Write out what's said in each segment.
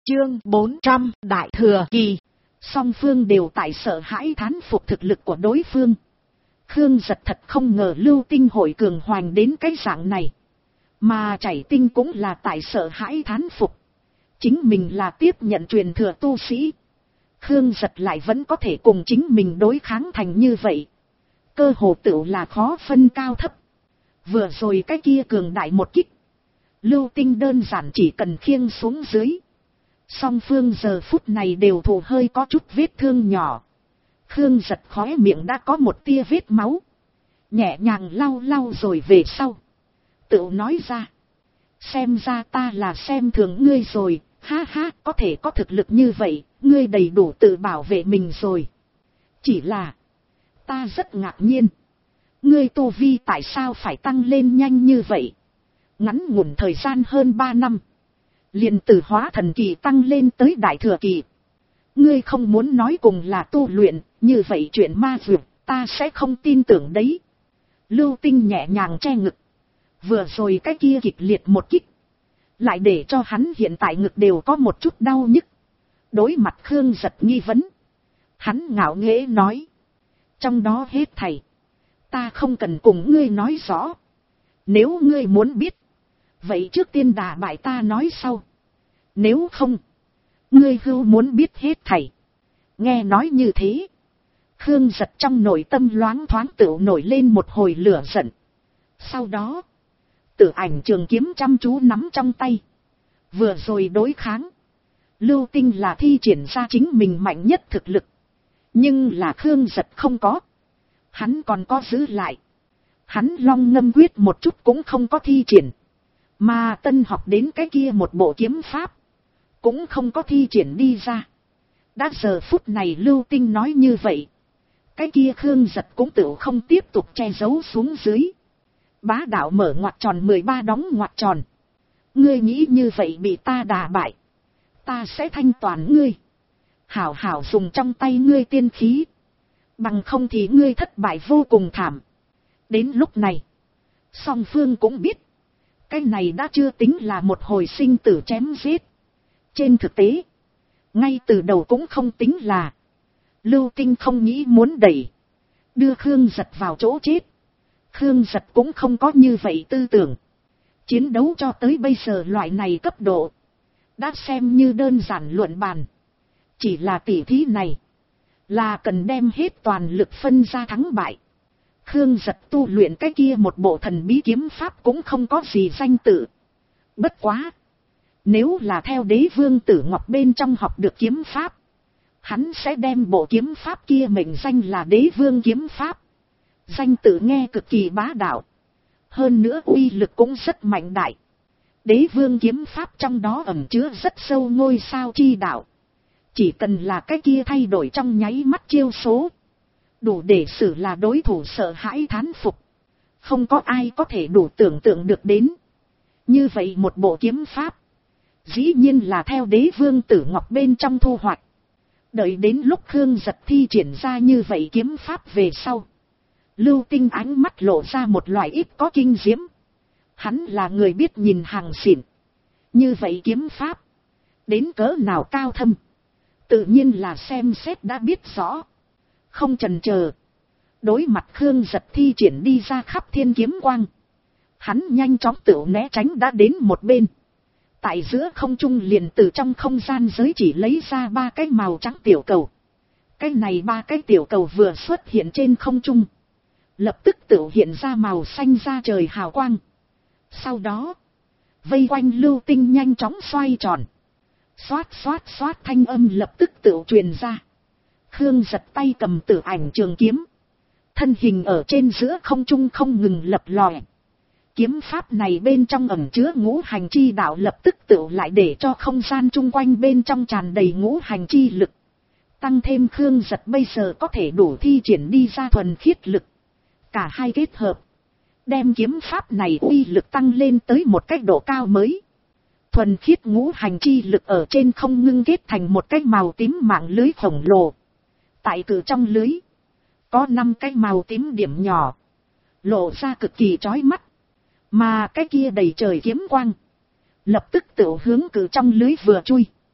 Chương 400 Đại Thừa Kỳ. Song phương đều tại sợ hãi thán phục thực lực của đối phương. Khương Giật thật không ngờ Lưu Tinh hội cường hoành đến cái dạng này. Mà Chảy Tinh cũng là tại sợ hãi thán phục. Chính mình là tiếp nhận truyền thừa tu sĩ. Khương Giật lại vẫn có thể cùng chính mình đối kháng thành như vậy. Cơ hồ tựu là khó phân cao thấp. Vừa rồi cái kia cường đại một kích. Lưu Tinh đơn giản chỉ cần khiêng xuống dưới. Song phương giờ phút này đều thụ hơi có chút vết thương nhỏ. Khương Giật khóe miệng đã có một tia vết máu. Nhẹ nhàng lau lau rồi về sau. Tự nói ra. Xem ra ta là xem thường ngươi rồi. Ha ha, có thể có thực lực như vậy. Ngươi đầy đủ tự bảo vệ mình rồi. Chỉ là. Ta rất ngạc nhiên. Ngươi tu vi tại sao phải tăng lên nhanh như vậy? Ngắn ngủn thời gian hơn 3 năm. Liền từ hóa thần kỳ tăng lên tới đại thừa kỳ. Ngươi không muốn nói cùng là tu luyện, như vậy chuyện ma dược, ta sẽ không tin tưởng đấy. Lưu Tinh nhẹ nhàng che ngực. Vừa rồi cái kia kịch liệt một kích. Lại để cho hắn hiện tại ngực đều có một chút đau nhức. Đối mặt Khương Giật nghi vấn. Hắn ngạo nghễ nói. Trong đó hết thảy. Ta không cần cùng ngươi nói rõ. Nếu ngươi muốn biết. Vậy trước tiên đả bại ta nói sau. Nếu không. Ngươi hưu muốn biết hết thảy. Nghe nói như thế. Khương Giật trong nội tâm loáng thoáng tựu nổi lên một hồi lửa giận. Sau đó. Tử Ảnh trường kiếm chăm chú nắm trong tay. Vừa rồi đối kháng. Lưu Tinh là thi triển ra chính mình mạnh nhất thực lực. Nhưng là Khương Giật không có. Hắn còn có giữ lại. Hắn long ngâm quyết một chút cũng không có thi triển. Mà tân học đến cái kia một bộ kiếm pháp. Cũng không có thi triển đi ra. Đã giờ phút này Lưu Tinh nói như vậy. Cái kia Khương Giật cũng tự không tiếp tục che giấu xuống dưới. Bá đạo mở ngoặc tròn 13 đóng ngoặc tròn. Ngươi nghĩ như vậy bị ta đả bại. Ta sẽ thanh toàn ngươi. Hảo hảo dùng trong tay ngươi tiên khí. Bằng không thì ngươi thất bại vô cùng thảm. Đến lúc này. Song phương cũng biết. Cái này đã chưa tính là một hồi sinh tử chém giết. Trên thực tế. Ngay từ đầu cũng không tính là. Lưu Tinh không nghĩ muốn đẩy. Đưa Khương Giật vào chỗ chết. Khương Giật cũng không có như vậy tư tưởng. Chiến đấu cho tới bây giờ loại này cấp độ. Đã xem như đơn giản luận bàn. Chỉ là tỉ thí này. Là cần đem hết toàn lực phân ra thắng bại. Khương Giật tu luyện cái kia một bộ thần bí kiếm pháp cũng không có gì danh tự. Bất quá. Nếu là theo Đế Vương Tử Ngọc bên trong học được kiếm pháp. Hắn sẽ đem bộ kiếm pháp kia mệnh danh là Đế Vương kiếm pháp. Danh tự nghe cực kỳ bá đạo. Hơn nữa uy lực cũng rất mạnh đại. Đế Vương kiếm pháp trong đó ẩn chứa rất sâu ngôi sao chi đạo. Chỉ cần là cái kia thay đổi trong nháy mắt chiêu số. Đủ để xử là đối thủ sợ hãi thán phục. Không có ai có thể đủ tưởng tượng được đến. Như vậy một bộ kiếm pháp. Dĩ nhiên là theo Đế Vương Tử Ngọc bên trong thu hoạch. Đợi đến lúc Khương Giật thi triển ra như vậy kiếm pháp về sau. Lưu Tinh ánh mắt lộ ra một loại ít có kinh diễm. Hắn là người biết nhìn hàng xịn. Như vậy kiếm pháp. Đến cỡ nào cao thâm. Tự nhiên là xem xét đã biết rõ. Không chần chờ. Đối mặt Khương Giật thi triển đi ra khắp thiên kiếm quang. Hắn nhanh chóng tự né tránh đã đến một bên. Tại giữa không trung liền từ trong không gian giới chỉ lấy ra 3 cái màu trắng tiểu cầu. Cái này 3 cái tiểu cầu vừa xuất hiện trên không trung. Lập tức tự hiện ra màu xanh ra trời hào quang. Sau đó. Vây quanh Lưu Tinh nhanh chóng xoay tròn. Xoát xoát xoát thanh âm lập tức tự truyền ra. Khương Giật tay cầm Tử Ảnh trường kiếm. Thân hình ở trên giữa không trung không ngừng lập lòe. Kiếm pháp này bên trong ẩn chứa ngũ hành chi đạo lập tức tự lại để cho không gian chung quanh bên trong tràn đầy ngũ hành chi lực. Tăng thêm Khương Giật bây giờ có thể đủ thi triển đi ra thuần khiết lực. Cả hai kết hợp. Đem kiếm pháp này uy lực tăng lên tới một cách độ cao mới. Thuần khiết ngũ hành chi lực ở trên không ngưng kết thành một cái màu tím mạng lưới khổng lồ. Tại cử trong lưới. Có 5 cái màu tím điểm nhỏ. Lộ ra cực kỳ chói mắt. Mà cái kia đầy trời kiếm quang. Lập tức tự hướng cử trong lưới vừa chui.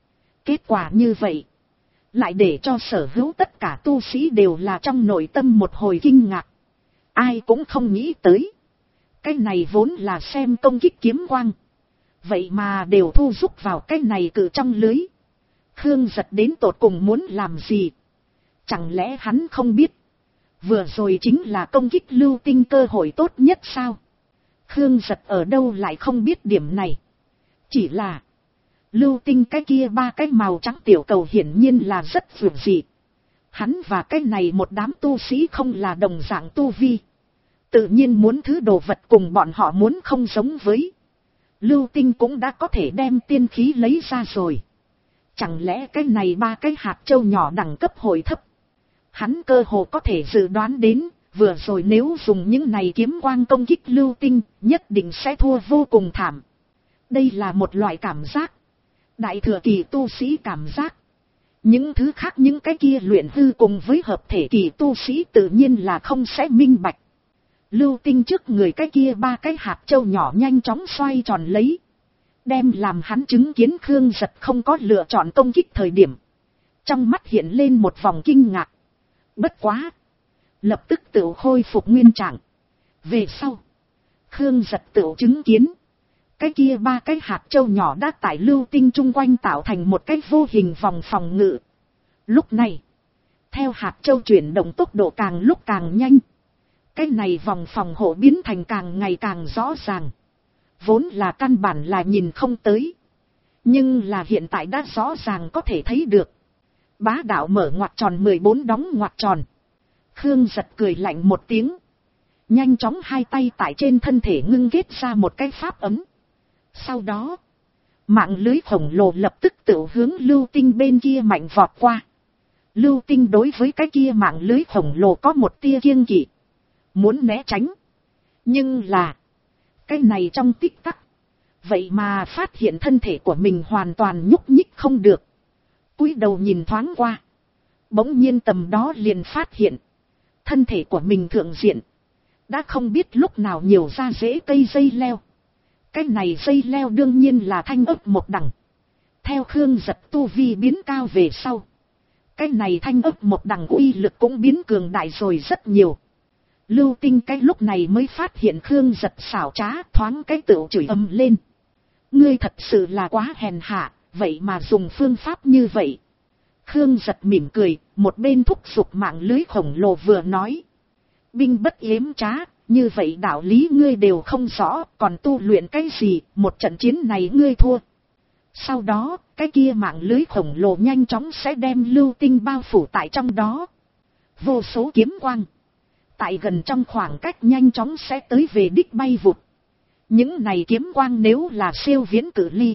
Kết quả như vậy, lại để cho sở hữu tất cả tu sĩ đều là trong nội tâm một hồi kinh ngạc. Ai cũng không nghĩ tới. Cái này vốn là xem công kích kiếm quang. Vậy mà đều thu rút vào cái này cự trong lưới. Khương Giật đến tột cùng muốn làm gì? Chẳng lẽ hắn không biết? Vừa rồi chính là công kích lưu tinh cơ hội tốt nhất sao? Khương Giật ở đâu lại không biết điểm này. Chỉ là lưu tinh cái kia ba cái màu trắng tiểu cầu hiển nhiên là rất vượt dị. Hắn và cái này một đám tu sĩ không là đồng dạng tu vi. Tự nhiên muốn thứ đồ vật cùng bọn họ muốn không giống với. Lưu tinh cũng đã có thể đem tiên khí lấy ra rồi. Chẳng lẽ cái này ba cái hạt châu nhỏ đẳng cấp hồi thấp? Hắn cơ hồ có thể dự đoán đến, vừa rồi nếu dùng những này kiếm quang công kích lưu tinh, nhất định sẽ thua vô cùng thảm. Đây là một loại cảm giác. Đại thừa kỳ tu sĩ cảm giác. Những thứ khác những cái kia luyện hư cùng với hợp thể kỳ tu sĩ tự nhiên là không sẽ minh bạch. Lưu tinh trước người cái kia ba cái hạt châu nhỏ nhanh chóng xoay tròn lấy. Đem làm hắn chứng kiến Khương Giật không có lựa chọn công kích thời điểm. Trong mắt hiện lên một vòng kinh ngạc. Bất quá. Lập tức tự khôi phục nguyên trạng. Về sau. Khương Giật tự chứng kiến. Cái kia ba cái hạt châu nhỏ đã tại lưu tinh chung quanh tạo thành một cái vô hình vòng phòng ngự. Lúc này. Theo hạt châu chuyển động tốc độ càng lúc càng nhanh. Cái này vòng phòng hộ biến thành càng ngày càng rõ ràng. Vốn là căn bản là nhìn không tới. Nhưng là hiện tại đã rõ ràng có thể thấy được. Bá đạo mở ngoặc tròn 14 đóng ngoặc tròn. Khương Giật cười lạnh một tiếng. Nhanh chóng hai tay tại trên thân thể ngưng kết ra một cái pháp ấm. Sau đó. Mạng lưới khổng lồ lập tức tự hướng lưu tinh bên kia mạnh vọt qua. Lưu tinh đối với cái kia mạng lưới khổng lồ có một tia kiêng kỵ. Muốn né tránh. Nhưng là. Cái này trong tích tắc. Vậy mà phát hiện thân thể của mình hoàn toàn nhúc nhích không được. Cúi đầu nhìn thoáng qua. Bỗng nhiên tầm đó liền phát hiện. Thân thể của mình thượng diện. Đã không biết lúc nào nhiều ra rễ cây dây leo. Cái này dây leo đương nhiên là thanh ấp một đằng. Theo Khương Giật tu vi biến cao về sau. Cái này thanh ấp một đằng uy lực cũng biến cường đại rồi rất nhiều. Lưu tinh cái lúc này mới phát hiện Khương Giật xảo trá thoáng cái tựu chửi ầm lên. Ngươi thật sự là quá hèn hạ, vậy mà dùng phương pháp như vậy. Khương Giật mỉm cười, một bên thúc giục mạng lưới khổng lồ vừa nói. Binh bất yếm trá, như vậy đạo lý ngươi đều không rõ, còn tu luyện cái gì, một trận chiến này ngươi thua. Sau đó, cái kia mạng lưới khổng lồ nhanh chóng sẽ đem lưu tinh bao phủ tại trong đó. Vô số kiếm quang. Tại gần trong khoảng cách nhanh chóng sẽ tới về đích bay vụt. Những này kiếm quang nếu là siêu viễn cự ly.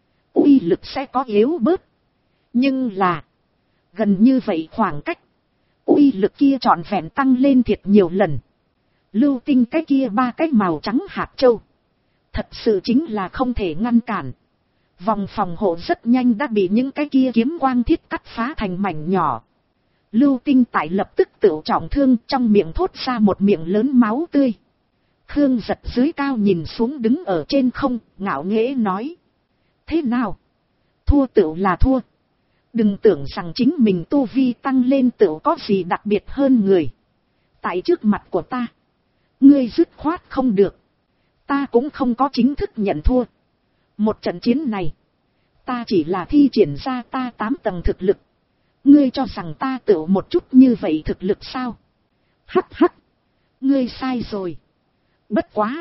Uy lực sẽ có yếu bớt. Nhưng là. Gần như vậy khoảng cách. Uy lực kia trọn vẹn tăng lên thiệt nhiều lần. Lưu tinh cái kia ba cái màu trắng hạt châu. Thật sự chính là không thể ngăn cản. Vòng phòng hộ rất nhanh đã bị những cái kia kiếm quang thiết cắt phá thành mảnh nhỏ. Lưu tinh tại lập tức tự trọng thương trong miệng thốt ra một miệng lớn máu tươi. Khương Giật dưới cao nhìn xuống đứng ở trên không, ngạo nghễ nói. Thế nào? Thua tựu là thua. Đừng tưởng rằng chính mình tu vi tăng lên tựu có gì đặc biệt hơn người. Tại trước mặt của ta. Ngươi dứt khoát không được. Ta cũng không có chính thức nhận thua. Một trận chiến này. Ta chỉ là thi triển ra ta 8 tầng thực lực. Ngươi cho rằng ta tựu một chút như vậy thực lực sao? Hắc hắc. Ngươi sai rồi. Bất quá.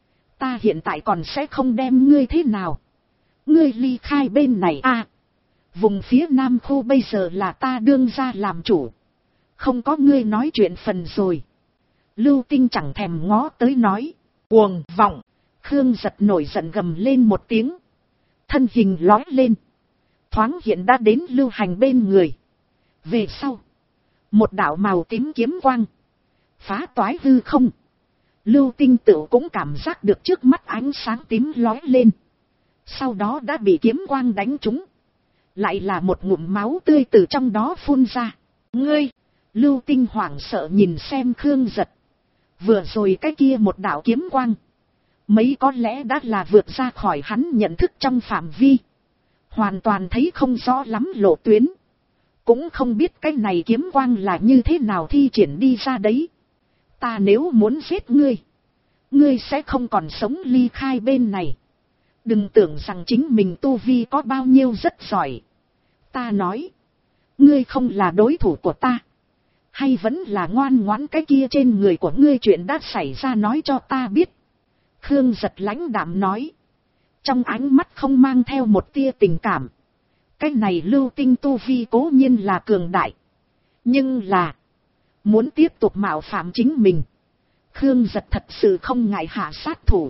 Ta hiện tại còn sẽ không đem ngươi thế nào. Ngươi ly khai bên này à. Vùng phía Nam khu bây giờ là ta đương ra làm chủ. Không có ngươi nói chuyện phần rồi. Lưu tinh chẳng thèm ngó tới nói. Cuồng vọng. Khương Giật nổi giận gầm lên một tiếng. Thân hình lói lên. Thoáng hiện đã đến Lưu Hành bên người. Về sau. Một đạo màu tím kiếm quang. Phá toái hư không. Lưu tinh tự cũng cảm giác được trước mắt ánh sáng tím lói lên. Sau đó đã bị kiếm quang đánh trúng. Lại là một ngụm máu tươi từ trong đó phun ra. Ngươi. Lưu tinh hoảng sợ nhìn xem Khương Giật. Vừa rồi cái kia một đạo kiếm quang. Mấy có lẽ đã là vượt ra khỏi hắn nhận thức trong phạm vi. hoàn toàn thấy không rõ lắm lộ tuyến, cũng không biết cái này kiếm quang là như thế nào thi triển đi ra đấy. Ta nếu muốn giết ngươi, ngươi sẽ không còn sống ly khai bên này. Đừng tưởng rằng chính mình tu vi có bao nhiêu rất giỏi. Ta nói, ngươi không là đối thủ của ta, hay vẫn là ngoan ngoãn cái kia trên người của ngươi chuyện đã xảy ra nói cho ta biết. Khương Giật lãnh đạm nói, trong ánh mắt không mang theo một tia tình cảm. Cái này Lưu Tinh tu vi cố nhiên là cường đại, nhưng là muốn tiếp tục mạo phạm chính mình, Khương Giật thật sự không ngại hạ sát thủ.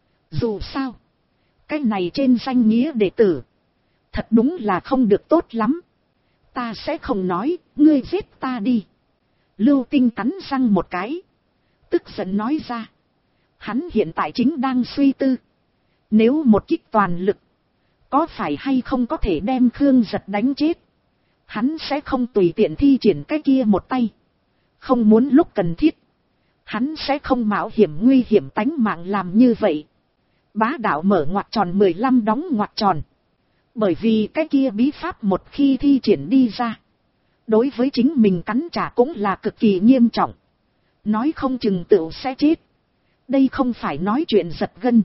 Dù sao, cái này trên danh nghĩa đệ tử, thật đúng là không được tốt lắm. Ta sẽ không nói, ngươi giết ta đi. Lưu Tinh cắn răng một cái, tức giận nói ra. Hắn hiện tại chính đang suy tư, nếu một kích toàn lực, có phải hay không có thể đem Khương Giật đánh chết. Hắn sẽ không tùy tiện thi triển cái kia một tay. Không muốn lúc cần thiết, hắn sẽ không mạo hiểm nguy hiểm tánh mạng làm như vậy. Bá đạo mở ngoặc tròn 15 đóng ngoặc tròn. Bởi vì cái kia bí pháp một khi thi triển đi ra, đối với chính mình cắn trả cũng là cực kỳ nghiêm trọng. Nói không chừng tựu sẽ chết. Đây không phải nói chuyện giật gân,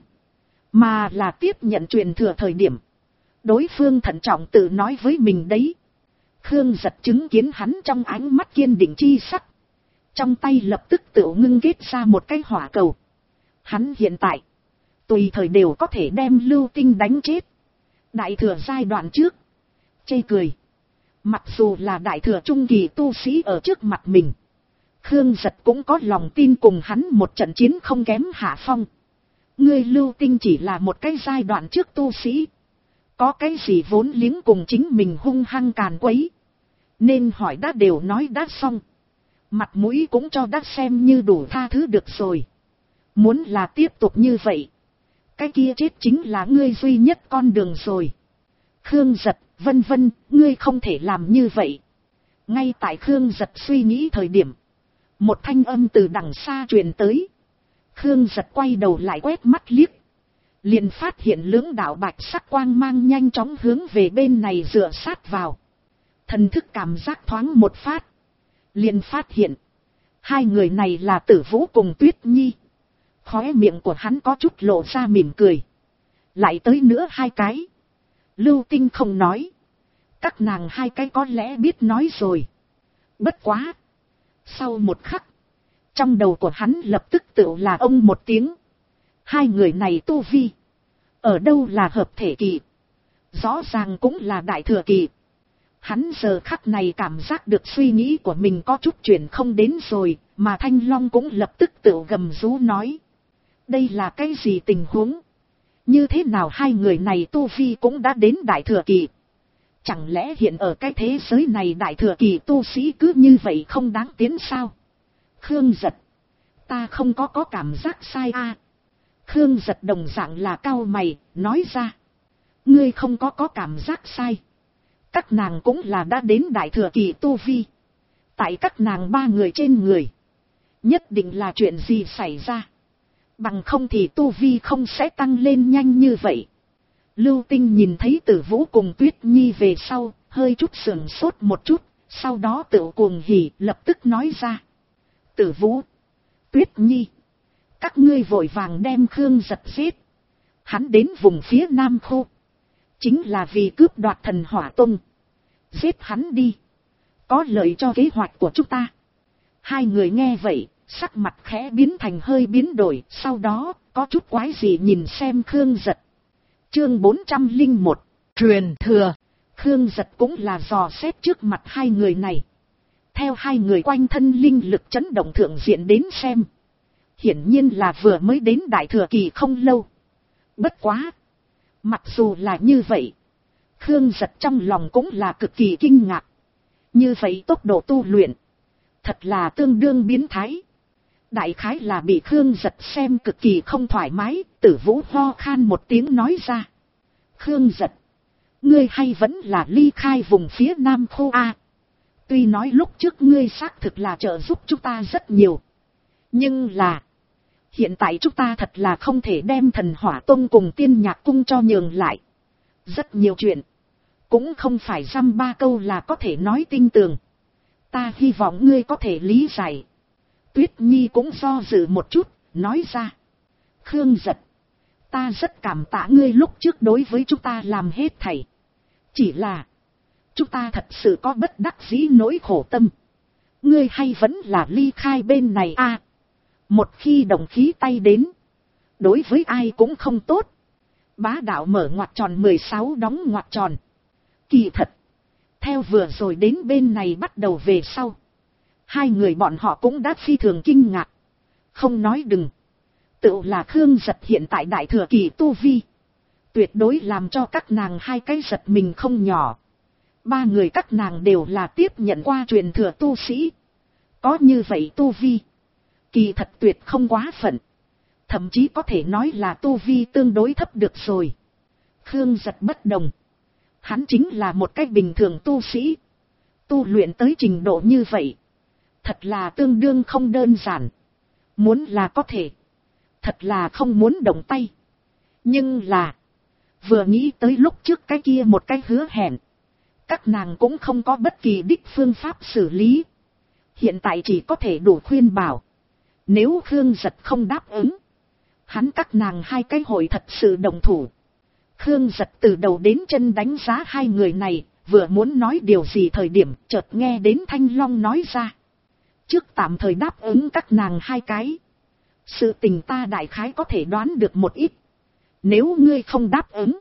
mà là tiếp nhận truyền thừa thời điểm, đối phương thận trọng tự nói với mình đấy. Khương Giật chứng kiến hắn trong ánh mắt kiên định chi sắc, trong tay lập tức tự ngưng kết ra một cái hỏa cầu. Hắn hiện tại tùy thời đều có thể đem Lưu Tinh đánh chết. Đại thừa giai đoạn trước, chê cười. Mặc dù là đại thừa trung kỳ tu sĩ ở trước mặt mình, Khương Giật cũng có lòng tin cùng hắn một trận chiến không kém hạ phong. Ngươi Lưu Tinh chỉ là một cái giai đoạn trước tu sĩ, có cái gì vốn liếng cùng chính mình hung hăng càn quấy, nên hỏi đã đều nói đã xong, mặt mũi cũng cho đã xem như đủ tha thứ được rồi. Muốn là tiếp tục như vậy, cái kia chết chính là ngươi duy nhất con đường rồi. Khương Giật, vân vân, ngươi không thể làm như vậy. Ngay tại Khương Giật suy nghĩ thời điểm, một thanh âm từ đằng xa truyền tới. Khương Giật quay đầu lại quét mắt liếc, liền phát hiện lưỡng đạo bạch sắc quang mang nhanh chóng hướng về bên này dựa sát vào. Thần thức cảm giác thoáng một phát, liền phát hiện hai người này là Tử Vũ cùng Tuyết Nhi. Khóe miệng của hắn có chút lộ ra mỉm cười. Lại tới nữa hai cái. Lưu Tinh không nói, các nàng hai cái có lẽ biết nói rồi. Bất quá, sau một khắc, trong đầu của hắn lập tức tự là ông một tiếng. Hai người này tu vi, ở đâu là hợp thể kỳ, rõ ràng cũng là đại thừa kỳ. Hắn giờ khắc này cảm giác được suy nghĩ của mình có chút chuyển không đến rồi, mà Thanh Long cũng lập tức tự gầm rú nói. Đây là cái gì tình huống? Như thế nào hai người này tu vi cũng đã đến đại thừa kỳ? Chẳng lẽ hiện ở cái thế giới này đại thừa kỳ tu sĩ cứ như vậy không đáng tiến sao? Khương Giật, ta không có cảm giác sai a. Khương Giật đồng dạng là cau mày, nói ra. Ngươi không có cảm giác sai. Các nàng cũng là đã đến đại thừa kỳ tu vi. Tại các nàng ba người trên người, nhất định là chuyện gì xảy ra. Bằng không thì tu vi không sẽ tăng lên nhanh như vậy. Lưu Tinh nhìn thấy Tử Vũ cùng Tuyết Nhi về sau, hơi chút sườn sốt một chút, sau đó tự cuồng hỉ lập tức nói ra. Tử Vũ, Tuyết Nhi, các ngươi vội vàng đem Khương Giật giết. Hắn đến vùng phía Nam Khu, chính là vì cướp đoạt Thần Hỏa Tông. Giết hắn đi, có lợi cho kế hoạch của chúng ta. Hai người nghe vậy, sắc mặt khẽ biến thành hơi biến đổi, sau đó có chút quái gì nhìn xem Khương Giật. Chương 401, truyền thừa. Khương Giật cũng là dò xét trước mặt hai người này. Theo hai người quanh thân linh lực chấn động thượng diện đến xem, hiển nhiên là vừa mới đến đại thừa kỳ không lâu. Bất quá, mặc dù là như vậy, Khương Giật trong lòng cũng là cực kỳ kinh ngạc. Như vậy tốc độ tu luyện, thật là tương đương biến thái. Đại khái là bị Khương Giật xem cực kỳ không thoải mái, Tử Vũ ho khan một tiếng nói ra. Khương Giật, ngươi hay vẫn là ly khai vùng phía Nam Khu A. Tuy nói lúc trước ngươi xác thực là trợ giúp chúng ta rất nhiều, nhưng là hiện tại chúng ta thật là không thể đem Thần Hỏa Tông cùng Tiên Nhạc Cung cho nhường lại. Rất nhiều chuyện cũng không phải dăm ba câu là có thể nói tinh tường. Ta hy vọng ngươi có thể lý giải. Tuyết Nhi cũng do dự một chút, nói ra. Khương Giật, ta rất cảm tạ ngươi lúc trước đối với chúng ta làm hết thảy. Chỉ là, chúng ta thật sự có bất đắc dĩ nỗi khổ tâm. Ngươi hay vẫn là ly khai bên này a. Một khi đồng khí tay đến, đối với ai cũng không tốt. Bá đạo mở ngoặc tròn 16 đóng ngoặc tròn. Kỳ thật, theo vừa rồi đến bên này bắt đầu về sau, hai người bọn họ cũng đã phi thường kinh ngạc. Không nói đừng, tự là Khương Giật hiện tại đại thừa kỳ tu vi, tuyệt đối làm cho các nàng hai cái giật mình không nhỏ. Ba người các nàng đều là tiếp nhận qua truyền thừa tu sĩ. Có như vậy tu vi, kỳ thật tuyệt không quá phận. Thậm chí có thể nói là tu vi tương đối thấp được rồi. Khương Giật bất đồng. Hắn chính là một cách bình thường tu sĩ. Tu luyện tới trình độ như vậy, thật là tương đương không đơn giản. Muốn là có thể, thật là không muốn động tay. Nhưng là, vừa nghĩ tới lúc trước cái kia một cái hứa hẹn, các nàng cũng không có bất kỳ đích phương pháp xử lý. Hiện tại chỉ có thể đủ khuyên bảo. Nếu Khương Giật không đáp ứng, hắn các nàng hai cái hội thật sự đồng thủ. Khương Giật từ đầu đến chân đánh giá hai người này, vừa muốn nói điều gì thời điểm chợt nghe đến Thanh Long nói ra. Trước tạm thời đáp ứng các nàng hai cái. Sự tình ta đại khái có thể đoán được một ít. Nếu ngươi không đáp ứng,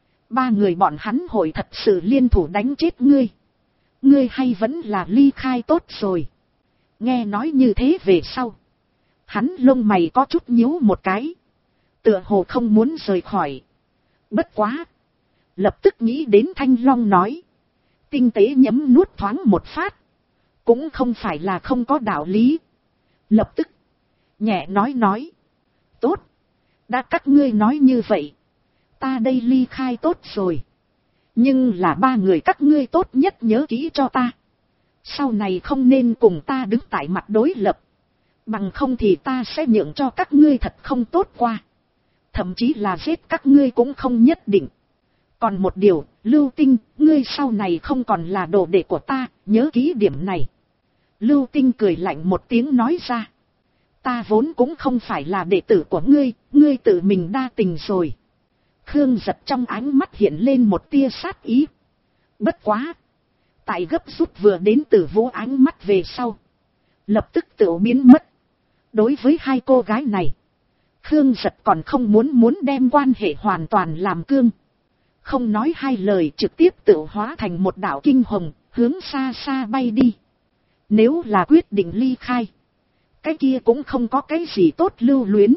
ba người bọn hắn hội thật sự liên thủ đánh chết ngươi. Ngươi hay vẫn là ly khai tốt rồi. Nghe nói như thế về sau, hắn lông mày có chút nhíu một cái, tựa hồ không muốn rời khỏi. Bất quá, lập tức nghĩ đến Thanh Long nói, tinh tế nhấm nuốt thoáng một phát, cũng không phải là không có đạo lý. Lập tức nhẹ nói, tốt, đã các ngươi nói như vậy, ta đây ly khai tốt rồi. Nhưng là ba người các ngươi tốt nhất nhớ kỹ cho ta, sau này không nên cùng ta đứng tại mặt đối lập, bằng không thì ta sẽ nhượng cho các ngươi thật không tốt qua. Thậm chí là giết các ngươi cũng không nhất định. Còn một điều, Lưu Tinh, ngươi sau này không còn là đồ đệ của ta, nhớ kỹ điểm này. Lưu Tinh cười lạnh một tiếng nói ra. Ta vốn cũng không phải là đệ tử của ngươi, ngươi tự mình đa tình rồi. Khương Giật trong ánh mắt hiện lên một tia sát ý. Bất quá, tại gấp rút vừa đến Tử Vũ ánh mắt về sau, lập tức tự biến mất. Đối với hai cô gái này, Khương Giật còn không muốn đem quan hệ hoàn toàn làm cương. Không nói hai lời trực tiếp tự hóa thành một đạo kinh hồng, hướng xa xa bay đi. Nếu là quyết định ly khai, cái kia cũng không có cái gì tốt lưu luyến.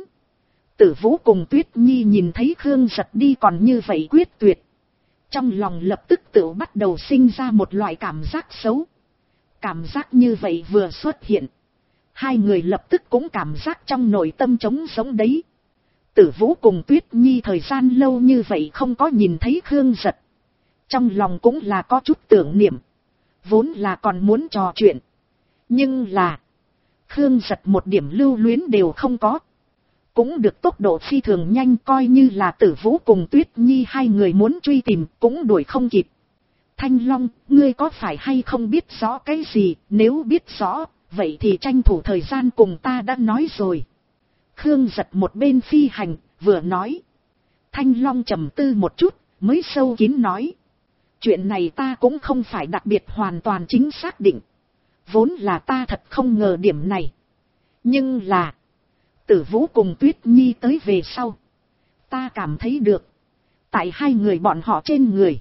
Tử Vũ cùng Tuyết Nhi nhìn thấy Khương Giật đi còn như vậy quyết tuyệt, trong lòng lập tức tự bắt đầu sinh ra một loại cảm giác xấu. Cảm giác như vậy vừa xuất hiện, hai người lập tức cũng cảm giác trong nội tâm trống sống đấy. Tử Vũ cùng Tuyết Nhi thời gian lâu như vậy không có nhìn thấy Khương Giật, trong lòng cũng là có chút tưởng niệm, vốn là còn muốn trò chuyện. Nhưng là, Khương Giật một điểm lưu luyến đều không có. Cũng được tốc độ phi thường nhanh, coi như là Tử Vũ cùng Tuyết Nhi hai người muốn truy tìm cũng đuổi không kịp. Thanh Long, ngươi có phải hay không biết rõ cái gì? Nếu biết rõ, vậy thì tranh thủ thời gian cùng ta đã nói rồi. Khương Giật một bên phi hành, vừa nói. Thanh Long trầm tư một chút, mới sâu kín nói. Chuyện này ta cũng không phải đặc biệt hoàn toàn chính xác định. Vốn là ta thật không ngờ điểm này. Nhưng là, Tử Vũ cùng Tuyết Nhi tới về sau, ta cảm thấy được, tại hai người bọn họ trên người,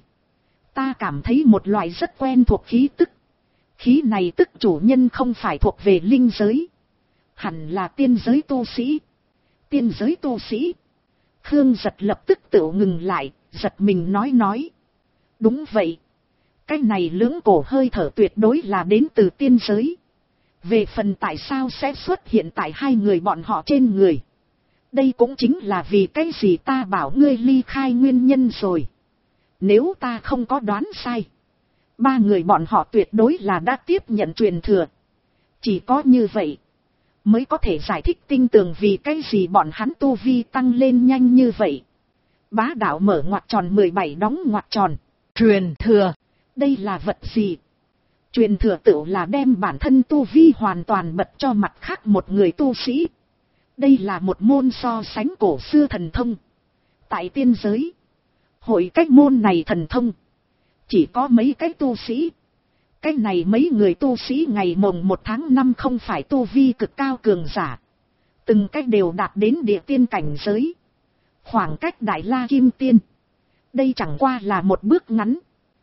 ta cảm thấy một loại rất quen thuộc khí tức. Khí này tức chủ nhân không phải thuộc về linh giới, hẳn là tiên giới tu sĩ. Tiên giới tu sĩ? Khương Giật lập tức tự ngừng lại, giật mình nói. Đúng vậy. Cái này lưỡng cổ hơi thở tuyệt đối là đến từ tiên giới. Về phần tại sao sẽ xuất hiện tại hai người bọn họ trên người, đây cũng chính là vì cái gì ta bảo ngươi ly khai nguyên nhân rồi. Nếu ta không có đoán sai, ba người bọn họ tuyệt đối là đã tiếp nhận truyền thừa. Chỉ có như vậy mới có thể giải thích tinh tường vì cái gì bọn hắn tu vi tăng lên nhanh như vậy. Bá đạo mở ngoặc tròn 17 đóng ngoặc tròn. Truyền thừa, đây là vật gì? Truyền thừa tựu là đem bản thân tu vi hoàn toàn bật cho mặt khác một người tu sĩ. Đây là một môn so sánh cổ xưa thần thông. Tại tiên giới, hội cách môn này thần thông chỉ có mấy cái tu sĩ. Cái này mấy người tu sĩ ngày mồng 1 tháng 5 không phải tu vi cực cao cường giả. Từng cách đều đạt đến địa tiên cảnh giới. Khoảng cách Đại La Kim Tiên. Đây chẳng qua là một bước ngắn.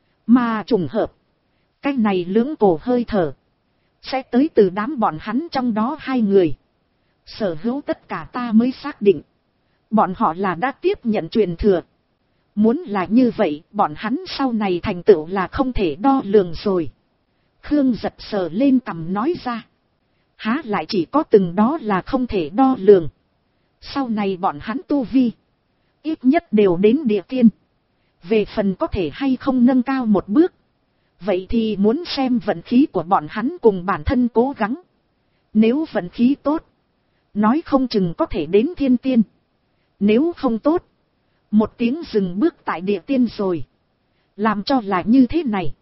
Mà trùng hợp, cái này lưỡng cổ hơi thở sẽ tới từ đám bọn hắn trong đó 2 người. Sở hữu tất cả ta mới xác định bọn họ là đã tiếp nhận truyền thừa. Muốn là như vậy, bọn hắn sau này thành tựu là không thể đo lường rồi. Khương giật sờ lên cằm nói ra. Há lại chỉ có từng đó là không thể đo lường. Sau này bọn hắn tu vi ít nhất đều đến địa tiên. Về phần có thể hay không nâng cao một bước, vậy thì muốn xem vận khí của bọn hắn cùng bản thân cố gắng. Nếu vận khí tốt, nói không chừng có thể đến thiên tiên. Nếu không tốt, một tiếng dừng bước tại địa tiên rồi. Làm cho là như thế này,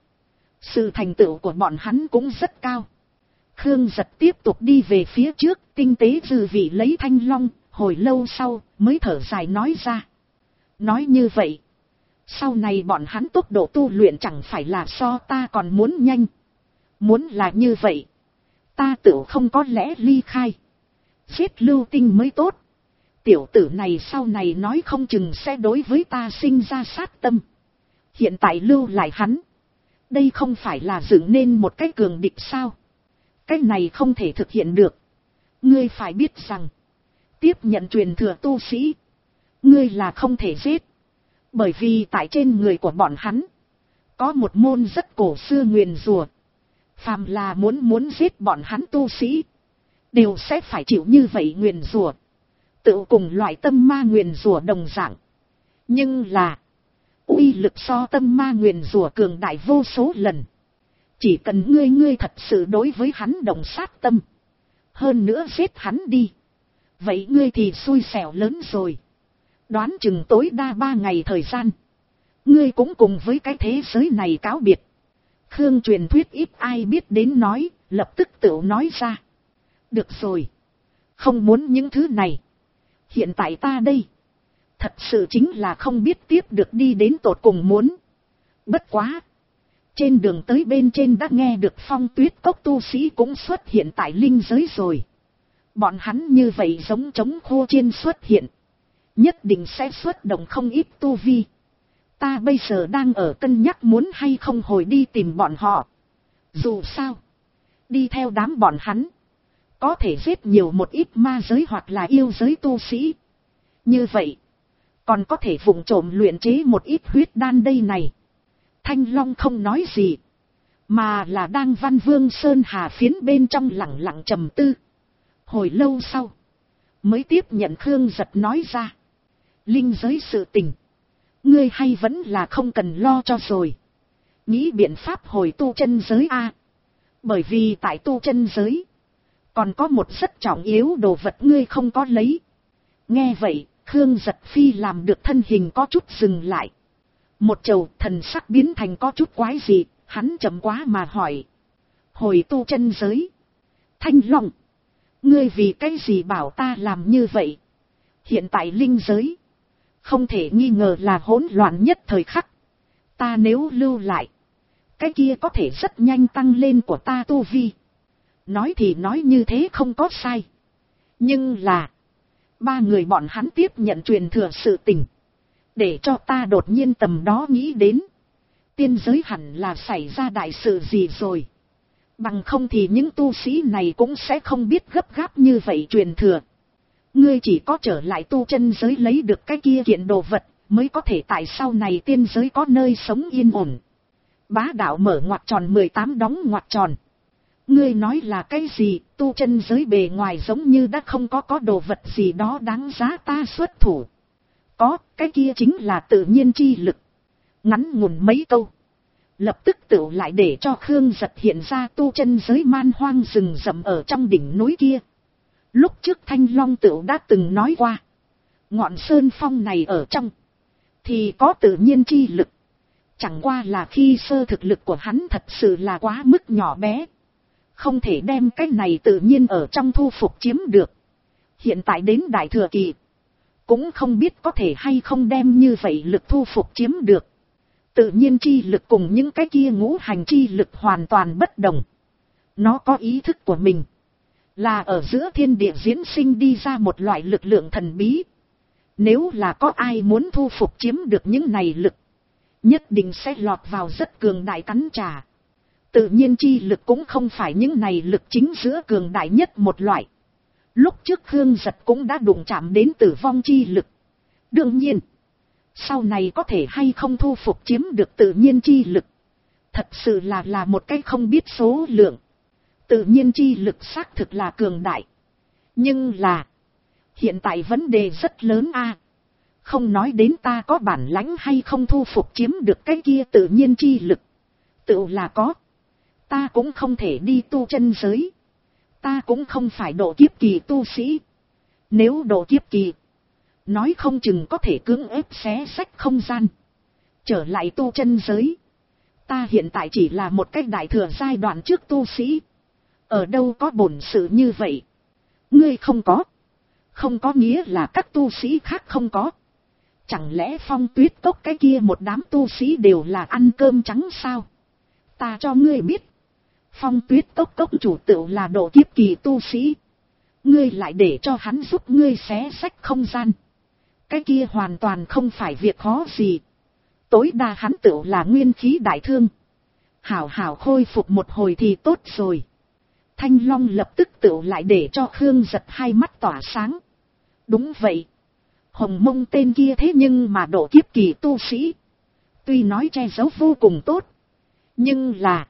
sự thành tựu của bọn hắn cũng rất cao. Khương giật tiếp tục đi về phía trước, tinh tế dư vị lấy thanh long, hồi lâu sau mới thở dài nói ra. Nói như vậy, sau này bọn hắn tốc độ tu luyện chẳng phải là so ta còn muốn nhanh. Muốn là như vậy, ta tự không có lẽ ly khai, giết Lưu Tinh mới tốt. Tiểu tử này sau này nói không chừng sẽ đối với ta sinh ra sát tâm. Hiện tại lưu lại hắn, đây không phải là dựng nên một cái cường địch sao? Cái này không thể thực hiện được. Ngươi phải biết rằng, tiếp nhận truyền thừa tu sĩ, ngươi là không thể giết. Bởi vì tại trên người của bọn hắn có một môn rất cổ xưa nguyền rủa. Phàm là muốn giết bọn hắn tu sĩ, đều sẽ phải chịu như vậy nguyền rủa. Tự cùng loại tâm ma nguyền rủa đồng dạng. Nhưng là uy lực so tâm ma nguyền rủa cường đại vô số lần. Chỉ cần ngươi thật sự đối với hắn đồng sát tâm, hơn nữa giết hắn đi, vậy ngươi thì xui xẻo lớn rồi. Đoán chừng tối đa 3 ngày thời gian, ngươi cũng cùng với cái thế giới này cáo biệt. Khương truyền thuyết ít ai biết đến nói, lập tức tự nói ra. Được rồi, không muốn những thứ này. Hiện tại ta đây, thật sự chính là không biết tiếp được đi đến tột cùng muốn. Bất quá, trên đường tới bên trên đã nghe được Phong Tuyết Cốc tu sĩ cũng xuất hiện tại linh giới rồi. Bọn hắn như vậy giống trống khô chiên xuất hiện, nhất định sẽ xuất động không ít tu vi. Ta bây giờ đang ở cân nhắc muốn hay không hồi đi tìm bọn họ. Dù sao, đi theo đám bọn hắn, có thể giết nhiều một ít ma giới hoặc là yêu giới tu sĩ. Như vậy, còn có thể vụng trộm luyện chế một ít huyết đan đây này. Thanh Long không nói gì, mà là đang Văn Vương Sơn Hà phiến bên trong lặng lặng trầm tư. Hồi lâu sau, mới tiếp nhận Khương Giật nói ra. Linh giới sự tình, ngươi hay vẫn là không cần lo cho rồi. Nghĩ biện pháp hồi tu chân giới a. Bởi vì tại tu chân giới, còn có một rất trọng yếu đồ vật ngươi không có lấy. Nghe vậy, Khương Giật phi làm được thân hình có chút dừng lại. Một chầu thần sắc biến thành có chút quái dị, hắn chậm quá mà hỏi. Hồi tu chân giới. Thanh Long, ngươi vì cái gì bảo ta làm như vậy? Hiện tại linh giới, không thể nghi ngờ là hỗn loạn nhất thời khắc. Ta nếu lưu lại, cái kia có thể rất nhanh tăng lên của ta tu vi. Nói thì nói như thế không có sai. Nhưng là, 3 người bọn hắn tiếp nhận truyền thừa sự tình, để cho ta đột nhiên tầm đó nghĩ đến, tiên giới hẳn là xảy ra đại sự gì rồi. Bằng không thì những tu sĩ này cũng sẽ không biết gấp gáp như vậy truyền thừa. Ngươi chỉ có trở lại tu chân giới lấy được cái kia kiện đồ vật, mới có thể tại sau này tiên giới có nơi sống yên ổn. Bá đạo mở ngoặc tròn 18 đóng ngoặc tròn. Ngươi nói là cái gì? Tu chân giới bề ngoài giống như đã không có đồ vật gì đó đáng giá ta xuất thủ. Có, cái kia chính là tự nhiên chi lực. Ngắn ngủn mấy câu, lập tức tựu lại để cho Khương Giật hiện ra tu chân giới man hoang rừng rậm ở trong đỉnh núi kia. Lúc trước Thanh Long tựu đã từng nói qua, ngọn sơn phong này ở trong thì có tự nhiên chi lực, Chẳng qua là khi sơ thực lực của hắn thật sự là quá mức nhỏ bé. Không thể đem cái này tự nhiên ở trong thu phục chiếm được. Hiện tại đến đại thừa kỳ. Cũng không biết có thể hay không đem như vậy lực thu phục chiếm được. Tự nhiên chi lực cùng những cái kia ngũ hành chi lực hoàn toàn bất đồng. Nó có ý thức của mình. Là ở giữa thiên địa diễn sinh đi ra một loại lực lượng thần bí. Nếu là có ai muốn thu phục chiếm được những này lực, nhất định sẽ lọt vào rất cường đại cắn trả. Tự nhiên chi lực cũng không phải những này lực chính giữa cường đại nhất một loại. Lúc trước Khương Giật cũng đã đụng chạm đến tử vong chi lực. Đương nhiên, sau này có thể hay không thu phục chiếm được tự nhiên chi lực, thật sự là một cái không biết số lượng. Tự nhiên chi lực xác thực là cường đại. Nhưng là, hiện tại vấn đề rất lớn a. Không nói đến ta có bản lãnh hay không thu phục chiếm được cái kia tự nhiên chi lực. Tự là có. Ta cũng không thể đi tu chân giới. Ta cũng không phải độ kiếp kỳ tu sĩ. Nếu độ kiếp kỳ, nói không chừng có thể cưỡng ép xé xách không gian. Trở lại tu chân giới. Ta hiện tại chỉ là một cái đại thừa giai đoạn trước tu sĩ. Ở đâu có bổn sự như vậy. Ngươi không có. Không có nghĩa là các tu sĩ khác không có. Chẳng lẽ Phong Tuyết Cốc cái kia một đám tu sĩ đều là ăn cơm trắng sao? Ta cho ngươi biết. Phong Tuyết Cốc cốc chủ tựu là độ kiếp kỳ tu sĩ. Ngươi lại để cho hắn giúp ngươi xé xách không gian. Cái kia hoàn toàn không phải việc khó gì. Tối đa hắn tựu là nguyên khí đại thương. Hảo hảo khôi phục một hồi thì tốt rồi. Thanh Long lập tức tựu lại để cho Khương Giật hai mắt tỏa sáng. Đúng vậy. Hồng Mông tên kia thế nhưng mà độ kiếp kỳ tu sĩ. Tuy nói che giấu vô cùng tốt. Nhưng là,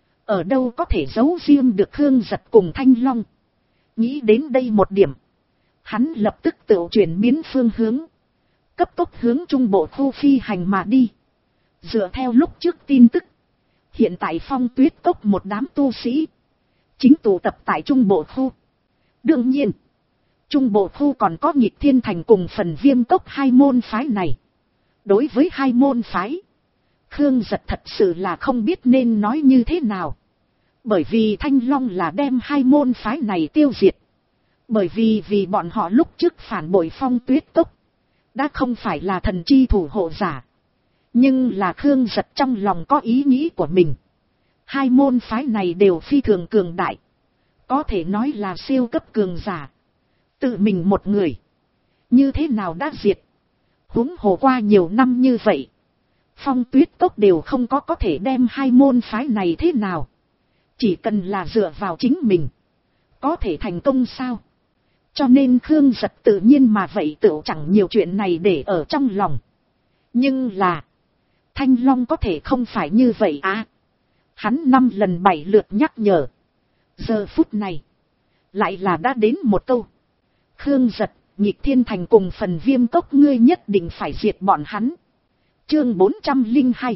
ở đâu có thể giấu riêng được Khương Giật cùng Thanh Long. Nghĩ đến đây một điểm, hắn lập tức tự chuyển biến phương hướng. Cấp tốc hướng trung bộ khu phi hành mà đi. Dựa theo lúc trước tin tức, hiện tại Phong Tuyết Cốc một đám tu sĩ chính tụ tập tại trung bộ khu. Đương nhiên, trung bộ khu còn có Nhịp Thiên Thành cùng Phần Viêm Cốc hai môn phái này. Đối với hai môn phái, Khương Giật thật sự là không biết nên nói như thế nào. Bởi vì Thanh Long là đem hai môn phái này tiêu diệt. Bởi vì bọn họ lúc trước phản bội Phong Tuyết Cốc, đã không phải là thần chi thủ hộ giả. Nhưng là Khương Giật trong lòng có ý nghĩ của mình. Hai môn phái này đều phi thường cường đại. Có thể nói là siêu cấp cường giả. Tự mình một người, như thế nào đã diệt. Huống hồ qua nhiều năm như vậy, Phong Tuyết Cốc đều không có thể đem hai môn phái này thế nào. Chỉ cần là dựa vào chính mình, có thể thành công sao. Cho nên Khương Giật tự nhiên mà vậy tựu chẳng nhiều chuyện này để ở trong lòng. Nhưng là, Thanh Long có thể không phải như vậy à. Hắn 5 lần 7 lượt nhắc nhở. Giờ phút này, lại là đã đến một câu. Khương Giật, Nhịp Thiên Thành cùng Phần Viêm Cốc ngươi nhất định phải diệt bọn hắn. Chương 402.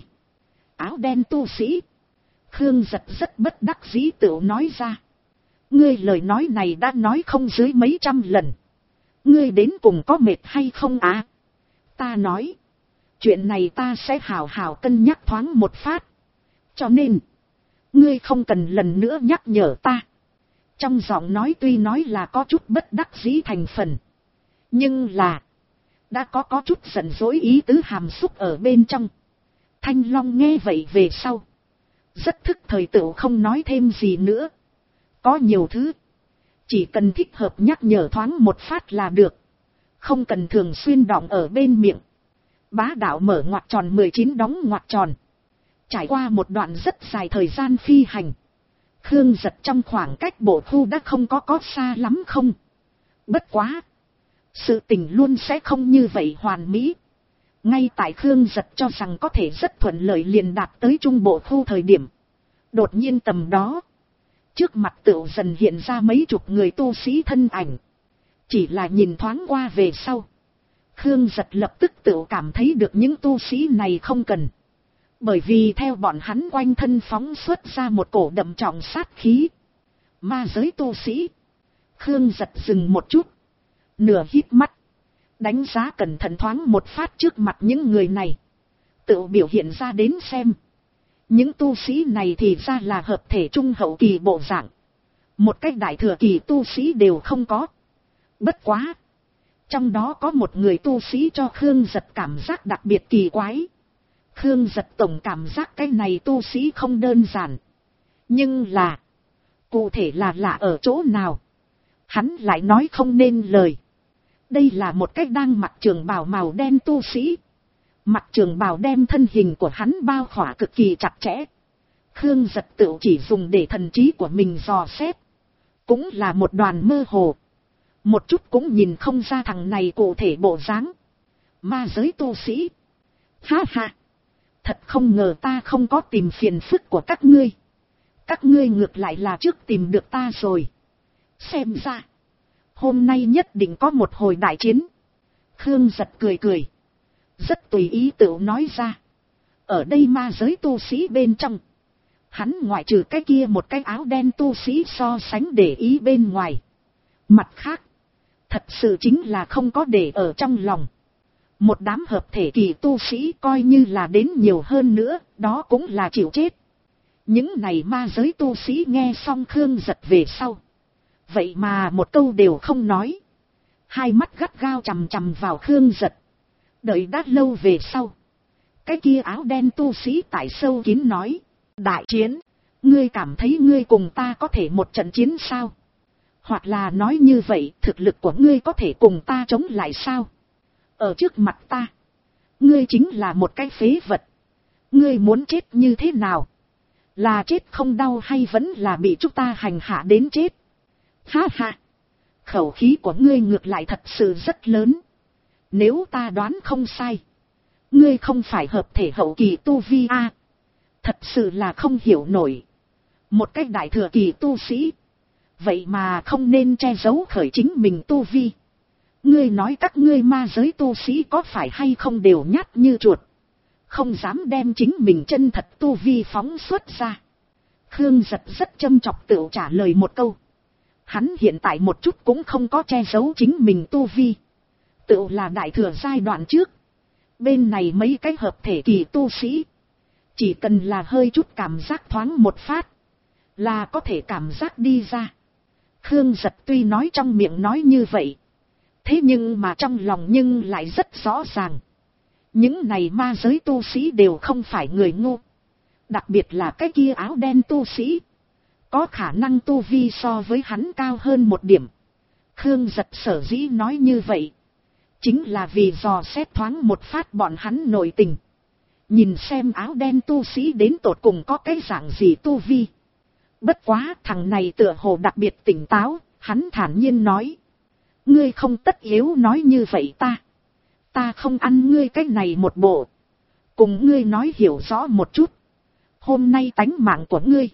Áo đen tu sĩ. Khương Giật rất bất đắc dĩ tựu nói ra. Ngươi lời nói này đã nói không dưới mấy trăm lần. Ngươi đến cùng có mệt hay không à? Ta nói, chuyện này ta sẽ hào hào cân nhắc thoáng một phát. Cho nên, ngươi không cần lần nữa nhắc nhở ta. Trong giọng nói tuy nói là có chút bất đắc dĩ thành phần. Nhưng là, đã có chút giận dỗi ý tứ hàm xúc ở bên trong. Thanh Long nghe vậy về sau, rất thức thời tựu không nói thêm gì nữa. Có nhiều thứ, chỉ cần thích hợp nhắc nhở thoáng một phát là được. Không cần thường xuyên đọng ở bên miệng. Bá đạo mở ngoặc tròn 19 đóng ngoặc tròn. Trải qua một đoạn rất dài thời gian phi hành, Khương Giật trong khoảng cách bộ khu đã không có xa lắm không. Bất quá, sự tình luôn sẽ không như vậy hoàn mỹ. Ngay tại Khương Giật cho rằng có thể rất thuận lợi liền đạt tới trung bộ khu thời điểm, đột nhiên tầm đó, trước mặt tựu dần hiện ra mấy chục người tu sĩ thân ảnh. Chỉ là nhìn thoáng qua về sau, Khương Giật lập tức tựu cảm thấy được những tu sĩ này không cần. Bởi vì theo bọn hắn quanh thân phóng xuất ra một cổ đậm trọng sát khí. Ma giới tu sĩ. Khương Giật dừng một chút, nửa hít mắt, đánh giá cẩn thận thoáng một phát trước mặt những người này. tự biểu hiện ra đến xem. Những tu sĩ này thì ra là hợp thể trung hậu kỳ bộ dạng. Một cách đại thừa kỳ tu sĩ đều không có. Bất quá. Trong đó có một người tu sĩ cho Khương Giật cảm giác đặc biệt kỳ quái. Khương Giật tổng cảm giác cái này tu sĩ không đơn giản. Nhưng là. Cụ thể là lạ ở chỗ nào. Hắn lại nói không nên lời. Đây là một cách đang mặc trường bào màu đen tu sĩ. Mặc trường bào đem thân hình của hắn bao khỏa cực kỳ chặt chẽ. Khương Giật tự chỉ dùng để thần trí của mình dò xét. Cũng là một đoàn mơ hồ. Một chút cũng nhìn không ra thằng này cụ thể bộ dáng. Ma giới tu sĩ. Ha ha. Thật không ngờ ta không có tìm phiền phức của các ngươi. Các ngươi ngược lại là trước tìm được ta rồi. Xem ra. Hôm nay nhất định có một hồi đại chiến. Khương Giật cười cười. Rất tùy ý tự nói ra. Ở đây ma giới tu sĩ bên trong. Hắn ngoại trừ cái kia một cái áo đen tu sĩ so sánh để ý bên ngoài. Mặt khác. Thật sự chính là không có để ở trong lòng. Một đám hợp thể kỳ tu sĩ coi như là đến nhiều hơn nữa. Đó cũng là chịu chết. Những này ma giới tu sĩ nghe xong Khương Giật về sau. Vậy mà một câu đều không nói. Hai mắt gắt gao chằm chằm vào Khương Giật. Đợi đã lâu về sau. Cái kia áo đen tu sĩ tại sâu kín nói. Đại chiến. Ngươi cảm thấy ngươi cùng ta có thể một trận chiến sao? Hoặc là nói như vậy thực lực của ngươi có thể cùng ta chống lại sao? Ở trước mặt ta. Ngươi chính là một cái phế vật. Ngươi muốn chết như thế nào? Là chết không đau hay vẫn là bị chúng ta hành hạ đến chết? Ha ha. Khẩu khí của ngươi ngược lại thật sự rất lớn. Nếu ta đoán không sai. Ngươi không phải hợp thể hậu kỳ tu vi a. Thật sự là không hiểu nổi. Một cách đại thừa kỳ tu sĩ. Vậy mà không nên che giấu khởi chính mình tu vi. Ngươi nói các ngươi ma giới tu sĩ có phải hay không đều nhát như chuột. Không dám đem chính mình chân thật tu vi phóng xuất ra. Khương Giật rất châm chọc tự trả lời một câu. Hắn hiện tại một chút cũng không có che giấu chính mình tu vi. Tự là đại thừa giai đoạn trước. Bên này mấy cái hợp thể kỳ tu sĩ. Chỉ cần là hơi chút cảm giác thoáng một phát. Là có thể cảm giác đi ra. Khương Giật tuy nói trong miệng nói như vậy. Thế nhưng mà trong lòng nhưng lại rất rõ ràng. Những này ma giới tu sĩ đều không phải người ngu. Đặc biệt là cái kia áo đen tu sĩ. Có khả năng tu vi so với hắn cao hơn một điểm. Khương Giật sở dĩ nói như vậy. Chính là vì dò xét thoáng một phát bọn hắn nội tình. Nhìn xem áo đen tu sĩ đến tột cùng có cái dạng gì tu vi. Bất quá thằng này tựa hồ đặc biệt tỉnh táo. Hắn thản nhiên nói. Ngươi không tất yếu nói như vậy ta. Ta không ăn ngươi cái này một bộ. Cùng ngươi nói hiểu rõ một chút. Hôm nay tánh mạng của ngươi.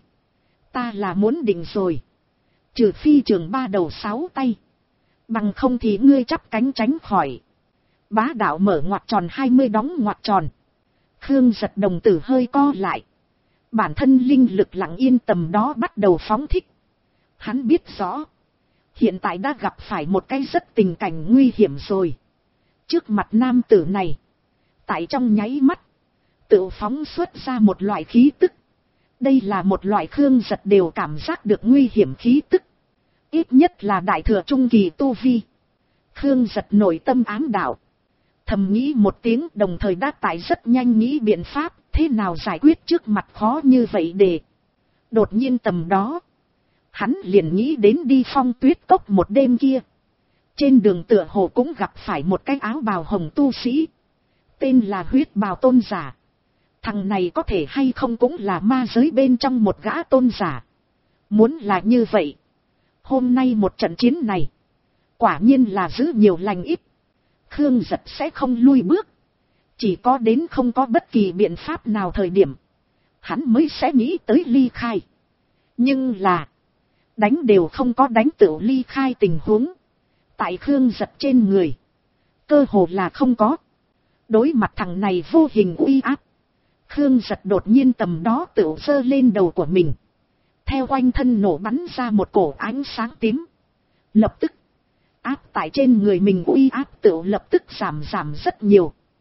Ta là muốn định rồi. Trừ phi trường ba đầu sáu tay. Bằng không thì ngươi chắp cánh tránh khỏi. Bá đạo mở ngoặc tròn 20 đóng ngoặc tròn. Khương Giật đồng tử hơi co lại. Bản thân linh lực lặng yên tầm đó bắt đầu phóng thích. Hắn biết rõ. Hiện tại đã gặp phải một cái rất tình cảnh nguy hiểm rồi. Trước mặt nam tử này. Tại trong nháy mắt. Tự phóng xuất ra một loại khí tức. Đây là một loại Khương Giật đều cảm giác được nguy hiểm khí tức. Ít nhất là đại thừa trung kỳ tu vi. Khương Giật nội tâm ám đạo. Thầm nghĩ một tiếng đồng thời đã tại rất nhanh nghĩ biện pháp. Thế nào giải quyết trước mặt khó như vậy để. Đột nhiên tầm đó. Hắn liền nghĩ đến đi Phong Tuyết Cốc một đêm kia. Trên đường tựa hồ cũng gặp phải một cái áo bào hồng tu sĩ. Tên là Huyết Bào Tôn Giả. Thằng này có thể hay không cũng là ma giới bên trong một gã tôn giả. Muốn là như vậy. Hôm nay một trận chiến này. Quả nhiên là giữ nhiều lành ít. Khương Giật sẽ không lui bước. Chỉ có đến không có bất kỳ biện pháp nào thời điểm. Hắn mới sẽ nghĩ tới ly khai. Nhưng là. Đánh đều không có đánh tự ly khai tình huống. Tại Khương Giật trên người. Cơ hồ là không có. Đối mặt thằng này vô hình uy áp. Khương Giật đột nhiên tầm đó tự giơ lên đầu của mình. Theo quanh thân nổ bắn ra một cổ ánh sáng tím. Lập tức. Áp tại trên người mình uy áp tự lập tức giảm rất nhiều.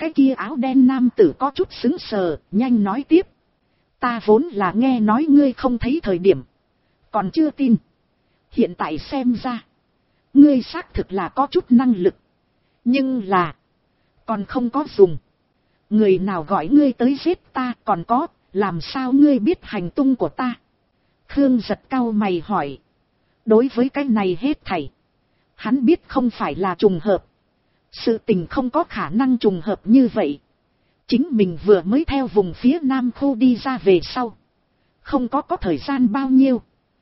Cái kia áo đen nam tử có chút sững sờ, nhanh nói tiếp. Ta vốn là nghe nói ngươi không thấy thời điểm, còn chưa tin. Hiện tại xem ra, ngươi xác thực là có chút năng lực, nhưng là, còn không có dùng. Người nào gọi ngươi tới giết ta, còn có, làm sao ngươi biết hành tung của ta? Khương Giật cau mày hỏi. Đối với cái này hết thảy, hắn biết không phải là trùng hợp. Sự tình không có khả năng trùng hợp như vậy. Chính mình vừa mới theo vùng phía Nam khu đi ra về sau, không có thời gian bao nhiêu.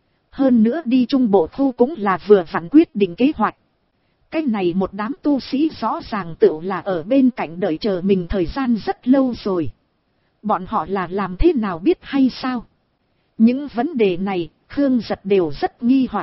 Hơn nữa đi Trung Bộ khu cũng là vừa vặn quyết định kế hoạch. Cái này một đám tu sĩ rõ ràng tựu là ở bên cạnh đợi chờ mình thời gian rất lâu rồi. Bọn họ là làm thế nào biết hay sao? Những vấn đề này, Khương Giật đều rất nghi hoặc.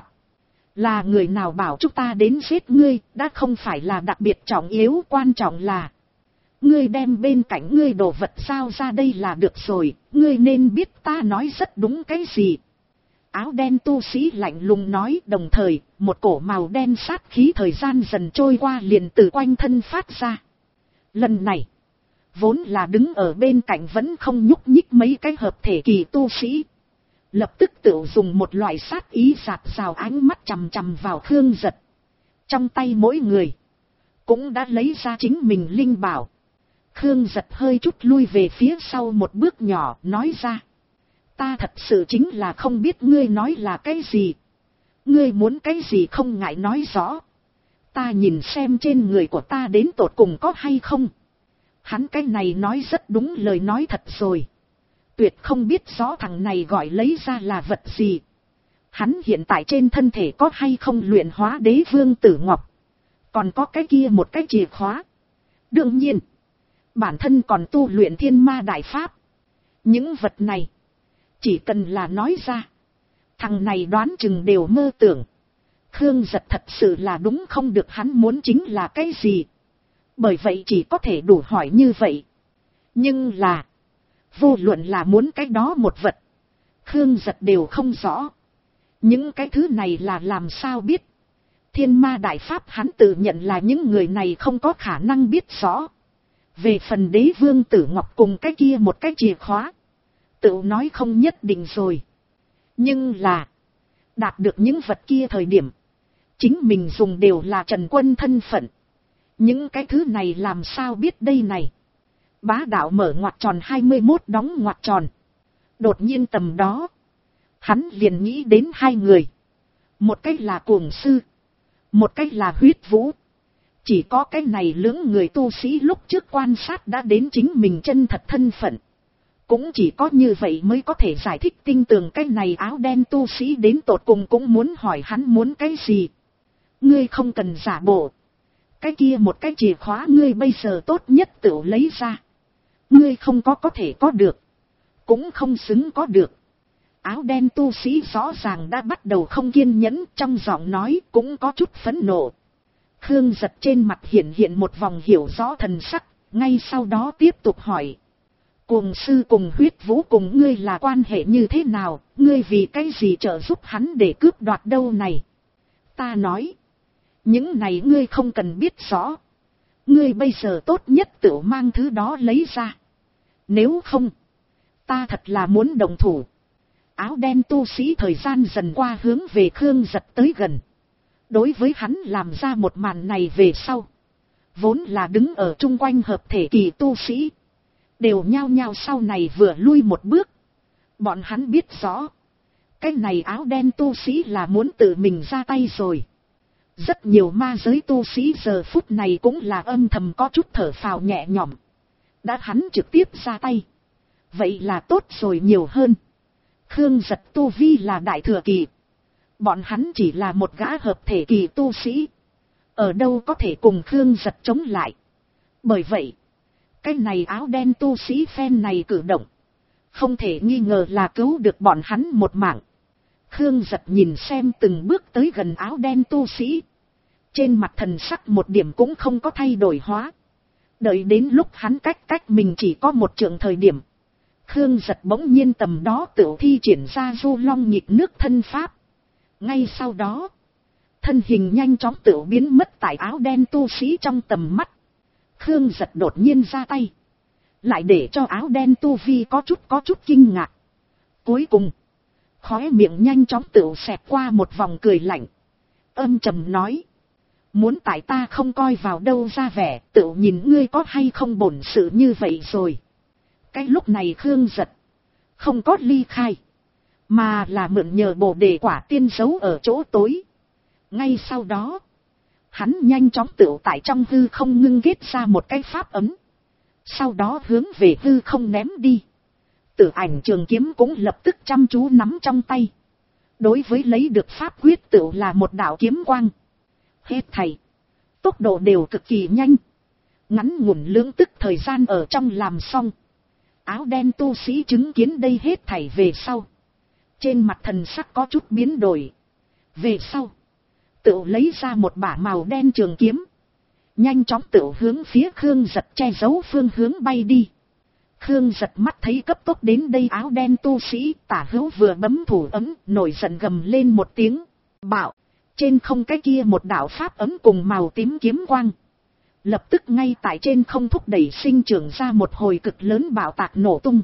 Là người nào bảo chúng ta đến giết ngươi, đã không phải là đặc biệt trọng yếu, quan trọng là ngươi đem bên cạnh ngươi đồ vật giao ra đây là được rồi, ngươi nên biết ta nói rất đúng cái gì. Áo đen tu sĩ lạnh lùng nói, đồng thời, một cổ màu đen sát khí thời gian dần trôi qua liền từ quanh thân phát ra. Lần này, vốn là đứng ở bên cạnh vẫn không nhúc nhích mấy cái hợp thể kỳ tu sĩ. Lập tức tự dùng một loại sát ý rạt rào ánh mắt chằm chằm vào Khương Giật. Trong tay mỗi người, cũng đã lấy ra chính mình linh bảo. Khương Giật hơi chút lui về phía sau một bước nhỏ, nói ra. Ta thật sự chính là không biết ngươi nói là cái gì. Ngươi muốn cái gì không ngại nói rõ. Ta nhìn xem trên người của ta đến tột cùng có hay không. Hắn cái này nói rất đúng lời nói thật rồi. Tuyệt không biết rõ thằng này gọi lấy ra là vật gì. Hắn hiện tại trên thân thể có hay không luyện hóa đế vương tử ngọc. Còn có cái kia một cái chìa khóa. Đương nhiên, bản thân còn tu luyện thiên ma đại pháp. Những vật này, chỉ cần là nói ra, thằng này đoán chừng đều mơ tưởng. Khương Giật thật sự là đúng không được, hắn muốn chính là cái gì. Bởi vậy chỉ có thể đủ hỏi như vậy. Nhưng là, vô luận là muốn cái đó một vật, Khương Giật đều không rõ. Những cái thứ này là làm sao biết. Thiên ma đại pháp hắn tự nhận là những người này không có khả năng biết rõ. Về phần đế vương tử ngọc cùng cái kia một cái chìa khóa, tự nói không nhất định rồi. Nhưng là, đạt được những vật kia thời điểm, chính mình dùng đều là trần quân thân phận. Những cái thứ này làm sao biết đây này. Bá đạo mở ngoặc tròn 21 đóng ngoặc tròn. Đột nhiên tầm đó, hắn liền nghĩ đến hai người. Một cách là Cuồng Sư, một cách là Huyết Vũ. Chỉ có cái này lưỡng người tu sĩ lúc trước quan sát đã đến chính mình chân thật thân phận. Cũng chỉ có như vậy mới có thể giải thích tinh tường cái này áo đen tu sĩ đến tột cùng cũng muốn hỏi hắn muốn cái gì. Ngươi không cần giả bộ. Cái kia một cái chìa khóa ngươi bây giờ tốt nhất tự lấy ra. Ngươi không có thể có được, cũng không xứng có được. Áo đen tu sĩ rõ ràng đã bắt đầu không kiên nhẫn, trong giọng nói cũng có chút phẫn nộ. Khương Giật trên mặt hiện một vòng hiểu rõ thần sắc, ngay sau đó tiếp tục hỏi. Cuồng Sư cùng Huyết Vũ cùng ngươi là quan hệ như thế nào, ngươi vì cái gì trợ giúp hắn để cướp đoạt đâu này? Ta nói, những này ngươi không cần biết rõ. Ngươi bây giờ tốt nhất tự mang thứ đó lấy ra. Nếu không, ta thật là muốn động thủ. Áo đen tu sĩ thời gian dần qua hướng về Khương Giật tới gần. Đối với hắn làm ra một màn này về sau, vốn là đứng ở chung quanh hợp thể kỳ tu sĩ, đều nhao nhao sau này vừa lui một bước. Bọn hắn biết rõ, cái này áo đen tu sĩ là muốn tự mình ra tay rồi. Rất nhiều ma giới tu sĩ giờ phút này cũng là âm thầm có chút thở phào nhẹ nhõm. Đã hắn trực tiếp ra tay, vậy là tốt rồi nhiều hơn. Khương Giật tu vi là đại thừa kỳ, bọn hắn chỉ là một gã hợp thể kỳ tu sĩ, ở đâu có thể cùng Khương Giật chống lại. Bởi vậy, cái này áo đen tu sĩ phen này cử động, không thể nghi ngờ là cứu được bọn hắn một mạng. Khương Giật nhìn xem từng bước tới gần áo đen tu sĩ, trên mặt thần sắc một điểm cũng không có thay đổi hóa. Đợi đến lúc hắn cách mình chỉ có một trượng thời điểm, Khương Giật bỗng nhiên tầm đó tự thi triển ra du long nhịp nước thân pháp. Ngay sau đó, thân hình nhanh chóng tự biến mất tại áo đen tu sĩ trong tầm mắt. Khương Giật đột nhiên ra tay, lại để cho áo đen tu vi có chút kinh ngạc. Cuối cùng, khóe miệng nhanh chóng tựu xẹt qua một vòng cười lạnh, âm trầm nói: muốn tại ta không coi vào đâu ra vẻ, tựu nhìn ngươi có hay không bổn sự như vậy rồi. Cái lúc này Khương Giật không có ly khai, mà là mượn nhờ bồ đề quả tiên giấu ở chỗ tối. Ngay sau đó, hắn nhanh chóng tựu tại trong hư không ngưng kết ra một cái pháp ấm, sau đó hướng về hư không ném đi. Tử ảnh trường kiếm cũng lập tức chăm chú nắm trong tay, đối với lấy được pháp quyết tựu là một đạo kiếm quang. Hết thầy, tốc độ đều cực kỳ nhanh, ngắn ngủn lưỡng tức thời gian ở trong làm xong. Áo đen tu sĩ chứng kiến đây hết thảy về sau, trên mặt thần sắc có chút biến đổi. Về sau, tựu lấy ra một bả màu đen trường kiếm, nhanh chóng tựu hướng phía Khương Giật che giấu phương hướng bay đi. Khương Giật mắt thấy cấp tốc đến đây áo đen tu sĩ, tả hữu vừa bấm thủ ấm, nổi giận gầm lên một tiếng, bạo. Trên không cái kia một đạo pháp ấm cùng màu tím kiếm quang, lập tức ngay tại trên không thúc đẩy sinh trưởng ra một hồi cực lớn bạo tạc nổ tung.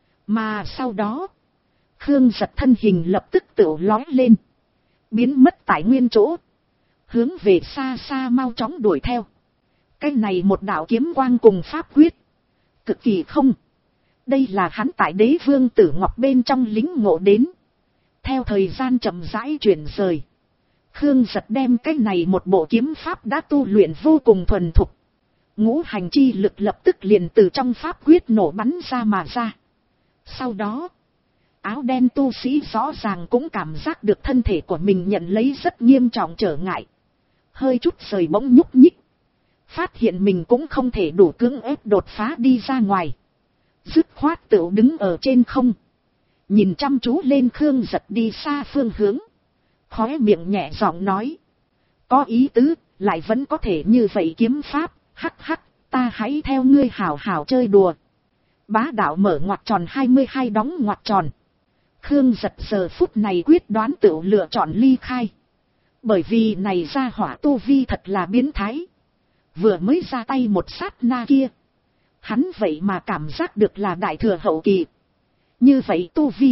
Mà sau đó, Khương Giật thân hình lập tức tựu lói lên, biến mất tại nguyên chỗ, hướng về xa xa mau chóng đuổi theo. Cái này một đạo kiếm quang cùng pháp quyết, cực kỳ không. Đây là hắn tại Đế Vương Tử Ngọc bên trong lính ngộ đến. Theo thời gian chậm rãi chuyển rời, Khương Giật đem cái này một bộ kiếm pháp đã tu luyện vô cùng thuần thục. Ngũ hành chi lực lập tức liền từ trong pháp quyết nổ bắn ra mà ra. Sau đó, áo đen tu sĩ rõ ràng cũng cảm giác được thân thể của mình nhận lấy rất nghiêm trọng trở ngại. Hơi chút rời bỗng nhúc nhích, phát hiện mình cũng không thể đủ cưỡng ép đột phá đi ra ngoài. Dứt khoát tựu đứng ở trên không, nhìn chăm chú lên Khương Giật đi xa phương hướng, khóe miệng nhẹ giọng nói: có ý tứ, lại vẫn có thể như vậy kiếm pháp, hắc hắc, ta hãy theo ngươi hào hào chơi đùa. Bá đạo mở ngoặc tròn 22 đóng ngoặc tròn. Khương Giật giờ phút này quyết đoán tựu lựa chọn ly khai. Bởi vì này ra hỏa tu vi thật là biến thái. Vừa mới ra tay một sát na kia, hắn vậy mà cảm giác được là đại thừa hậu kỳ. Như vậy tu vi,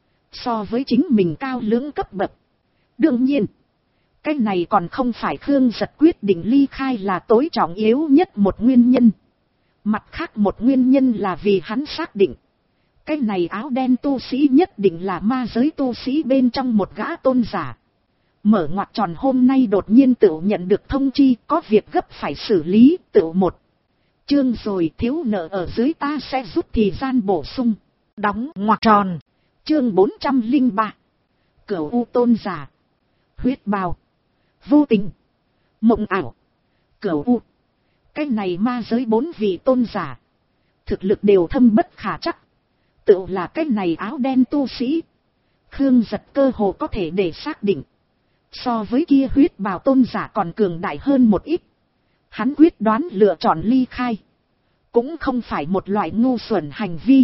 so với chính mình cao lưỡng cấp bậc. Đương nhiên, cái này còn không phải Khương Giật quyết định ly khai là tối trọng yếu nhất một nguyên nhân. Mặt khác một nguyên nhân là vì hắn xác định, cái này áo đen tu sĩ nhất định là ma giới tu sĩ bên trong một gã tôn giả. Mở ngoặc tròn hôm nay đột nhiên tựu nhận được thông chi có việc gấp phải xử lý, tựu một chương rồi thiếu nợ ở dưới ta sẽ rút thời gian bổ sung. Đóng ngoặc tròn. Chương 403. Cửu U tôn giả. Huyết bào. Vô tình. Mộng ảo. Cửu U. Cái này ma giới 4 vị tôn giả, thực lực đều thâm bất khả chắc. Tựu là cái này áo đen tu sĩ, Khương Giật cơ hồ có thể để xác định, so với kia huyết bào tôn giả còn cường đại hơn một ít. Hắn quyết đoán lựa chọn ly khai, cũng không phải một loại ngu xuẩn hành vi.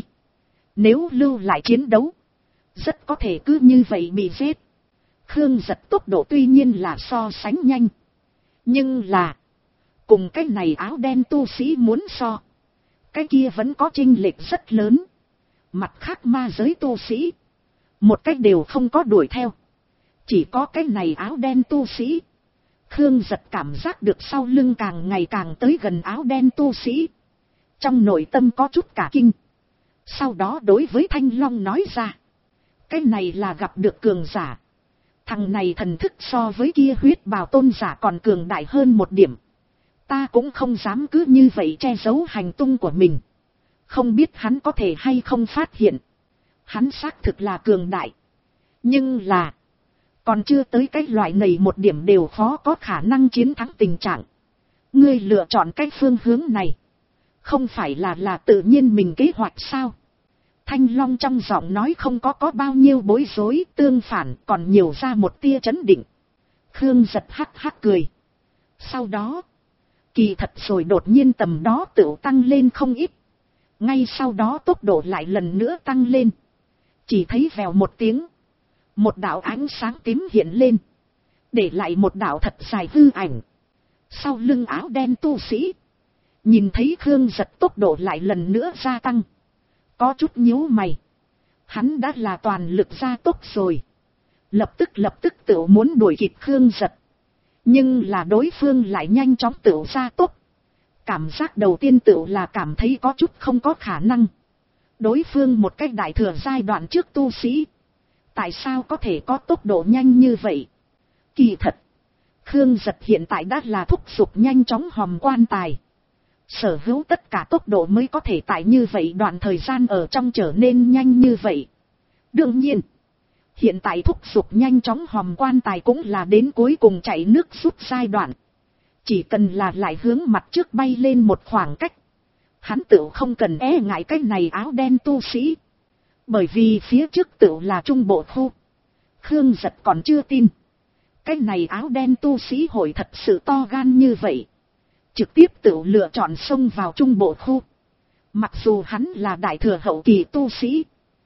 Nếu lưu lại chiến đấu, rất có thể cứ như vậy bị giết. Khương Giật tốc độ tuy nhiên là so sánh nhanh, nhưng là cùng cái này áo đen tu sĩ muốn so, cái kia vẫn có chênh lệch rất lớn. Mặt khác ma giới tu sĩ, một cách đều không có đuổi theo, chỉ có cái này áo đen tu sĩ. Khương Giật cảm giác được sau lưng càng ngày càng tới gần áo đen tu sĩ, trong nội tâm có chút cả kinh. Sau đó đối với Thanh Long nói ra, cái này là gặp được cường giả. Thằng này thần thức so với kia huyết bào tôn giả còn cường đại hơn một điểm. Ta cũng không dám cứ như vậy che giấu hành tung của mình. Không biết hắn có thể hay không phát hiện. Hắn xác thực là cường đại, nhưng là còn chưa tới cái loại này một điểm đều khó có khả năng chiến thắng tình trạng. Ngươi lựa chọn cái phương hướng này, không phải là tự nhiên mình kế hoạch sao? Thanh Long trong giọng nói không có bao nhiêu bối rối, tương phản còn nhiều ra một tia chấn định. Khương Giật hắc hắc cười. Sau đó, kỳ thật rồi đột nhiên tầm đó tựu tăng lên không ít. Ngay sau đó tốc độ lại lần nữa tăng lên. Chỉ thấy vèo một tiếng, một đạo ánh sáng tím hiện lên, để lại một đạo thật dài hư ảnh. Sau lưng áo đen tu sĩ, Nhìn thấy Khương Giật tốc độ lại lần nữa gia tăng. Có chút nhíu mày. Hắn đã là toàn lực gia tốc rồi. Lập tức tự muốn đuổi kịp Khương Giật. Nhưng là đối phương lại nhanh chóng tự gia tốc. Cảm giác đầu tiên tự là cảm thấy có chút không có khả năng. Đối phương một cách đại thừa giai đoạn trước tu sĩ. Tại sao có thể có tốc độ nhanh như vậy? Kỳ thật. Khương Giật hiện tại đã là thúc giục nhanh chóng hòm quan tài. Sở hữu tất cả tốc độ mới có thể tại như vậy đoạn thời gian ở trong trở nên nhanh như vậy. Đương nhiên. Hiện tại thúc giục nhanh chóng hòm quan tài cũng là đến cuối cùng chạy nước rút giai đoạn. Chỉ cần là lại hướng mặt trước bay lên một khoảng cách. Hắn tự không cần e ngại cái này áo đen tu sĩ. Bởi vì phía trước tự là trung bộ khu. Khương Giật còn chưa tin. Cái này áo đen tu sĩ hội thật sự to gan như vậy. Trực tiếp tự lựa chọn xông vào trung bộ khu. Mặc dù hắn là đại thừa hậu kỳ tu sĩ.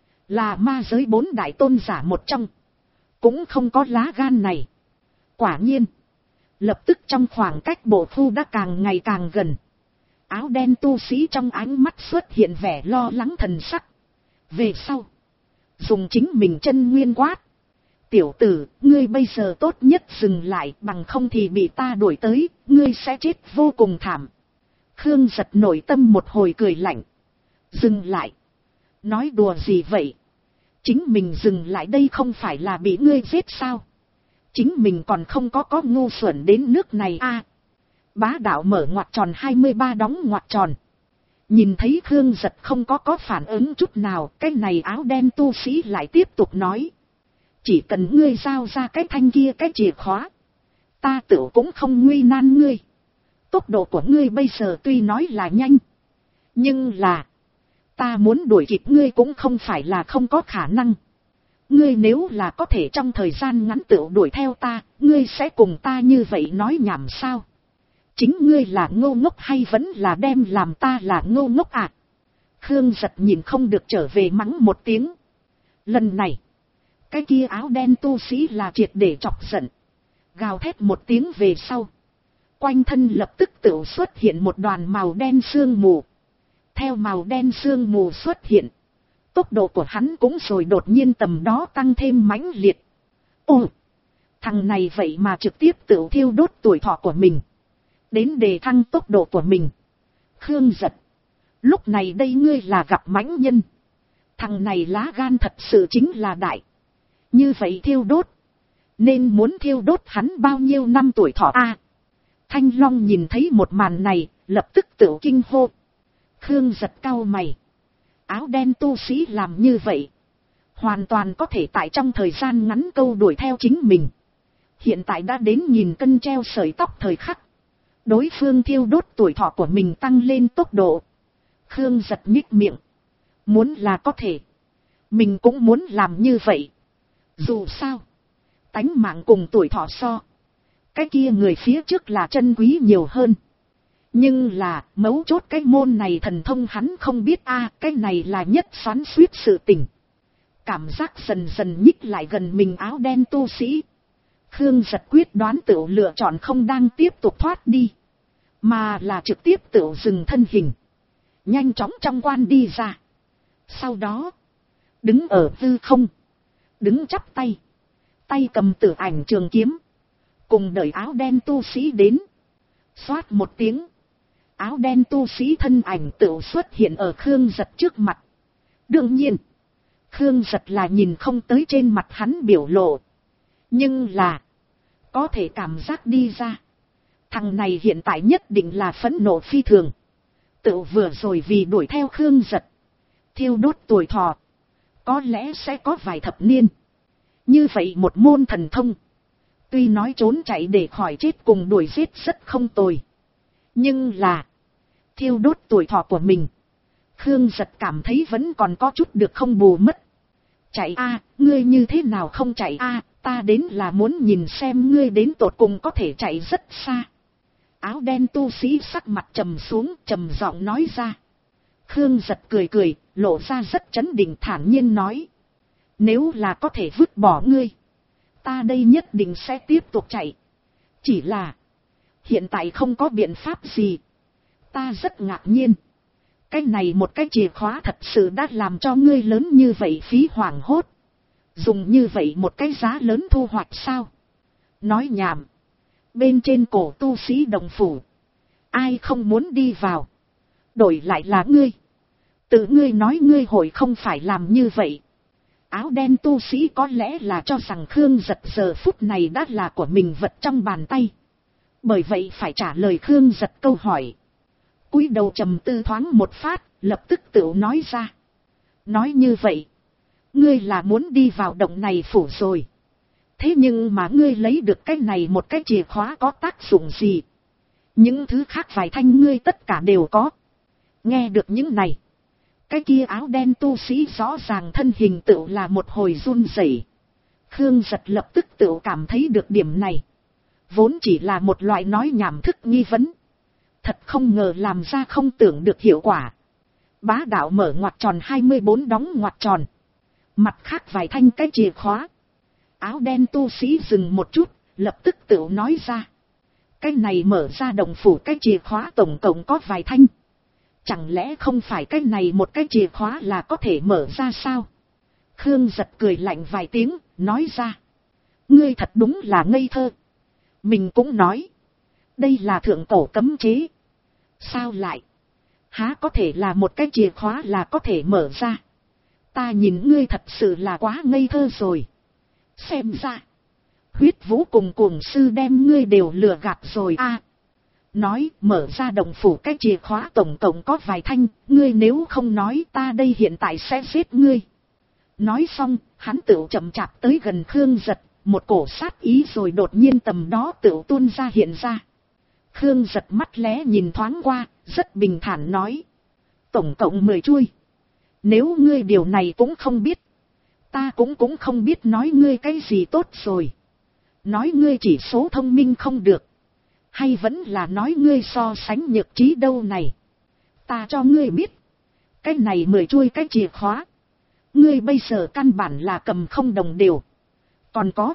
Là ma giới 4 đại tôn giả một trong. Cũng không có lá gan này. Quả nhiên. Lập tức trong khoảng cách bộ khu đã càng ngày càng gần. Áo đen tu sĩ trong ánh mắt xuất hiện vẻ lo lắng thần sắc. Về sau. Dùng chính mình chân nguyên quát. Tiểu tử, ngươi bây giờ tốt nhất dừng lại, bằng không thì bị ta đuổi tới, ngươi sẽ chết vô cùng thảm. Khương Giật nội tâm một hồi cười lạnh. Dừng lại. Nói đùa gì vậy? Chính mình dừng lại đây không phải là bị ngươi giết sao? Chính mình còn không có ngu xuẩn đến nước này a. Bá đạo mở ngoặc tròn 23 đóng ngoặc tròn. Nhìn thấy Khương Giật không có phản ứng chút nào, cái này áo đen tu sĩ lại tiếp tục nói. Chỉ cần ngươi giao ra cái thanh kia cái chìa khóa. Ta tự cũng không nguy nan ngươi. Tốc độ của ngươi bây giờ tuy nói là nhanh. Nhưng là. Ta muốn đuổi kịp ngươi cũng không phải là không có khả năng. Ngươi nếu là có thể trong thời gian ngắn tự đuổi theo ta. Ngươi sẽ cùng ta như vậy nói nhảm sao? Chính ngươi là ngô ngốc hay vẫn là đem làm ta là ngô ngốc à? Khương Giật nhìn không được trở về mắng một tiếng. Lần này. Cái kia áo đen tu sĩ là triệt để chọc giận. Gào thét một tiếng về sau. Quanh thân lập tức tự xuất hiện một đoàn màu đen sương mù. Theo màu đen sương mù xuất hiện. Tốc độ của hắn cũng rồi đột nhiên tầm đó tăng thêm mãnh liệt. Ồ! Thằng này vậy mà trực tiếp tự thiêu đốt tuổi thọ của mình. Đến đề thăng tốc độ của mình. Khương Giật. Lúc này đây ngươi là gặp mãnh nhân. Thằng này lá gan thật sự chính là đại. Như vậy thiêu đốt. Nên muốn thiêu đốt hắn bao nhiêu năm tuổi thọ a? Thanh Long nhìn thấy một màn này, lập tức tự kinh hô. Khương Giật cau mày. Áo đen tu sĩ làm như vậy. Hoàn toàn có thể tại trong thời gian ngắn câu đuổi theo chính mình. Hiện tại đã đến nhìn cân treo sợi tóc thời khắc. Đối phương thiêu đốt tuổi thọ của mình tăng lên tốc độ. Khương Giật nhích miệng. Muốn là có thể. Mình cũng muốn làm như vậy. Dù sao. Tánh mạng cùng tuổi thọ so. Cái kia người phía trước là chân quý nhiều hơn. Nhưng là mấu chốt cái môn này thần thông hắn không biết a, cái này là nhất xoắn suýt sự tình. Cảm giác dần dần nhích lại gần mình áo đen tu sĩ. Khương Giật quyết đoán tự lựa chọn không đang tiếp tục thoát đi. Mà là trực tiếp tự dừng thân hình. Nhanh chóng trong quan đi ra. Sau đó. Đứng ở hư không. Đứng chắp tay. Tay cầm tử ảnh trường kiếm. Cùng đợi áo đen tu sĩ đến. Xoát một tiếng. Áo đen tu sĩ thân ảnh tự xuất hiện ở Khương Giật trước mặt. Đương nhiên. Khương Giật là nhìn không tới trên mặt hắn biểu lộ. Nhưng là. Có thể cảm giác đi ra. Thằng này hiện tại nhất định là phẫn nộ phi thường. Tự vừa rồi vì đuổi theo Khương Giật. Thiêu đốt tuổi thọ. Có lẽ sẽ có vài thập niên. Như vậy một môn thần thông. Tuy nói trốn chạy để khỏi chết cùng đuổi giết rất không tồi. Nhưng là. Thiêu đốt tuổi thọ của mình. Khương Giật cảm thấy vẫn còn có chút được không bù mất. Chạy a, ngươi như thế nào không chạy a, ta đến là muốn nhìn xem ngươi đến tột cùng có thể chạy rất xa. Áo đen tu sĩ sắc mặt trầm xuống, trầm giọng nói ra. Khương Giật cười cười, lộ ra rất chấn định thản nhiên nói. Nếu là có thể vứt bỏ ngươi, ta đây nhất định sẽ tiếp tục chạy. Chỉ là, hiện tại không có biện pháp gì. Ta rất ngạc nhiên. Cái này một cái chìa khóa thật sự đã làm cho ngươi lớn như vậy phí hoảng hốt. Dùng như vậy một cái giá lớn thu hoạch sao? Nói nhảm. Bên trên cổ tu sĩ đồng phủ. Ai không muốn đi vào. Đổi lại là ngươi. Tự ngươi nói ngươi hội không phải làm như vậy. Áo đen tu sĩ có lẽ là cho rằng Khương Giật giờ phút này đã là của mình vật trong bàn tay. Bởi vậy phải trả lời Khương Giật câu hỏi. Cúi đầu trầm tư thoáng một phát, lập tức tự nói ra. Nói như vậy, ngươi là muốn đi vào động này phủ rồi. Thế nhưng mà ngươi lấy được cái này một cái chìa khóa có tác dụng gì? Những thứ khác vài thanh ngươi tất cả đều có. Nghe được những này, cái kia áo đen tu sĩ rõ ràng thân hình tựu là một hồi run rẩy. Khương Giật lập tức tựu cảm thấy được điểm này. Vốn chỉ là một loại nói nhảm thức nghi vấn. Thật không ngờ làm ra không tưởng được hiệu quả. Bá đạo mở ngoặc tròn 24 đóng ngoặc tròn. Mặt khác vài thanh cái chìa khóa. Áo đen tu sĩ dừng một chút, lập tức tựu nói ra. Cái này mở ra đồng phủ cái chìa khóa tổng cộng có vài thanh. Chẳng lẽ không phải cái này một cái chìa khóa là có thể mở ra sao? Khương Giật cười lạnh vài tiếng, nói ra. Ngươi thật đúng là ngây thơ. Mình cũng nói. Đây là thượng cổ cấm chế. Sao lại? Há có thể là một cái chìa khóa là có thể mở ra. Ta nhìn ngươi thật sự là quá ngây thơ rồi. Xem ra. Huyết Vũ cùng cuồng sư đem ngươi đều lừa gạt rồi a. Nói mở ra đồng phủ cái chìa khóa tổng cộng có vài thanh. Ngươi nếu không nói ta đây hiện tại sẽ giết ngươi. Nói xong hắn tựu chậm chạp tới gần Khương Giật. Một cổ sát ý rồi đột nhiên tầm đó tựu tuôn ra hiện ra. Khương Giật mắt lé nhìn thoáng qua, rất bình thản nói. Tổng cộng 10 chuôi. Nếu ngươi điều này cũng không biết. Ta cũng không biết nói ngươi cái gì tốt rồi. Nói ngươi chỉ số thông minh không được. Hay vẫn là nói ngươi so sánh nhược trí đâu này. Ta cho ngươi biết. Cái này 10 chuôi cái chìa khóa. Ngươi bây giờ căn bản là cầm không đồng đều. Còn có.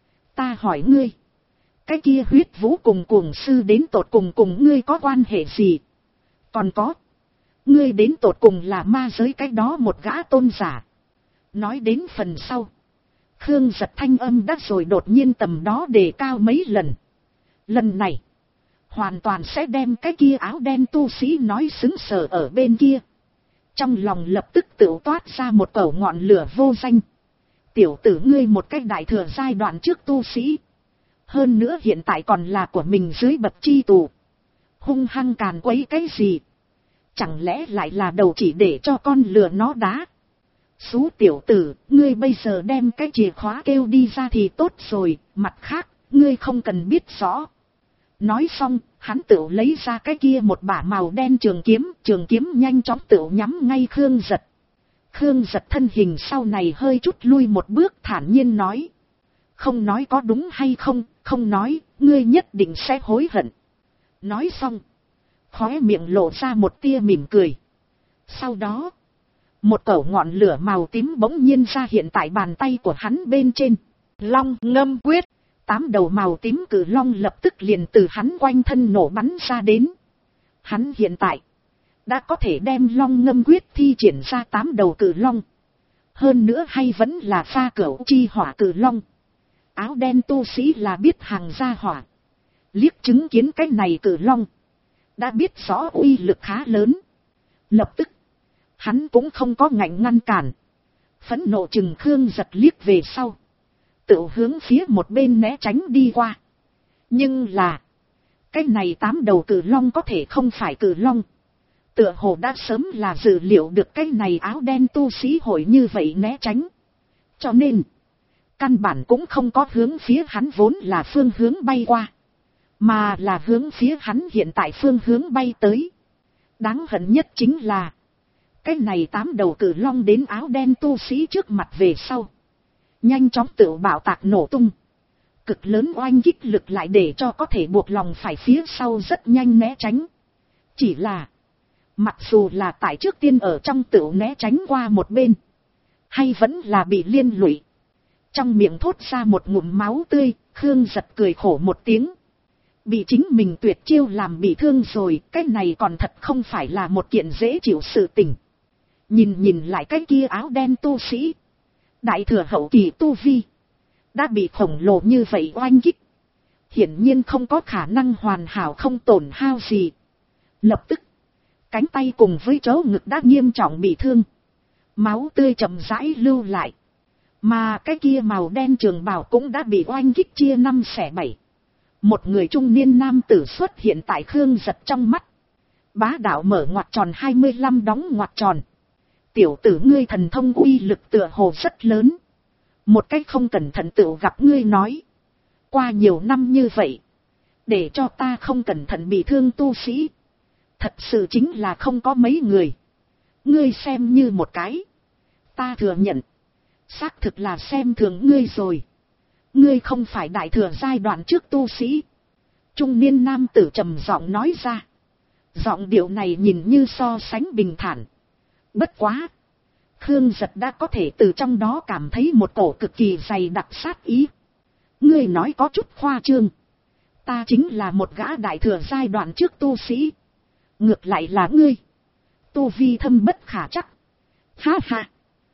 Ta hỏi ngươi. Cái kia Huyết Vũ cùng cuồng sư đến tột cùng ngươi có quan hệ gì? Còn có. Ngươi đến tột cùng là ma giới cái đó một gã tôn giả. Nói đến phần sau. Khương Giật thanh âm đắt rồi đột nhiên tầm đó đề cao mấy lần. Lần này. Hoàn toàn sẽ đem cái kia áo đen tu sĩ nói xứng sở ở bên kia. Trong lòng lập tức tự toát ra một cẩu ngọn lửa vô danh. Tiểu tử ngươi một cách đại thừa giai đoạn trước tu sĩ. Hơn nữa hiện tại còn là của mình dưới bậc chi tù. Hung hăng càn quấy cái gì? Chẳng lẽ lại là đầu chỉ để cho con lừa nó đá? Xú tiểu tử, ngươi bây giờ đem cái chìa khóa kêu đi ra thì tốt rồi, mặt khác, ngươi không cần biết rõ. Nói xong, hắn tự lấy ra cái kia một bả màu đen trường kiếm nhanh chóng tự nhắm ngay Khương Giật. Khương Giật thân hình sau này hơi chút lui một bước thản nhiên nói. Không nói có đúng hay không, không nói, ngươi nhất định sẽ hối hận. Nói xong, khóe miệng lộ ra một tia mỉm cười. Sau đó, một cẩu ngọn lửa màu tím bỗng nhiên ra hiện tại bàn tay của hắn bên trên. Long ngâm quyết, 8 đầu màu tím cử long lập tức liền từ hắn quanh thân nổ bắn ra đến. Hắn hiện tại đã có thể đem long ngâm quyết thi triển ra 8 đầu cử long. Hơn nữa hay vẫn là pha cửu chi hỏa cử long. Áo đen tu sĩ là biết hàng gia hỏa. Liếc chứng kiến cái này cử long. Đã biết rõ uy lực khá lớn. Lập tức. Hắn cũng không có ngạnh ngăn cản. Phẫn nộ chừng Khương Giật liếc về sau. Tự hướng phía một bên né tránh đi qua. Nhưng là. Cái này 8 đầu cử long có thể không phải cử long. Tựa hồ đã sớm là dự liệu được cái này áo đen tu sĩ hội như vậy né tránh. Cho nên. Căn bản cũng không có hướng phía hắn vốn là phương hướng bay qua. Mà là hướng phía hắn hiện tại phương hướng bay tới. Đáng hận nhất chính là. Cái này 8 đầu cử long đến áo đen tu sĩ trước mặt về sau. Nhanh chóng tự bạo tạc nổ tung. Cực lớn oanh kích lực lại để cho có thể buộc lòng phải phía sau rất nhanh né tránh. Chỉ là. Mặc dù là tại trước tiên ở trong tự né tránh qua một bên. Hay vẫn là bị liên lụy. Trong miệng thốt ra một ngụm máu tươi, Khương Giật cười khổ một tiếng. Bị chính mình tuyệt chiêu làm bị thương rồi, cái này còn thật không phải là một kiện dễ chịu sự tình. Nhìn lại cái kia áo đen tu sĩ. Đại thừa hậu kỳ tu vi. Đã bị khổng lồ như vậy oanh kích. Hiển nhiên không có khả năng hoàn hảo không tổn hao gì. Lập tức, cánh tay cùng với chỗ ngực đã nghiêm trọng bị thương. Máu tươi chậm rãi lưu lại. Mà cái kia màu đen trường bào cũng đã bị oanh kích chia 5 xẻ 7. Một người trung niên nam tử xuất hiện tại Khương Giật trong mắt. Bá đạo mở ngoặc tròn 25 đóng ngoặc tròn. Tiểu tử ngươi thần thông uy lực tựa hồ rất lớn. Một cách không cẩn thận tự gặp ngươi nói. Qua nhiều năm như vậy. Để cho ta không cẩn thận bị thương tu sĩ. Thật sự chính là không có mấy người. Ngươi xem như một cái. Ta thừa nhận. Xác thực là xem thường ngươi rồi. Ngươi không phải đại thừa giai đoạn trước tu sĩ. Trung niên nam tử trầm giọng nói ra. Giọng điệu này nhìn như so sánh bình thản. Bất quá. Khương Giật đã có thể từ trong đó cảm thấy một cổ cực kỳ dày đặc sát ý. Ngươi nói có chút khoa trương. Ta chính là một gã đại thừa giai đoạn trước tu sĩ. Ngược lại là ngươi. Tu vi thâm bất khả chắc. Ha ha.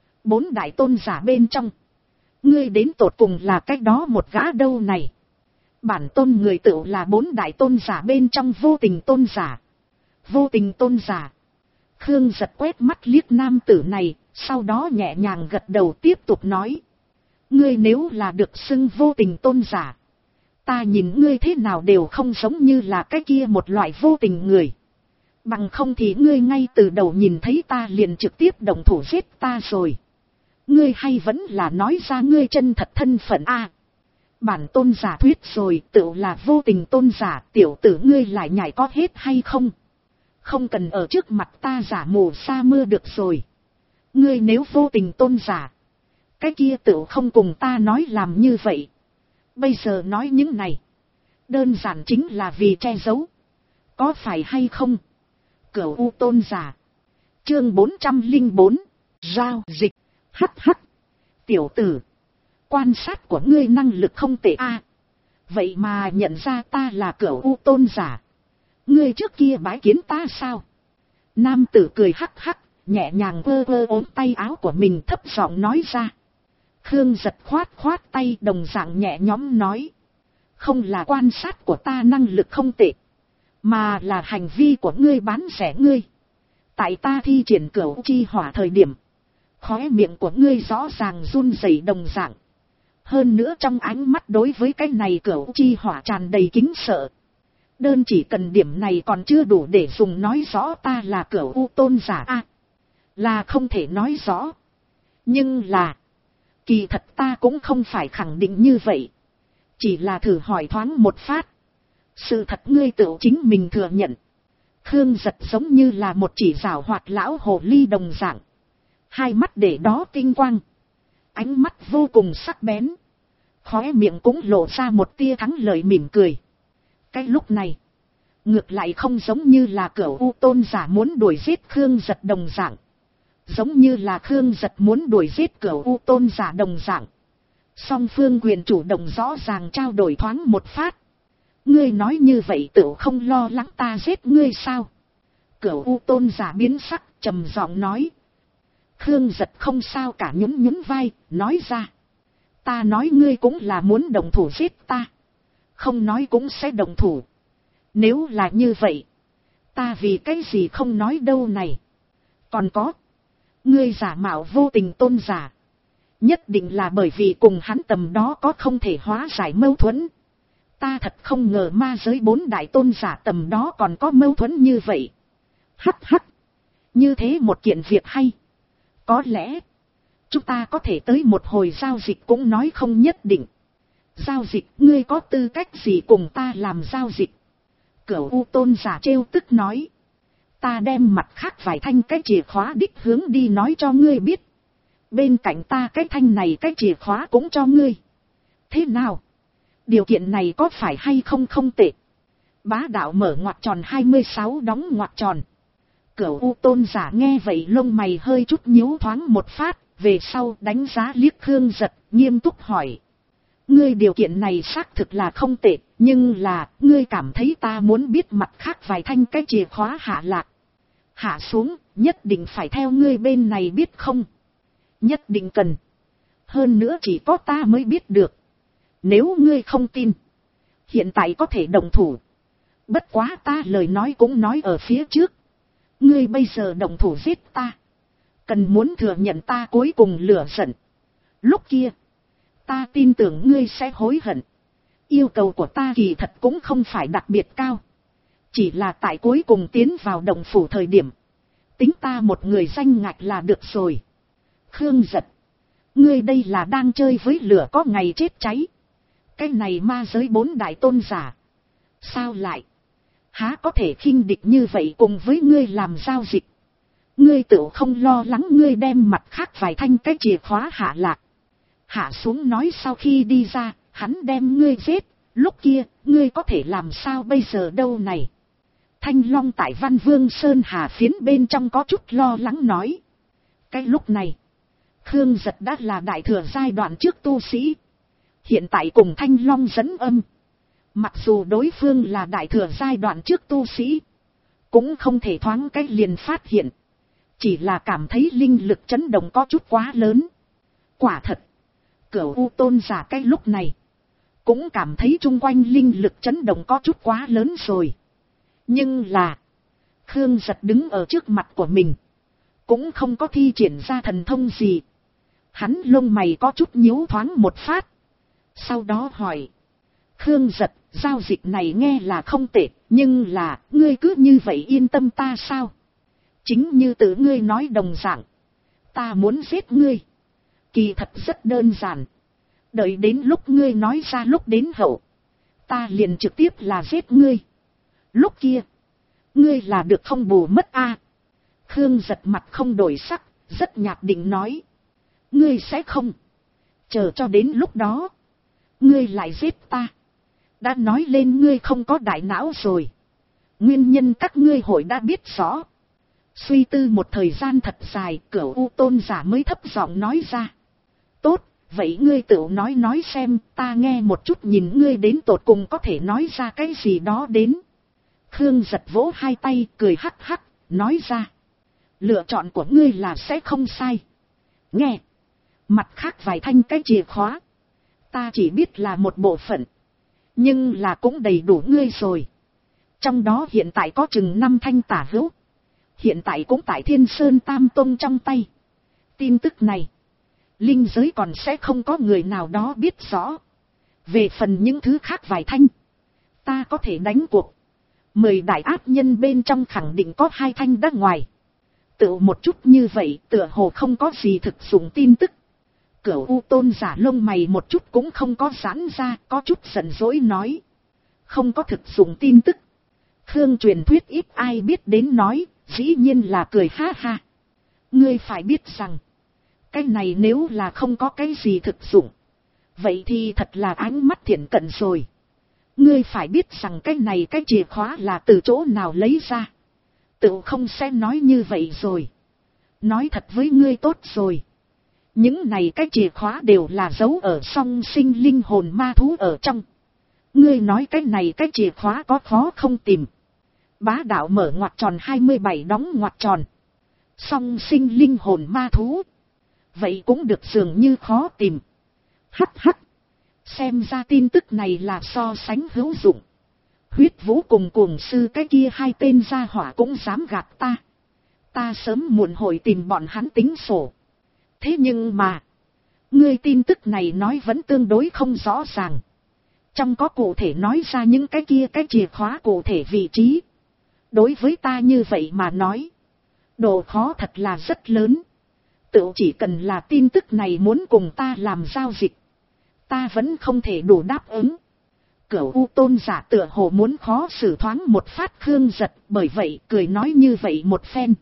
4 đại tôn giả bên trong. Ngươi đến tột cùng là cách đó một gã đâu này. Bản tôn người tựu là 4 đại tôn giả bên trong vô tình tôn giả. Vô tình tôn giả. Khương Giật quét mắt liếc nam tử này. Sau đó nhẹ nhàng gật đầu tiếp tục nói. Ngươi nếu là được xưng vô tình tôn giả. Ta nhìn ngươi thế nào đều không giống như là cái kia một loại vô tình người. Bằng không thì ngươi ngay từ đầu nhìn thấy ta liền trực tiếp động thủ giết ta rồi. Ngươi hay vẫn là nói ra ngươi chân thật thân phận a? Bản tôn giả thuyết rồi, tựu là vô tình tôn giả, tiểu tử ngươi lại nhảy có hết hay không? Không cần ở trước mặt ta giả mù sa mưa được rồi. Ngươi nếu vô tình tôn giả, cái kia tựu không cùng ta nói làm như vậy. Bây giờ nói những này, đơn giản chính là vì che giấu. Có phải hay không? Cửu U tôn giả. Chương 404. Giao dịch. Hắc hắc. Tiểu tử. Quan sát của ngươi năng lực không tệ a. Vậy mà nhận ra ta là Cửu U tôn giả. Ngươi trước kia bái kiến ta sao? Nam tử cười hắc hắc, nhẹ nhàng vơ vơ ốm tay áo của mình thấp giọng nói ra. Khương Giật khoát tay đồng dạng nhẹ nhõm nói. Không là quan sát của ta năng lực không tệ. Mà là hành vi của ngươi bán rẻ ngươi. Tại ta thi triển Cửu chi hỏa thời điểm. Khóe miệng của ngươi rõ ràng run rẩy đồng dạng. Hơn nữa trong ánh mắt đối với cái này Cửu chi hỏa tràn đầy kính sợ. Đơn chỉ cần điểm này còn chưa đủ để dùng nói rõ ta là Cửu U tôn giả a. Là không thể nói rõ. Nhưng là. Kỳ thật ta cũng không phải khẳng định như vậy. Chỉ là thử hỏi thoáng một phát. Sự thật ngươi tự chính mình thừa nhận. Khương Giật giống như là một chỉ giảo hoạt lão hồ ly đồng dạng. Hai mắt để đó tinh quang. Ánh mắt vô cùng sắc bén. Khóe miệng cũng lộ ra một tia thắng lợi mỉm cười. Cái lúc này. Ngược lại không giống như là Cửu U tôn giả muốn đuổi giết Khương Giật đồng dạng. Giống như là Khương Giật muốn đuổi giết Cửu U tôn giả đồng dạng. Song phương quyền chủ động rõ ràng trao đổi thoáng một phát. Ngươi nói như vậy tự không lo lắng ta giết ngươi sao? Cửu U tôn giả biến sắc, trầm giọng nói. Khương Giật không sao cả nhún vai, nói ra. Ta nói ngươi cũng là muốn động thủ giết ta. Không nói cũng sẽ động thủ. Nếu là như vậy, ta vì cái gì không nói đâu này. Còn có, ngươi giả mạo vô tình tôn giả. Nhất định là bởi vì cùng hắn tầm đó có không thể hóa giải mâu thuẫn. Ta thật không ngờ ma giới 4 đại tôn giả tầm đó còn có mâu thuẫn như vậy. Hắc hắc. Như thế một kiện việc hay. Có lẽ, chúng ta có thể tới một hồi giao dịch cũng nói không nhất định. Giao dịch, ngươi có tư cách gì cùng ta làm giao dịch? Cửu U tôn giả trêu tức nói. Ta đem mặt khác vài thanh cái chìa khóa đích hướng đi nói cho ngươi biết. Bên cạnh ta cái thanh này cái chìa khóa cũng cho ngươi. Thế nào? Điều kiện này có phải hay không không tệ? Bá đạo mở ngoặc tròn 26 đóng ngoặc tròn. Cửu U tôn giả nghe vậy lông mày hơi chút nhíu thoáng một phát. Về sau đánh giá liếc Khương Giật, nghiêm túc hỏi. Ngươi điều kiện này xác thực là không tệ, Nhưng là, ngươi cảm thấy ta muốn biết mặt khác vài thanh cái chìa khóa hạ lạc. Hạ xuống, nhất định phải theo ngươi bên này biết không? Nhất định cần. Hơn nữa chỉ có ta mới biết được. Nếu ngươi không tin, hiện tại có thể động thủ. Bất quá ta lời nói cũng nói ở phía trước. Ngươi bây giờ động thủ giết ta, cần muốn thừa nhận ta cuối cùng lửa giận. Lúc kia, ta tin tưởng ngươi sẽ hối hận. Yêu cầu của ta kỳ thật cũng không phải đặc biệt cao. Chỉ là tại cuối cùng tiến vào động phủ thời điểm, tính ta một người danh ngạch là được rồi. Khương Giật, ngươi đây là đang chơi với lửa có ngày chết cháy. Cái này ma giới 4 đại tôn giả, sao lại há có thể khinh địch như vậy cùng với ngươi làm giao dịch. Ngươi tự không lo lắng ngươi đem mặt khác vài thanh cái chìa khóa hạ lạc. Hạ xuống nói sau khi đi ra, hắn đem ngươi giết, lúc kia, ngươi có thể làm sao bây giờ đâu này. Thanh Long tại Văn Vương Sơn Hà phiến bên trong có chút lo lắng nói. Cái lúc này, Khương Giật đã là đại thừa giai đoạn trước tu sĩ. Hiện tại cùng Thanh Long dẫn âm. Mặc dù đối phương là đại thừa giai đoạn trước tu sĩ, cũng không thể thoáng cách liền phát hiện. Chỉ là cảm thấy linh lực chấn động có chút quá lớn. Quả thật, Cửu U tôn giả cái lúc này cũng cảm thấy chung quanh linh lực chấn động có chút quá lớn rồi. Nhưng là, Khương Giật đứng ở trước mặt của mình, cũng không có thi triển ra thần thông gì. Hắn lông mày có chút nhíu thoáng một phát. Sau đó hỏi, Khương Giật, giao dịch này nghe là không tệ, nhưng là, ngươi cứ như vậy yên tâm ta sao? Chính như tự ngươi nói đồng dạng, ta muốn giết ngươi. Kỳ thật rất đơn giản. Đợi đến lúc ngươi nói ra lúc đến hậu, ta liền trực tiếp là giết ngươi. Lúc kia, ngươi là được không bù mất a. Khương Giật mặt không đổi sắc, rất nhạt định nói. Ngươi sẽ không. Chờ cho đến lúc đó, ngươi lại giết ta. Đã nói lên ngươi không có đại não rồi. Nguyên nhân các ngươi hội đã biết rõ. Suy tư một thời gian thật dài, Cửu U tôn giả mới thấp giọng nói ra. Tốt, vậy ngươi tự nói xem, ta nghe một chút nhìn ngươi đến tột cùng có thể nói ra cái gì đó đến. Khương Giật vỗ hai tay, cười hắc hắc, nói ra. Lựa chọn của ngươi là sẽ không sai. Nghe, mặt khác vài thanh cái chìa khóa, ta chỉ biết là một bộ phận, nhưng là cũng đầy đủ ngươi rồi. Trong đó hiện tại có chừng 5 thanh tả hữu, hiện tại cũng tại Thiên Sơn Tam Tông trong tay. Tin tức này, linh giới còn sẽ không có người nào đó biết rõ. Về phần những thứ khác vài thanh, ta có thể đánh cuộc 10 đại ác nhân bên trong khẳng định có 2 thanh đã ngoài. Tự một chút như vậy tựa hồ không có gì thực dụng tin tức. Cửu U tôn giả lông mày một chút cũng không có giãn ra, có chút giận dỗi nói. Không có thực dụng tin tức. Khương truyền thuyết ít ai biết đến nói, dĩ nhiên là cười ha ha. Ngươi phải biết rằng, cái này nếu là không có cái gì thực dụng, vậy thì thật là ánh mắt thiện cận rồi. Ngươi phải biết rằng cái này cái chìa khóa là từ chỗ nào lấy ra. Tự không sẽ nói như vậy rồi. Nói thật với ngươi tốt rồi. Những này cái chìa khóa đều là giấu ở song sinh linh hồn ma thú ở trong. Ngươi nói cái này cái chìa khóa có khó không tìm. Bá đạo mở ngoặc tròn 27 đóng ngoặc tròn. Song sinh linh hồn ma thú. Vậy cũng được dường như khó tìm. Hắc hắc. Xem ra tin tức này là so sánh hữu dụng. Huyết Vũ cùng Cuồng Sư cái kia 2 tên gia hỏa cũng dám gạt ta. Ta sớm muộn hồi tìm bọn hắn tính sổ. Thế nhưng mà, ngươi tin tức này nói vẫn tương đối không rõ ràng. Trong có cụ thể nói ra những cái kia cái chìa khóa cụ thể vị trí. Đối với ta như vậy mà nói, độ khó thật là rất lớn. Tự chỉ cần là tin tức này muốn cùng ta làm giao dịch, ta vẫn không thể đủ đáp ứng. Cửu U tôn giả tựa hồ muốn khó xử thoáng một phát Khương Giật, bởi vậy cười nói như vậy một phen.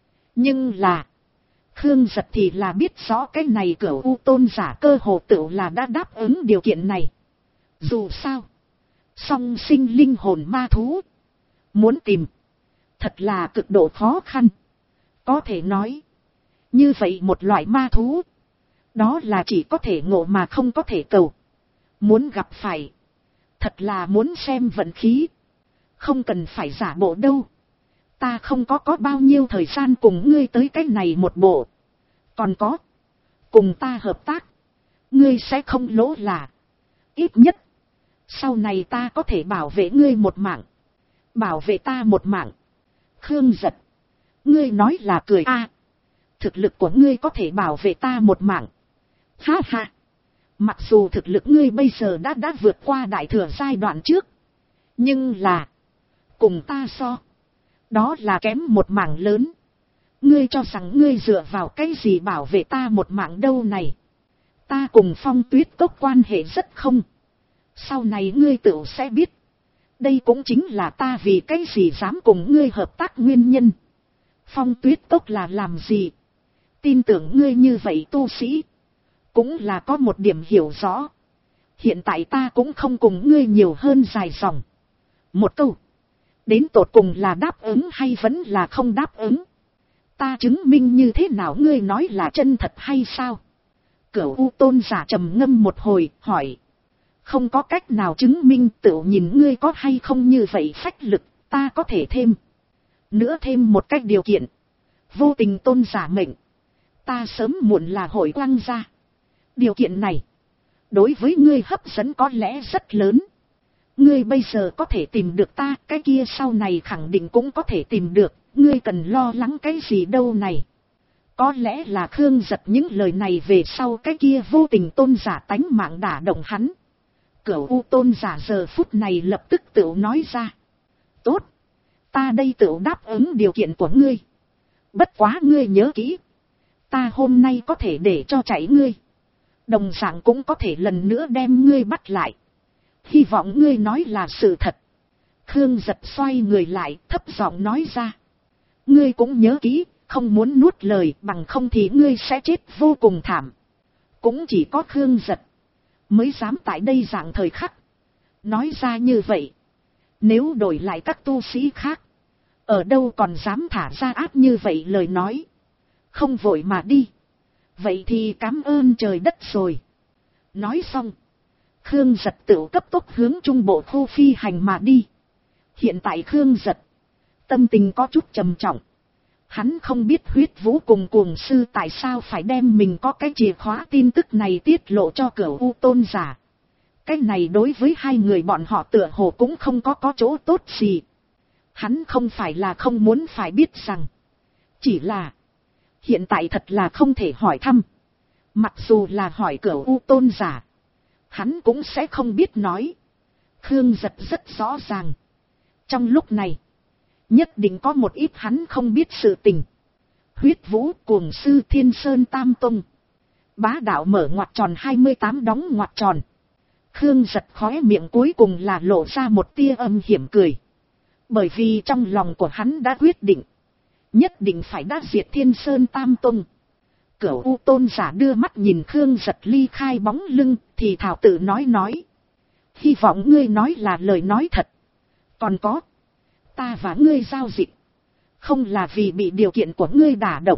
Nhưng là, Khương Giật thì là biết rõ cái này Cửu U tôn giả cơ hồ tự là đã đáp ứng điều kiện này. Dù sao, song sinh linh hồn ma thú, muốn tìm, thật là cực độ khó khăn. Có thể nói, như vậy một loại ma thú, đó là chỉ có thể ngộ mà không có thể cầu. Muốn gặp phải, Thật là muốn xem vận khí. Không cần phải giả bộ đâu. Ta không có bao nhiêu thời gian cùng ngươi tới cái này một bộ. Còn có. Cùng ta hợp tác. Ngươi sẽ không lỗ là. Ít nhất. Sau này ta có thể bảo vệ ngươi một mạng. Bảo vệ ta một mạng. Khương Giật. Ngươi nói là cười a? Thực lực của ngươi có thể bảo vệ ta một mạng. Ha ha. Mặc dù thực lực ngươi bây giờ đã vượt qua đại thừa giai đoạn trước. Nhưng là. Cùng ta so. Đó là kém một mảng lớn. Ngươi cho rằng ngươi dựa vào cái gì bảo vệ ta một mạng đâu này. Ta cùng Phong Tuyết Cốc quan hệ rất không. Sau này ngươi tự sẽ biết. Đây cũng chính là ta vì cái gì dám cùng ngươi hợp tác nguyên nhân. Phong Tuyết Cốc là làm gì? Tin tưởng ngươi như vậy tu sĩ. Cũng là có một điểm hiểu rõ. Hiện tại ta cũng không cùng ngươi nhiều hơn dài dòng. Một câu. Đến tột cùng là đáp ứng hay vẫn là không đáp ứng. Ta chứng minh như thế nào ngươi nói là chân thật hay sao? Cửu U Tôn giả trầm ngâm một hồi, hỏi. Không có cách nào chứng minh, tự nhìn ngươi có hay không như vậy phách lực, ta có thể thêm. Nữa thêm một cách điều kiện. Vô tình tôn giả mệnh. Ta sớm muộn là hội quang ra. Điều kiện này. Đối với ngươi hấp dẫn có lẽ rất lớn. Ngươi bây giờ có thể tìm được ta, cái kia sau này khẳng định cũng có thể tìm được. Ngươi cần lo lắng cái gì đâu này. Có lẽ là Khương Giật những lời này về sau cái kia vô tình tôn giả tánh mạng đả động hắn. Cửu U Tôn giả giờ phút này lập tức tự nói ra. Tốt. Ta đây tự đáp ứng điều kiện của ngươi. Bất quá ngươi nhớ kỹ. Ta hôm nay có thể để cho chạy ngươi. Đồng dạng cũng có thể lần nữa đem ngươi bắt lại. Hy vọng ngươi nói là sự thật. Khương Giật xoay người lại thấp giọng nói ra. Ngươi cũng nhớ kỹ. Không muốn nuốt lời, bằng không thì ngươi sẽ chết vô cùng thảm. Cũng chỉ có Khương Giật mới dám tại đây dạng thời khắc nói ra như vậy. Nếu đổi lại các tu sĩ khác, ở đâu còn dám thả ra áp như vậy lời nói. Không vội mà đi. Vậy thì cảm ơn trời đất rồi. Nói xong, Khương Giật tự cấp tốc hướng trung bộ khu phi hành mà đi. Hiện tại Khương Giật tâm tình có chút trầm trọng. Hắn không biết Huyết Vũ cùng Cuồng Sư tại sao phải đem mình có cái chìa khóa tin tức này tiết lộ cho Cửu U Tôn giả. Cái này đối với hai người bọn họ tựa hồ cũng không có chỗ tốt gì. Hắn không phải là không muốn phải biết rằng. Chỉ là hiện tại thật là không thể hỏi thăm. Mặc dù là hỏi Cửu U Tôn giả, hắn cũng sẽ không biết nói. Khương Giật rất rõ ràng. Trong lúc này nhất định có một ít hắn không biết sự tình. Huyết Vũ, Cuồng Sư, Thiên Sơn Tam Tông. Bá đạo mở ngoặc tròn 28 đóng ngoặc tròn. Khương Giật khóe miệng cuối cùng là lộ ra một tia âm hiểm cười. Bởi vì trong lòng của hắn đã quyết định. Nhất định phải đã diệt Thiên Sơn Tam Tông. Cửu U Tôn giả đưa mắt nhìn Khương Giật ly khai bóng lưng, thì thảo tự nói. Hy vọng ngươi nói là lời nói thật. Còn có. Ta và ngươi giao dịch. Không là vì bị điều kiện của ngươi đả động.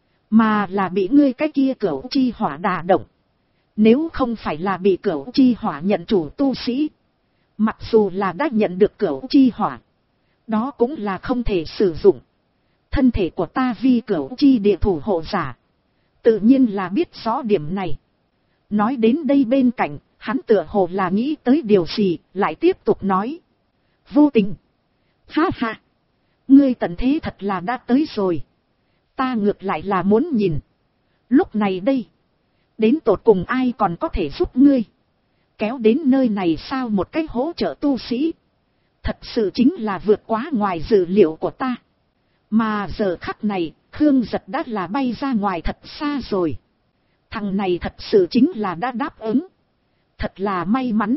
Mà là bị ngươi cái kia Cửu Chi Hỏa đả động. Nếu không phải là bị Cửu Chi Hỏa nhận chủ tu sĩ. Mặc dù là đã nhận được Cửu Chi Hỏa. Đó cũng là không thể sử dụng. Thân thể của ta vì Cửu Chi địa thủ hộ giả. Tự nhiên là biết rõ điểm này. Nói đến đây bên cạnh, hắn tựa hồ là nghĩ tới điều gì, lại tiếp tục nói. Vô tình. Ha ha. Ngươi tận thế thật là đã tới rồi. Ta ngược lại là muốn nhìn. Lúc này đây. Đến tột cùng ai còn có thể giúp ngươi. Kéo đến nơi này sao một cách hỗ trợ tu sĩ. Thật sự chính là vượt quá ngoài dự liệu của ta. Mà giờ khắc này, Khương Giật đã là bay ra ngoài thật xa rồi. Thằng này thật sự chính là đã đáp ứng. Thật là may mắn.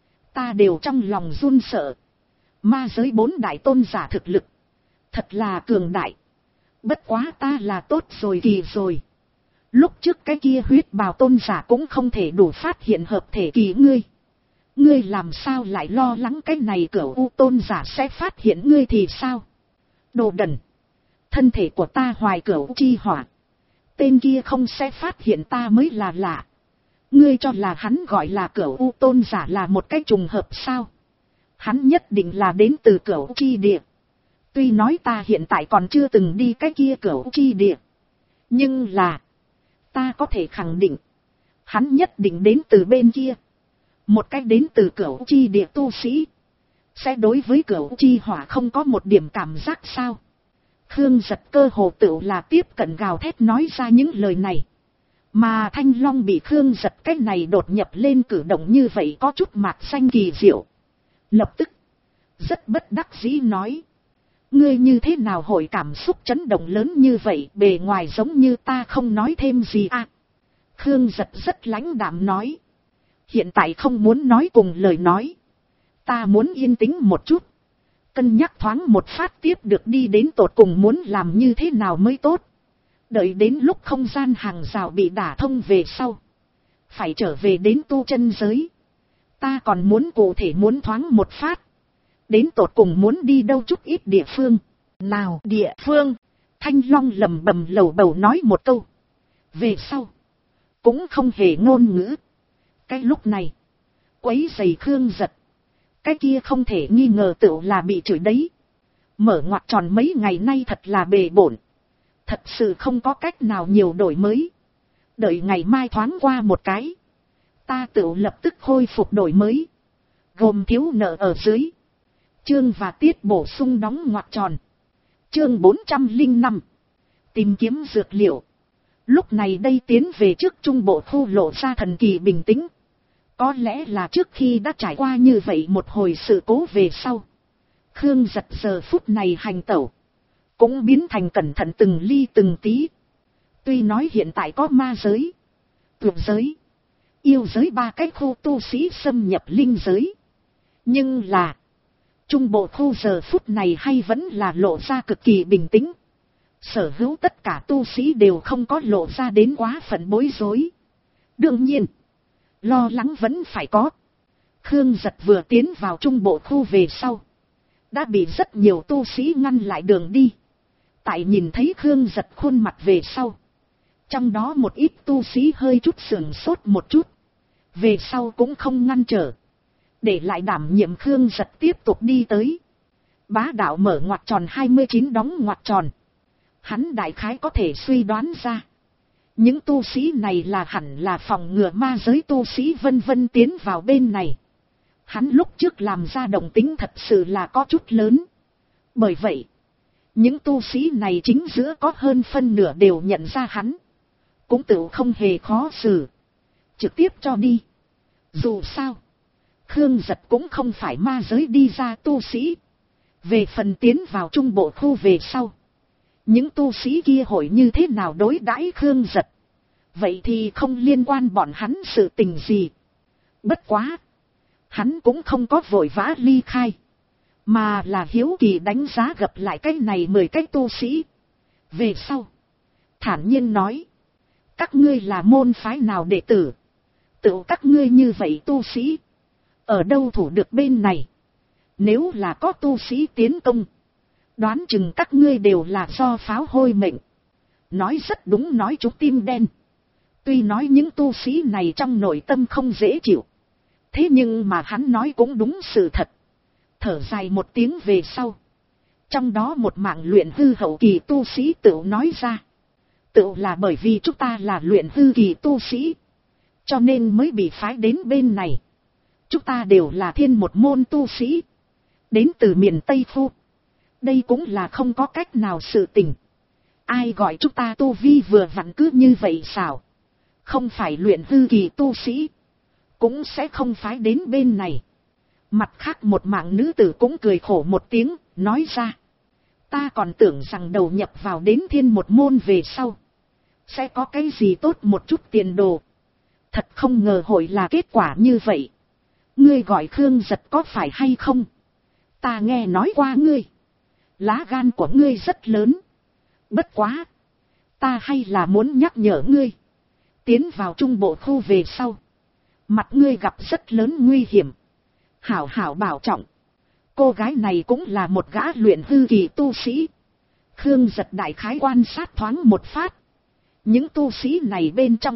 Ta đều trong lòng run sợ. Ma giới 4 đại tôn giả thực lực. Thật là cường đại. Bất quá ta là tốt rồi kỳ rồi. Lúc trước cái kia huyết bào tôn giả cũng không thể đủ phát hiện hợp thể kỳ ngươi. Ngươi làm sao lại lo lắng cái này Cửu U tôn giả sẽ phát hiện ngươi thì sao? Đồ đần. Thân thể của ta hoài Cửu Chi Hỏa. Tên kia không sẽ phát hiện ta mới là lạ. Ngươi cho là hắn gọi là Cửu U tôn giả là một cái trùng hợp sao? Hắn nhất định là đến từ Cửu Chi Địa. Tuy nói ta hiện tại còn chưa từng đi cái kia Cửu Chi Địa, nhưng là ta có thể khẳng định, hắn nhất định đến từ bên kia. Một cách đến từ Cửu Chi Địa tu sĩ, sẽ đối với Cửu Chi Hỏa không có một điểm cảm giác sao? Khương Giật cơ hồ tựu là tiếp cận gào thét nói ra những lời này. Mà Thanh Long bị Khương Giật cái này đột nhập lên cử động như vậy có chút mạc xanh kỳ diệu. Lập tức, rất bất đắc dĩ nói. Ngươi như thế nào hội cảm xúc chấn động lớn như vậy, bề ngoài giống như ta không nói thêm gì à? Khương Giật rất lãnh đạm nói. Hiện tại không muốn nói cùng lời nói. Ta muốn yên tĩnh một chút. Cân nhắc thoáng một phát tiếp được đi đến tột cùng muốn làm như thế nào mới tốt. Đợi đến lúc không gian hàng rào bị đả thông về sau, phải trở về đến tu chân giới. Ta còn muốn cụ thể muốn thoáng một phát. Đến tột cùng muốn đi đâu chút ít địa phương. Nào địa phương. Thanh Long lầm bầm lầu bầu nói một câu. Về sau, cũng không hề ngôn ngữ. Cái lúc này, quấy giày Khương Giật. Cái kia không thể nghi ngờ tựu là bị chửi đấy. Mở ngoặc tròn mấy ngày nay thật là bề bộn. Thật sự không có cách nào nhiều đổi mới. Đợi ngày mai thoáng qua một cái, ta tựu lập tức khôi phục đổi mới. Gồm thiếu nợ ở dưới. Chương và tiết bổ sung đóng ngoặc tròn. Chương 405. Tìm kiếm dược liệu. Lúc này đây tiến về trước trung bộ khu lộ ra thần kỳ bình tĩnh. Có lẽ là trước khi đã trải qua như vậy một hồi sự cố về sau, Khương Giật giờ phút này hành tẩu cũng biến thành cẩn thận từng ly từng tí. Tuy nói hiện tại có ma giới, tuyệt giới, yêu giới ba cái khu tu sĩ xâm nhập linh giới, nhưng là trung bộ khu giờ phút này hay vẫn là lộ ra cực kỳ bình tĩnh. Sở hữu tất cả tu sĩ đều không có lộ ra đến quá phận bối rối. Đương nhiên, lo lắng vẫn phải có. Khương Giật vừa tiến vào trung bộ khu về sau, đã bị rất nhiều tu sĩ ngăn lại đường đi. Tại nhìn thấy Khương Giật khuôn mặt về sau, trong đó một ít tu sĩ hơi chút sườn sốt một chút, về sau cũng không ngăn trở, để lại đảm nhiệm Khương Giật tiếp tục đi tới. Bá đạo mở ngoặc tròn 29 đóng ngoặc tròn. Hắn đại khái có thể suy đoán ra, những tu sĩ này là hẳn là phòng ngừa ma giới tu sĩ vân vân tiến vào bên này. Hắn lúc trước làm ra động tính thật sự là có chút lớn. Bởi vậy, những tu sĩ này chính giữa có hơn phân nửa đều nhận ra hắn, cũng tự không hề khó xử, trực tiếp cho đi. Dù sao, Khương Giật cũng không phải ma giới đi ra tu sĩ. Về phần tiến vào trung bộ khu về sau, những tu sĩ kia hội như thế nào đối đãi Khương Giật, vậy thì không liên quan bọn hắn sự tình gì. Bất quá, hắn cũng không có vội vã ly khai, mà là hiếu kỳ đánh giá gặp lại cái này 10 cái tu sĩ. Về sau, thản nhiên nói, các ngươi là môn phái nào đệ tử? Tự các ngươi như vậy tu sĩ, ở đâu thủ được bên này? Nếu là có tu sĩ tiến công, đoán chừng các ngươi đều là do pháo hôi mệnh. Nói rất đúng, nói chúng tim đen. Tuy nói những tu sĩ này trong nội tâm không dễ chịu, thế nhưng mà hắn nói cũng đúng sự thật. Thở dài một tiếng về sau, trong đó một mạng luyện hư hậu kỳ tu sĩ tự nói ra, tự là bởi vì chúng ta là luyện hư kỳ tu sĩ, cho nên mới bị phái đến bên này. Chúng ta đều là thiên một môn tu sĩ, đến từ miền Tây Phu. Đây cũng là không có cách nào sự tình. Ai gọi chúng ta tu vi vừa vặn cứ như vậy sao? Không phải luyện hư kỳ tu sĩ, cũng sẽ không phái đến bên này. Mặt khác một mạng nữ tử cũng cười khổ một tiếng, nói ra, ta còn tưởng rằng đầu nhập vào đến thiên một môn về sau, sẽ có cái gì tốt một chút tiền đồ. Thật không ngờ hội là kết quả như vậy. Ngươi gọi Khương Giật có phải hay không? Ta nghe nói qua ngươi, lá gan của ngươi rất lớn. Bất quá, ta hay là muốn nhắc nhở ngươi, tiến vào trung bộ khu về sau, mặt ngươi gặp rất lớn nguy hiểm. Hảo hảo bảo trọng. Cô gái này cũng là một gã luyện hư kỳ tu sĩ. Khương Giật đại khái quan sát thoáng một phát. Những tu sĩ này bên trong,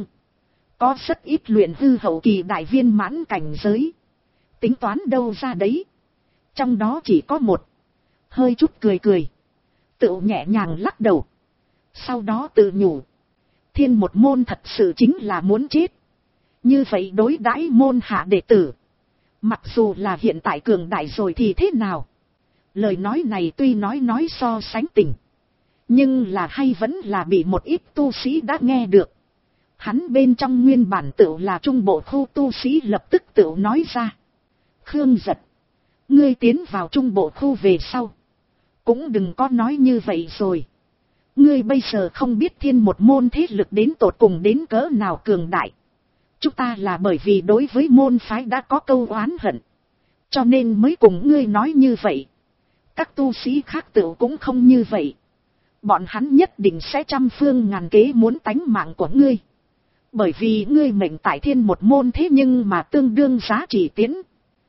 có rất ít luyện hư hậu kỳ đại viên mãn cảnh giới. Tính toán đâu ra đấy, Trong đó chỉ có một. Hơi chút cười cười. Tựu nhẹ nhàng lắc đầu. Sau đó tự nhủ. Thiên một môn thật sự chính là muốn chết. Như vậy đối đãi môn hạ đệ tử. Mặc dù là hiện tại cường đại rồi thì thế nào? Lời nói này tuy nói so sánh tình. Nhưng là hay vẫn là bị một ít tu sĩ đã nghe được. Hắn bên trong nguyên bản tựu là trung bộ khu tu sĩ lập tức tựu nói ra. Khương Giật. Ngươi tiến vào trung bộ khu về sau. Cũng đừng có nói như vậy rồi. Ngươi bây giờ không biết thiên một môn thế lực đến tột cùng đến cỡ nào cường đại. Chúng ta là bởi vì đối với môn phái đã có câu oán hận. Cho nên mới cùng ngươi nói như vậy. Các tu sĩ khác tựu cũng không như vậy. Bọn hắn nhất định sẽ trăm phương ngàn kế muốn tánh mạng của ngươi. Bởi vì ngươi mệnh tại thiên một môn thế nhưng mà tương đương giá trị tiến.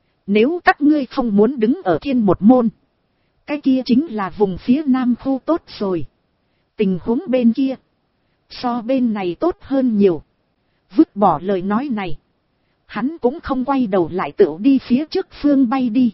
Nếu các ngươi không muốn đứng ở thiên một môn. Cái kia chính là vùng phía nam khu tốt rồi. Tình huống bên kia. So bên này tốt hơn nhiều. Vứt bỏ lời nói này. Hắn cũng không quay đầu lại tựu đi phía trước phương bay đi.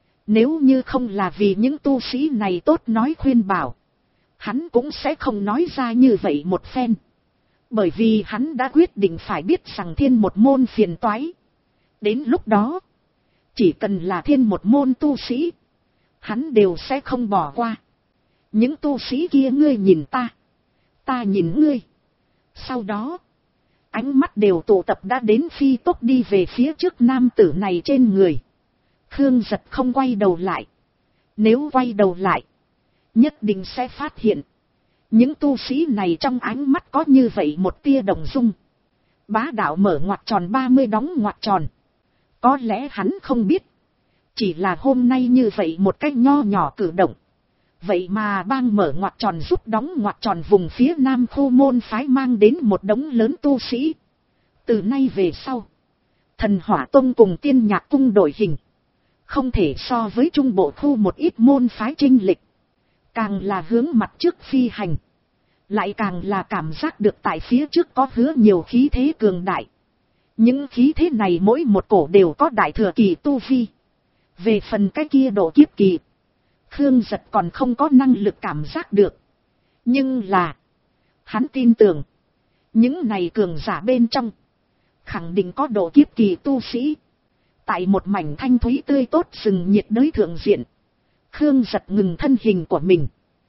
Nếu như không là vì những tu sĩ này tốt nói khuyên bảo. Hắn cũng sẽ không nói ra như vậy một phen. Bởi vì hắn đã quyết định phải biết rằng thiên một môn phiền toái. Đến lúc đó. Chỉ cần là thiên một môn tu sĩ. Hắn đều sẽ không bỏ qua. Những tu sĩ kia ngươi nhìn ta. Ta nhìn ngươi. Sau đó. Ánh mắt đều tụ tập đã đến phi tốc đi về phía trước nam tử này trên người. Khương Giật không quay đầu lại. Nếu quay đầu lại. Nhất định sẽ phát hiện. Những tu sĩ này trong ánh mắt có như vậy một tia động dung. Bá đạo mở ngoặc tròn 30 đóng ngoặc tròn. Có lẽ hắn không biết. Chỉ là hôm nay như vậy một cách nho nhỏ cử động. Vậy mà bang mở ngoặc tròn giúp đóng ngoặc tròn vùng phía nam khu môn phái mang đến một đống lớn tu sĩ. Từ nay về sau. Thần Hỏa Tông cùng Tiên Nhạc Cung đổi hình. Không thể so với trung bộ khu một ít môn phái chinh lịch. Càng là hướng mặt trước phi hành. Lại càng là cảm giác được tại phía trước có hứa nhiều khí thế cường đại. Những khí thế này mỗi một cổ đều có đại thừa kỳ tu vi. Về phần cái kia độ kiếp kỳ. Khương Giật còn không có năng lực cảm giác được. Nhưng là. Hắn tin tưởng. Những này cường giả bên trong. Khẳng định có độ kiếp kỳ tu sĩ. Tại một mảnh thanh thúy tươi tốt rừng nhiệt đới thượng diện. Khương Giật ngừng thân hình của mình.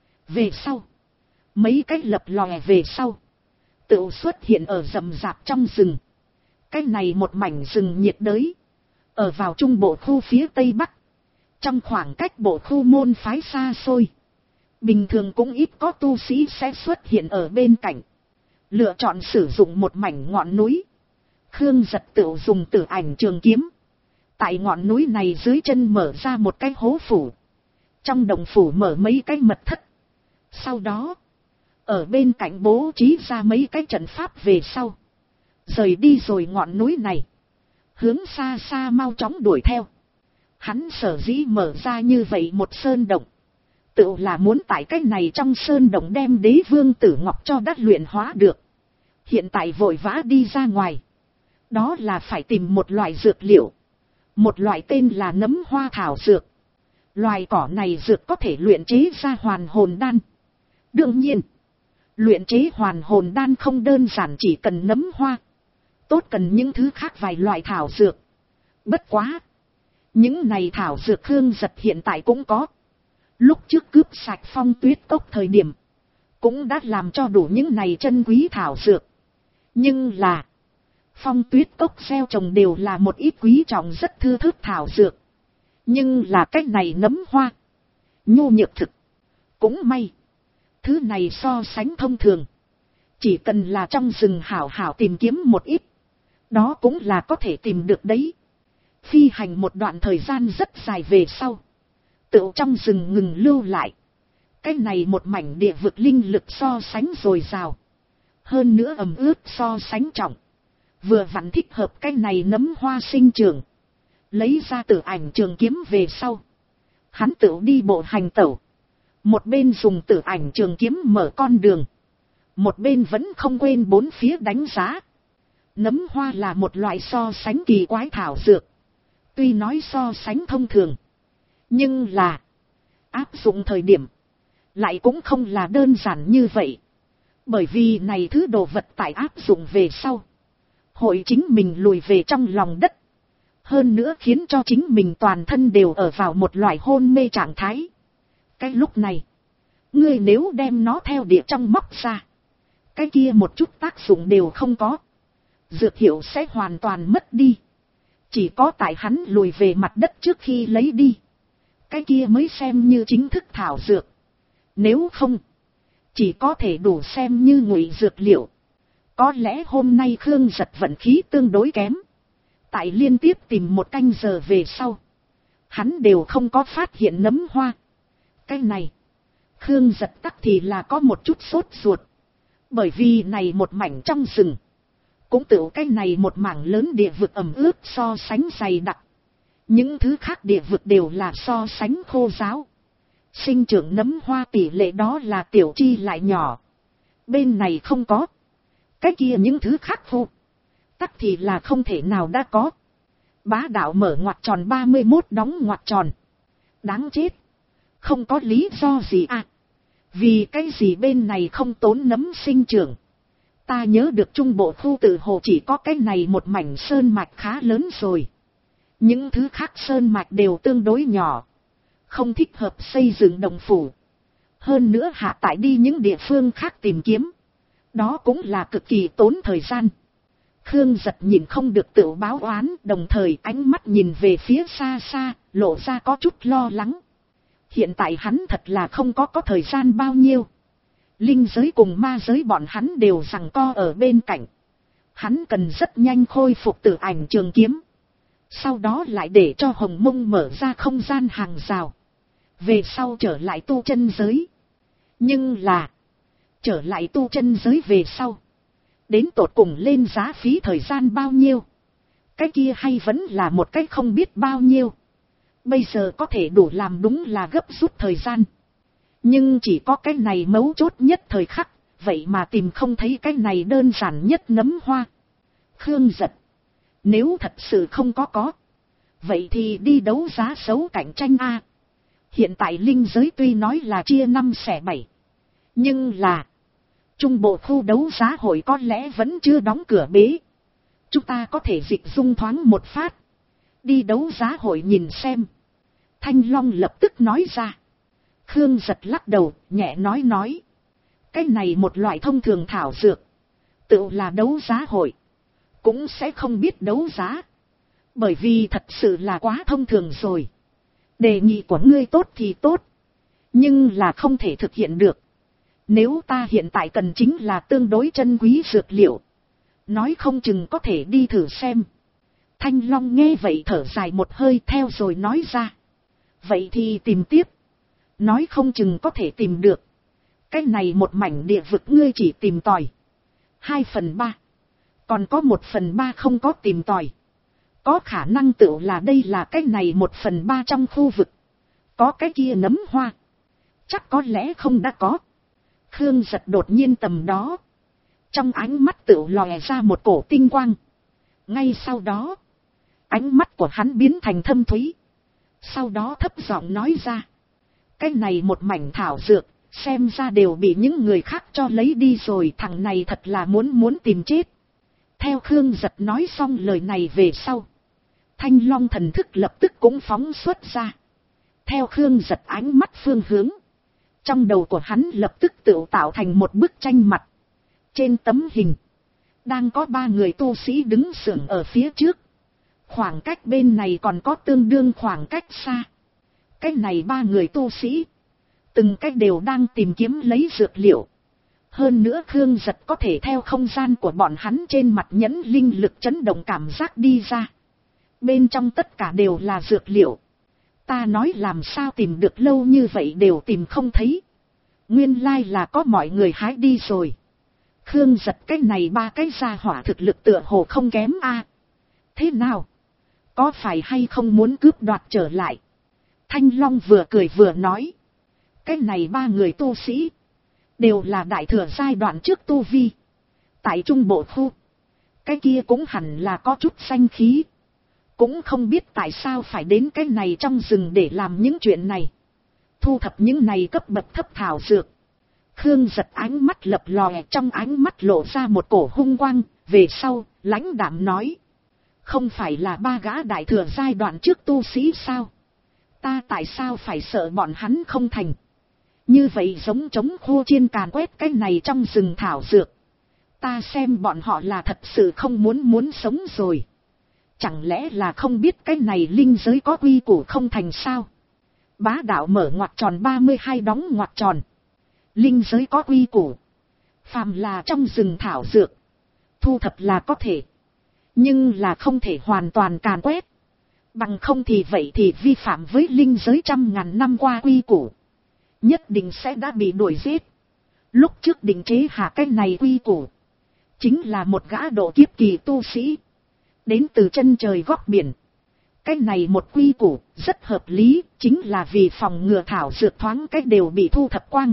Về sau. Mấy cái lập lòe về sau. Tự xuất hiện ở rậm rạp trong rừng. Cái này một mảnh rừng nhiệt đới. Ở vào trung bộ khu phía tây bắc. Trong khoảng cách bộ khu môn phái xa xôi. Bình thường cũng ít có tu sĩ sẽ xuất hiện ở bên cạnh. Lựa chọn sử dụng một mảnh ngọn núi. Khương Giật tự dùng tử ảnh trường kiếm. Tại ngọn núi này dưới chân mở ra một cái hố phủ. Trong đồng phủ mở mấy cái mật thất. Sau đó. Ở bên cạnh bố trí ra mấy cái trận pháp về sau. Rời đi rồi ngọn núi này. Hướng xa xa mau chóng đuổi theo. Hắn sở dĩ mở ra như vậy một sơn động. Tự là muốn tại cái này trong sơn động đem Đế Vương Tử Ngọc cho đắc luyện hóa được. Hiện tại vội vã đi ra ngoài. Đó là phải tìm một loại dược liệu. Một loại tên là nấm hoa thảo dược. Loài cỏ này dược có thể luyện chế ra hoàn hồn đan. Đương nhiên. Luyện chế hoàn hồn đan không đơn giản chỉ cần nấm hoa. Tốt cần những thứ khác vài loại thảo dược. Bất quá. Những này thảo dược Khương Giật hiện tại cũng có. Lúc trước cướp sạch Phong Tuyết Cốc thời điểm. Cũng đã làm cho đủ những này chân quý thảo dược. Nhưng là. Phong Tuyết Cốc gieo trồng đều là một ít quý trọng rất thưa thớt thảo dược. Nhưng là cách này nấm hoa. Nhu nhược thực. Cũng may. Thứ này so sánh thông thường. Chỉ cần là trong rừng hảo hảo tìm kiếm một ít. Đó cũng là có thể tìm được đấy. Phi hành một đoạn thời gian rất dài về sau. Tựu trong rừng ngừng lưu lại. Cái này một mảnh địa vực linh lực so sánh dồi dào. Hơn nữa ẩm ướt so sánh trọng. Vừa vặn thích hợp cái này nấm hoa sinh trưởng. Lấy ra tử ảnh trường kiếm về sau. Hắn tựu đi bộ hành tẩu. Một bên dùng tử ảnh trường kiếm mở con đường. Một bên vẫn không quên bốn phía đánh giá. Nấm hoa là một loại so sánh kỳ quái thảo dược. Tuy nói so sánh thông thường. Nhưng là, áp dụng thời điểm, lại cũng không là đơn giản như vậy. Bởi vì này thứ đồ vật tại áp dụng về sau, hội chính mình lùi về trong lòng đất. Hơn nữa khiến cho chính mình toàn thân đều ở vào một loại hôn mê trạng thái. Cái lúc này, ngươi nếu đem nó theo địa trong móc ra, cái kia một chút tác dụng đều không có. Dược hiệu sẽ hoàn toàn mất đi. Chỉ có tại hắn lùi về mặt đất trước khi lấy đi, cái kia mới xem như chính thức thảo dược. Nếu không, chỉ có thể đủ xem như ngụy dược liệu. Có lẽ hôm nay Khương Giật vận khí tương đối kém. Tại liên tiếp tìm một canh giờ về sau, hắn đều không có phát hiện nấm hoa. Cái này, Khương Giật tắc thì là có một chút sốt ruột. Bởi vì này một mảnh trong rừng, cũng tự cái này một mảng lớn địa vực ẩm ướt so sánh dày đặc. Những thứ khác địa vực đều là so sánh khô ráo. Sinh trưởng nấm hoa tỷ lệ đó là tiểu chi lại nhỏ. Bên này không có. Cái kia những thứ khác khô, tắc thì là không thể nào đã có. Bá đạo mở ngoặc tròn 31 đóng ngoặc tròn. Đáng chết. Không có lý do gì à. Vì cái gì bên này không tốn nấm sinh trưởng. Ta nhớ được trung bộ khu tự hồ chỉ có cái này một mảnh sơn mạch khá lớn rồi. Những thứ khác sơn mạch đều tương đối nhỏ. Không thích hợp xây dựng đồng phủ. Hơn nữa hạ tại đi những địa phương khác tìm kiếm. Đó cũng là cực kỳ tốn thời gian. Khương Giật nhìn không được tự báo oán, đồng thời ánh mắt nhìn về phía xa xa, lộ ra có chút lo lắng. Hiện tại hắn thật là không có thời gian bao nhiêu. Linh giới cùng ma giới bọn hắn đều giằng co ở bên cạnh. Hắn cần rất nhanh khôi phục Tử Ảnh trường kiếm. Sau đó lại để cho Hồng Mông mở ra không gian hàng rào. Về sau trở lại tu chân giới. Nhưng là, trở lại tu chân giới về sau, đến tột cùng lên giá phí thời gian bao nhiêu? Cái kia hay vẫn là một cái không biết bao nhiêu. Bây giờ có thể đủ làm đúng là gấp rút thời gian. Nhưng chỉ có cái này mấu chốt nhất thời khắc, vậy mà tìm không thấy cái này đơn giản nhất nấm hoa. Khương Giật, nếu thật sự không có, vậy thì đi đấu giá xấu cạnh tranh a. Hiện tại linh giới tuy nói là chia 5/7, nhưng là trung bộ khu đấu giá hội có lẽ vẫn chưa đóng cửa bế. Chúng ta có thể dịch dung thoáng một phát, đi đấu giá hội nhìn xem. Thanh Long lập tức nói ra. Khương Giật lắc đầu, nhẹ nói. Cái này một loại thông thường thảo dược, tự là đấu giá hội cũng sẽ không biết đấu giá. Bởi vì thật sự là quá thông thường rồi. Đề nghị của ngươi tốt thì tốt, nhưng là không thể thực hiện được. Nếu ta hiện tại cần chính là tương đối chân quý dược liệu, nói không chừng có thể đi thử xem. Thanh Long nghe vậy thở dài một hơi theo rồi nói ra. Vậy thì tìm tiếp. Nói không chừng có thể tìm được. Cái này một mảnh địa vực ngươi chỉ tìm tòi 2/3. Còn có 1/3 không có tìm tòi. Có khả năng tự là đây là cái này 1/3 trong khu vực. Có cái kia nấm hoa, chắc có lẽ không đã có. Khương Giật đột nhiên tầm đó, trong ánh mắt tự lòe ra một cổ tinh quang. Ngay sau đó, ánh mắt của hắn biến thành thâm thúy. Sau đó thấp giọng nói ra. Cái này một mảnh thảo dược, xem ra đều bị những người khác cho lấy đi rồi. Thằng này thật là muốn tìm chết. Theo Khương Giật nói xong lời này về sau, Thanh Long thần thức lập tức cũng phóng xuất ra. Theo Khương Giật ánh mắt phương hướng, trong đầu của hắn lập tức tự tạo thành một bức tranh mặt. Trên tấm hình, đang có 3 người tu sĩ đứng sưởng ở phía trước. Khoảng cách bên này còn có tương đương khoảng cách xa. Cái này 3 người tu sĩ, từng cách đều đang tìm kiếm lấy dược liệu. Hơn nữa Khương Giật có thể theo không gian của bọn hắn trên mặt nhẫn linh lực chấn động cảm giác đi ra. Bên trong tất cả đều là dược liệu. Ta nói làm sao tìm được lâu như vậy đều tìm không thấy. Nguyên lai là có mọi người hái đi rồi. Khương Giật cái này 3 cái gia hỏa thực lực tựa hồ không kém a. Thế nào? Có phải hay không muốn cướp đoạt trở lại? Thanh Long vừa cười vừa nói. Cái này 3 người tu sĩ, đều là đại thừa giai đoạn trước tu vi. Tại trung bộ khu, cái kia cũng hẳn là có chút danh khí. cũng không biết tại sao phải đến cái này trong rừng để làm những chuyện này. Thu thập những này cấp bậc thấp thảo dược. Khương Giật ánh mắt lập lòe, trong ánh mắt lộ ra một cổ hung quang, về sau, lãnh đạm nói. Không phải là ba gã đại thừa giai đoạn trước tu sĩ sao? Ta tại sao phải sợ bọn hắn không thành? Như vậy giống trống khô chiên càn quét cái này trong rừng thảo dược. Ta xem bọn họ là thật sự không muốn sống rồi. Chẳng lẽ là không biết cái này linh giới có quy củ không thành sao? Bá đạo mở ngoặc tròn 32 đóng ngoặc tròn. Linh giới có quy củ. Phàm là trong rừng thảo dược. Thu thập là có thể. Nhưng là không thể hoàn toàn càn quét. Bằng không thì vậy thì vi phạm với linh giới trăm ngàn năm qua quy củ. Nhất định sẽ đã bị đuổi giết. Lúc trước định chế hạ cái này quy củ. Chính là một gã độ kiếp kỳ tu sĩ. Đến từ chân trời góc biển. Cái này một quy củ rất hợp lý. Chính là vì phòng ngừa thảo dược thoáng cách đều bị thu thập quang.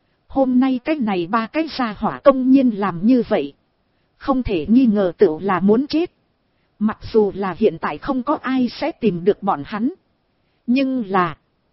Hôm nay cái này ba cái gia hỏa công nhiên làm như vậy. Không thể nghi ngờ tựu là muốn chết. Mặc dù là hiện tại không có ai sẽ tìm được bọn hắn. Nhưng là.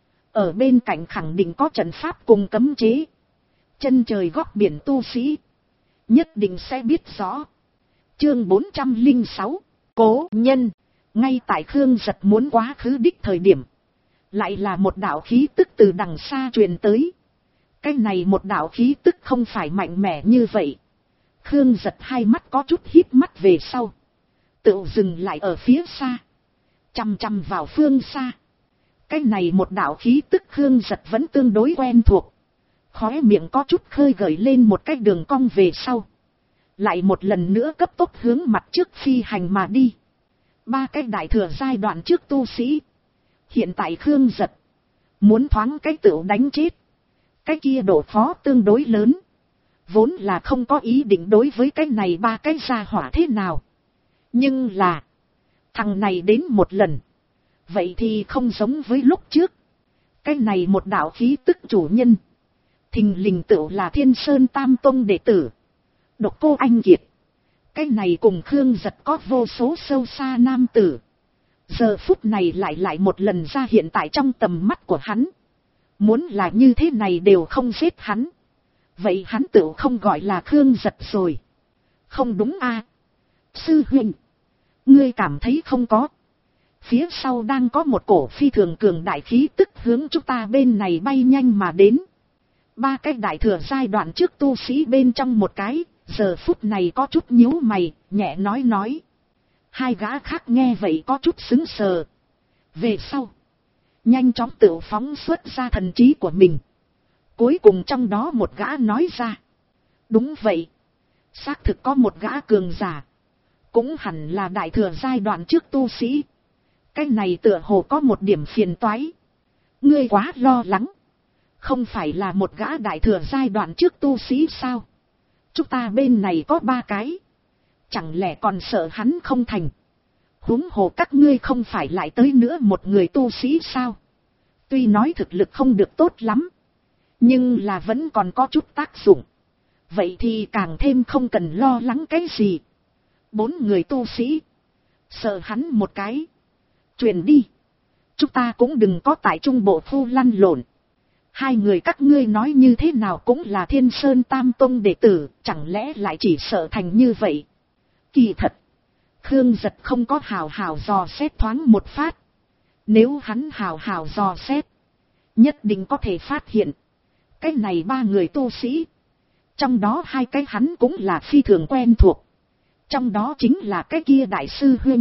Ở bên cạnh khẳng định có trận pháp cùng cấm chế. Chân trời góc biển tu sĩ. Nhất định sẽ biết rõ. Chương 406. Cố nhân. Ngay tại Khương Giật muốn quá khứ đích thời điểm. Lại là một đạo khí tức từ đằng xa truyền tới. Cái này một đạo khí tức không phải mạnh mẽ như vậy. Khương Giật hai mắt có chút híp mắt về sau. Tự dừng lại ở phía xa. Chăm chăm vào phương xa. Cái này một đạo khí tức Khương Giật vẫn tương đối quen thuộc. Khóe miệng có chút khơi gợi lên một cái đường cong về sau. Lại một lần nữa cấp tốc hướng mặt trước phi hành mà đi. Ba cái đại thừa giai đoạn trước tu sĩ. Hiện tại Khương Giật. Muốn thoáng cái tựu đánh chết. Cái kia độ khó tương đối lớn. Vốn là không có ý định đối với cái này ba cái gia hỏa thế nào. Nhưng là. Thằng này đến một lần. Vậy thì không giống với lúc trước. Cái này một đạo khí tức chủ nhân. Thình lình tựu là Thiên Sơn Tam Tông đệ tử. Độc Cô Anh Kiệt. Cái này cùng Khương Giật có vô số sâu xa nam tử. Giờ phút này lại một lần ra hiện tại trong tầm mắt của hắn. Muốn là như thế này đều không giết hắn. Vậy hắn tựu không gọi là Khương Giật rồi. Không đúng a Sư huynh. Ngươi cảm thấy không có. Phía sau đang có một cổ phi thường cường đại khí tức hướng chúng ta bên này bay nhanh mà đến. Ba cái đại thừa giai đoạn trước tu sĩ bên trong một cái, giờ phút này có chút nhíu mày, nhẹ nói. Hai gã khác nghe vậy có chút sững sờ. Về sau, nhanh chóng tự phóng xuất ra thần trí của mình. Cuối cùng trong đó một gã nói ra. Đúng vậy. Xác thực có một gã cường giả. Cũng hẳn là đại thừa giai đoạn trước tu sĩ. Cái này tựa hồ có một điểm phiền toái. Ngươi quá lo lắng. Không phải là một gã đại thừa giai đoạn trước tu sĩ sao? Chúng ta bên này có ba cái. Chẳng lẽ còn sợ hắn không thành? Huống hồ các ngươi không phải lại tới nữa một người tu sĩ sao? Tuy nói thực lực không được tốt lắm. Nhưng là vẫn còn có chút tác dụng. Vậy thì càng thêm không cần lo lắng cái gì. 4 người tu sĩ. Sợ hắn một cái. Truyền đi. Chúng ta cũng đừng có tại trung bộ phu lăn lộn. Hai người các ngươi nói như thế nào cũng là Thiên Sơn Tam Tông đệ tử. Chẳng lẽ lại chỉ sợ thành như vậy? Kỳ thật. Khương Giật không có hào hào dò xét thoáng một phát. Nếu hắn hào hào dò xét. Nhất định có thể phát hiện. Cái này 3 người tu sĩ. Trong đó 2 cái hắn cũng là phi thường quen thuộc. Trong đó chính là cái kia đại sư huynh.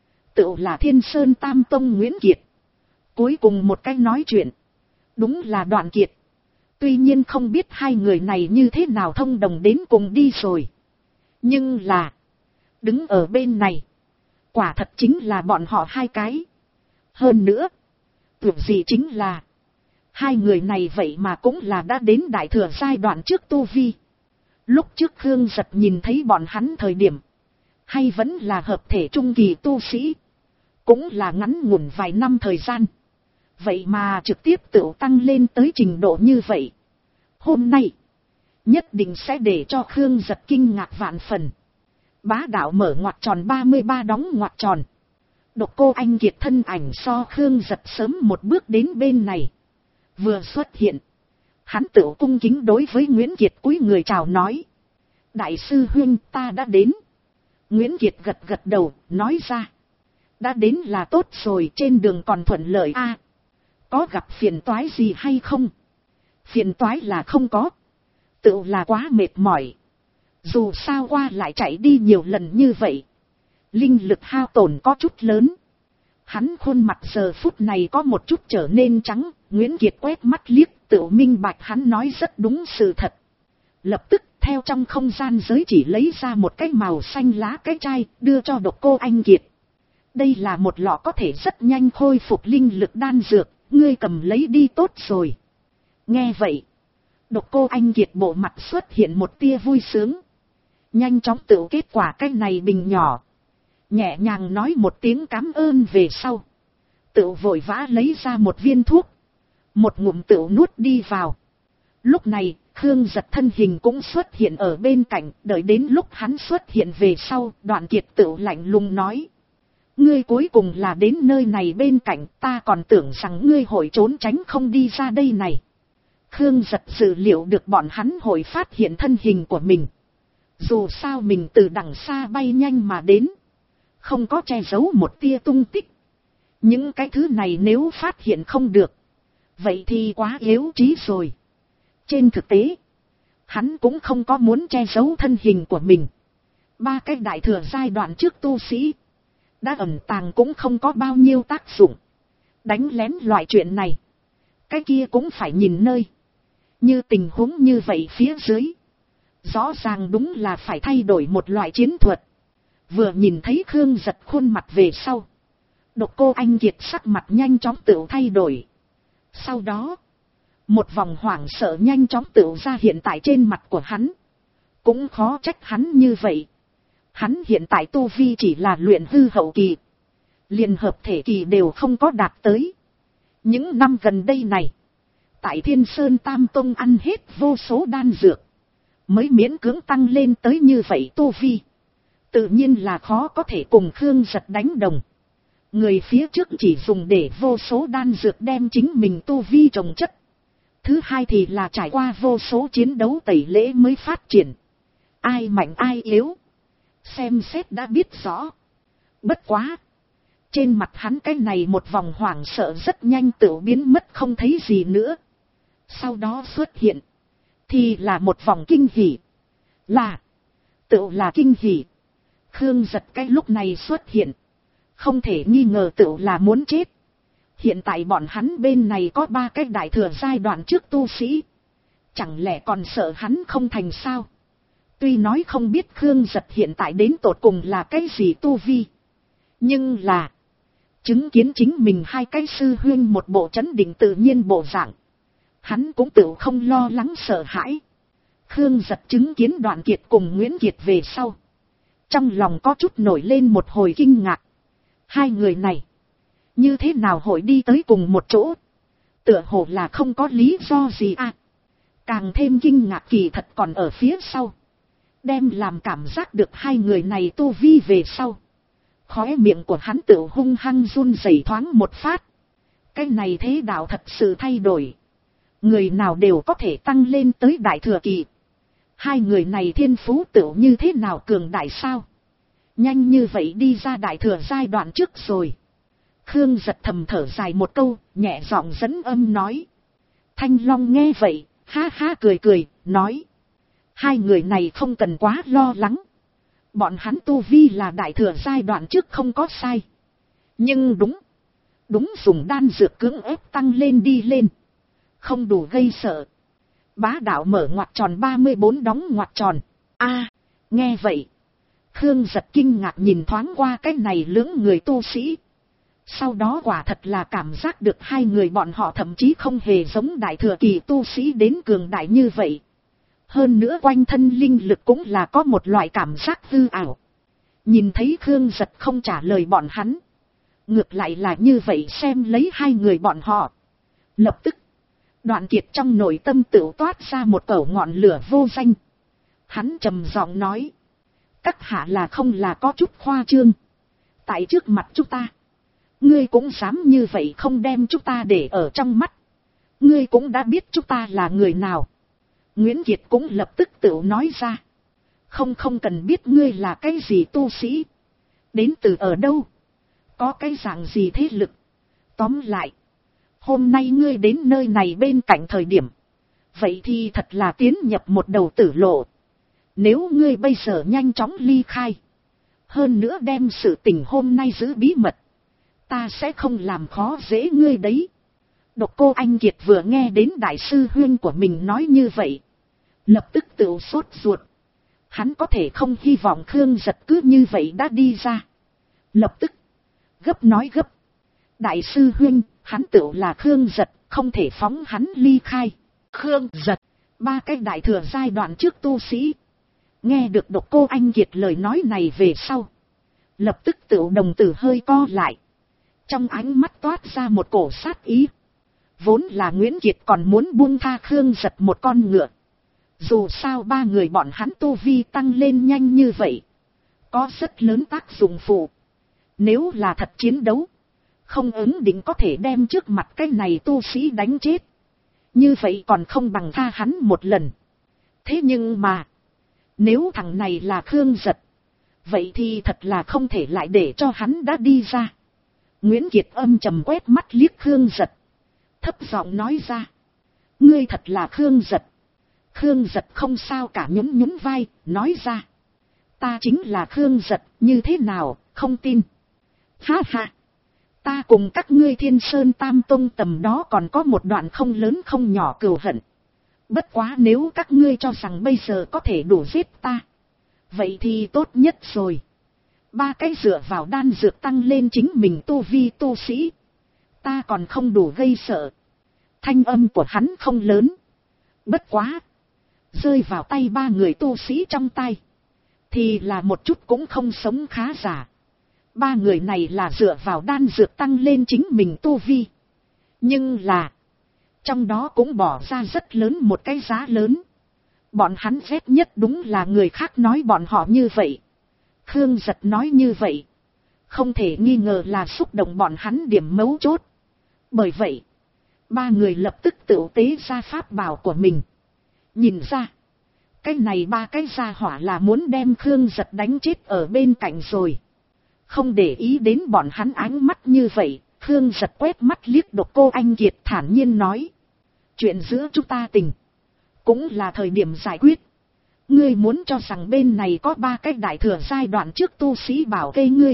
Tự là Thiên Sơn Tam Tông Nguyễn Kiệt. Cuối cùng một cái nói chuyện. Đúng là Đoạn Kiệt. Tuy nhiên không biết hai người này như thế nào thông đồng đến cùng đi rồi. Nhưng là. Đứng ở bên này. Quả thật chính là bọn họ 2 cái. Hơn nữa. Tưởng gì chính là. Hai người này vậy mà cũng là đã đến đại thừa giai đoạn trước tu vi. Lúc trước Khương Giật nhìn thấy bọn hắn thời điểm. Hay vẫn là hợp thể trung kỳ tu sĩ. Cũng là ngắn ngủn vài năm thời gian. Vậy mà trực tiếp tự tăng lên tới trình độ như vậy. Hôm nay. Nhất định sẽ để cho Khương Giật kinh ngạc vạn phần. Bá đạo mở ngoặc tròn 33 đóng ngoặc tròn. Độc Cô Anh Kiệt thân ảnh so Khương Giật sớm một bước đến bên này. Vừa xuất hiện, hắn tự cung kính đối với Nguyễn Kiệt cúi người chào nói. Đại sư huynh, ta đã đến. Nguyễn Kiệt gật gật đầu, nói ra. Đã đến là tốt rồi, trên đường còn thuận lợi a. Có gặp phiền toái gì hay không? Phiền toái là không có. Tự là quá mệt mỏi. Dù sao qua lại chạy đi nhiều lần như vậy. Linh lực hao tổn có chút lớn. Hắn khuôn mặt giờ phút này có một chút trở nên trắng. Nguyễn Kiệt quét mắt liếc, tự minh bạch hắn nói rất đúng sự thật. Lập tức theo trong không gian giới chỉ lấy ra một cái màu xanh lá cái chai, đưa cho Độc Cô Anh Kiệt. Đây là một lọ có thể rất nhanh khôi phục linh lực đan dược, ngươi cầm lấy đi tốt rồi. Nghe vậy, Độc Cô Anh Kiệt bộ mặt xuất hiện một tia vui sướng. Nhanh chóng tự kết quả cái này bình nhỏ. Nhẹ nhàng nói một tiếng cảm ơn về sau. Tự vội vã lấy ra một viên thuốc. Một ngụm tự nuốt đi vào. Lúc này, Khương Giật thân hình cũng xuất hiện ở bên cạnh. Đợi đến lúc hắn xuất hiện về sau, Đoạn Kiệt tự lạnh lùng nói. Ngươi cuối cùng là đến nơi này bên cạnh, ta còn tưởng rằng ngươi hội trốn tránh không đi ra đây này. Khương Giật dự liệu được bọn hắn hội phát hiện thân hình của mình. Dù sao mình từ đằng xa bay nhanh mà đến. Không có che giấu một tia tung tích. Những cái thứ này nếu phát hiện không được, vậy thì quá yếu trí rồi. Trên thực tế, hắn cũng không có muốn che giấu thân hình của mình. Ba cái đại thừa giai đoạn trước tu sĩ đã ẩn tàng cũng không có bao nhiêu tác dụng. Đánh lén loại chuyện này, cái kia cũng phải nhìn nơi. Như tình huống như vậy phía dưới, rõ ràng đúng là phải thay đổi một loại chiến thuật. Vừa nhìn thấy Khương Giật khuôn mặt về sau, Độc Cô Anh Kiệt sắc mặt nhanh chóng tự thay đổi. Sau đó, một vòng hoảng sợ nhanh chóng tự ra hiện tại trên mặt của hắn. Cũng khó trách hắn như vậy. Hắn hiện tại tu vi chỉ là luyện hư hậu kỳ. Liền hợp thể kỳ đều không có đạt tới. Những năm gần đây này, tại Thiên Sơn Tam Tông ăn hết vô số đan dược, mới miễn cưỡng tăng lên tới như vậy tu vi. Tự nhiên là khó có thể cùng Khương Giật đánh đồng. Người phía trước chỉ dùng để vô số đan dược đem chính mình tu vi trồng chất. Thứ hai thì là trải qua vô số chiến đấu tẩy lễ mới phát triển. Ai mạnh ai yếu, xem xét đã biết rõ. Bất quá, trên mặt hắn cái này một vòng hoảng sợ rất nhanh tự biến mất không thấy gì nữa. Sau đó xuất hiện, thì là một vòng kinh hỉ. Tự là kinh hỉ. Khương Giật cái lúc này xuất hiện, không thể nghi ngờ tự là muốn chết. Hiện tại bọn hắn bên này có ba cái đại thừa giai đoạn trước tu sĩ. Chẳng lẽ còn sợ hắn không thành sao? Tuy nói không biết Khương Giật hiện tại đến tột cùng là cái gì tu vi. Nhưng là, chứng kiến chính mình hai cái sư huynh một bộ trấn định tự nhiên bộ dạng, hắn cũng tự không lo lắng sợ hãi. Khương Giật chứng kiến Đoạn Kiệt cùng Nguyễn Kiệt về sau, trong lòng có chút nổi lên một hồi kinh ngạc. Hai người này, như thế nào hội đi tới cùng một chỗ? Tựa hồ là không có lý do gì à. Càng thêm kinh ngạc kỳ thật còn ở phía sau. Đem làm cảm giác được hai người này tu vi về sau, khóe miệng của hắn tự hung hăng run rẩy thoáng một phát. Cái này thế đạo thật sự thay đổi. Người nào đều có thể tăng lên tới đại thừa kỳ. Hai người này thiên phú tự như thế nào cường đại sao? Nhanh như vậy đi ra đại thừa giai đoạn trước rồi. Khương Giật thầm thở dài một câu, nhẹ giọng dẫn âm nói. Thanh Long nghe vậy, ha ha cười cười, nói. Hai người này không cần quá lo lắng. Bọn hắn tu vi là đại thừa giai đoạn trước không có sai. Nhưng đúng dùng đan dược cưỡng ép tăng lên đi lên, không đủ gây sợ. Bá đạo mở ngoặc tròn 34 đóng ngoặc tròn. Nghe vậy, Khương Giật kinh ngạc nhìn thoáng qua cái này lưỡng người tu sĩ. Sau đó quả thật là cảm giác được hai người bọn họ thậm chí không hề giống đại thừa kỳ tu sĩ đến cường đại như vậy. Hơn nữa quanh thân linh lực cũng là có một loại cảm giác hư ảo. Nhìn thấy Khương Giật không trả lời bọn hắn, ngược lại là như vậy xem lấy hai người bọn họ. Lập tức, Đoạn Kiệt trong nội tâm tự toát ra một cẩu ngọn lửa vô danh. Hắn trầm giọng nói. Các hạ là không là có chút khoa trương. Tại trước mặt chúng ta, Ngươi cũng dám như vậy không đem chúng ta để ở trong mắt. Ngươi cũng đã biết chúng ta là người nào. Nguyễn Kiệt cũng lập tức tự nói ra. Không cần biết ngươi là cái gì tu sĩ. Đến từ ở đâu. Có cái dạng gì thế lực. Tóm lại. Hôm nay ngươi đến nơi này bên cạnh thời điểm. Vậy thì thật là tiến nhập một đầu tử lộ. Nếu ngươi bây giờ nhanh chóng ly khai. Hơn nữa đem sự tình hôm nay giữ bí mật. Ta sẽ không làm khó dễ ngươi đấy. Độc Cô Anh Kiệt vừa nghe đến đại sư huynh của mình nói như vậy. Lập tức tự sốt ruột. Hắn có thể không hy vọng Khương Giật cứ như vậy đã đi ra. Lập tức. Gấp nói gấp. Đại sư huynh, hắn tự là Khương Giật, không thể phóng hắn ly khai. Khương Giật, ba cái đại thừa giai đoạn trước tu sĩ. Nghe được Độc Cô Anh Kiệt lời nói này về sau. Lập tức tự đồng tử hơi co lại. Trong ánh mắt toát ra một cổ sát ý. Vốn là Nguyễn Kiệt còn muốn buông tha Khương Giật một con ngựa. Dù sao ba người bọn hắn tu vi tăng lên nhanh như vậy. Có rất lớn tác dụng phụ. Nếu là thật chiến đấu. Không ứng định có thể đem trước mặt cái này tu sĩ đánh chết. Như vậy còn không bằng tha hắn một lần. Thế nhưng mà. Nếu thằng này là Khương Giật. Vậy thì thật là không thể lại để cho hắn đã đi ra. Nguyễn Kiệt âm trầm quét mắt liếc Khương Giật. Thấp giọng nói ra. Ngươi thật là Khương Giật. Khương Giật không sao cả nhún vai, nói ra. Ta chính là Khương Giật, như thế nào, không tin. Ha ha. Ta cùng các ngươi Thiên Sơn Tam Tông tầm đó còn có một đoạn không lớn không nhỏ cừu hận. Bất quá nếu các ngươi cho rằng bây giờ có thể đủ giết ta. Vậy thì tốt nhất rồi. Ba cái dựa vào đan dược tăng lên chính mình tu vi tu sĩ. Ta còn không đủ gây sợ. Thanh âm của hắn không lớn. Bất quá. Rơi vào tay ba người tu sĩ trong tay. Thì là một chút cũng không sống khá giả. Ba người này là dựa vào đan dược tăng lên chính mình tu vi. Nhưng là. Trong đó cũng bỏ ra rất lớn một cái giá lớn. Bọn hắn ghét nhất đúng là người khác nói bọn họ như vậy. Khương Giật nói như vậy. Không thể nghi ngờ là xúc động bọn hắn điểm mấu chốt. Bởi vậy. Ba người lập tức tự tế ra pháp bảo của mình. Nhìn ra. Cái này ba cái gia hỏa là muốn đem Khương Giật đánh chết ở bên cạnh rồi. Không để ý đến bọn hắn ánh mắt như vậy. Khương Giật quét mắt liếc Độc Cô Anh Kiệt thản nhiên nói. Chuyện giữa chúng ta tình. Cũng là thời điểm giải quyết. Ngươi muốn cho rằng bên này có ba cái đại thừa giai đoạn trước tu sĩ bảo kê ngươi.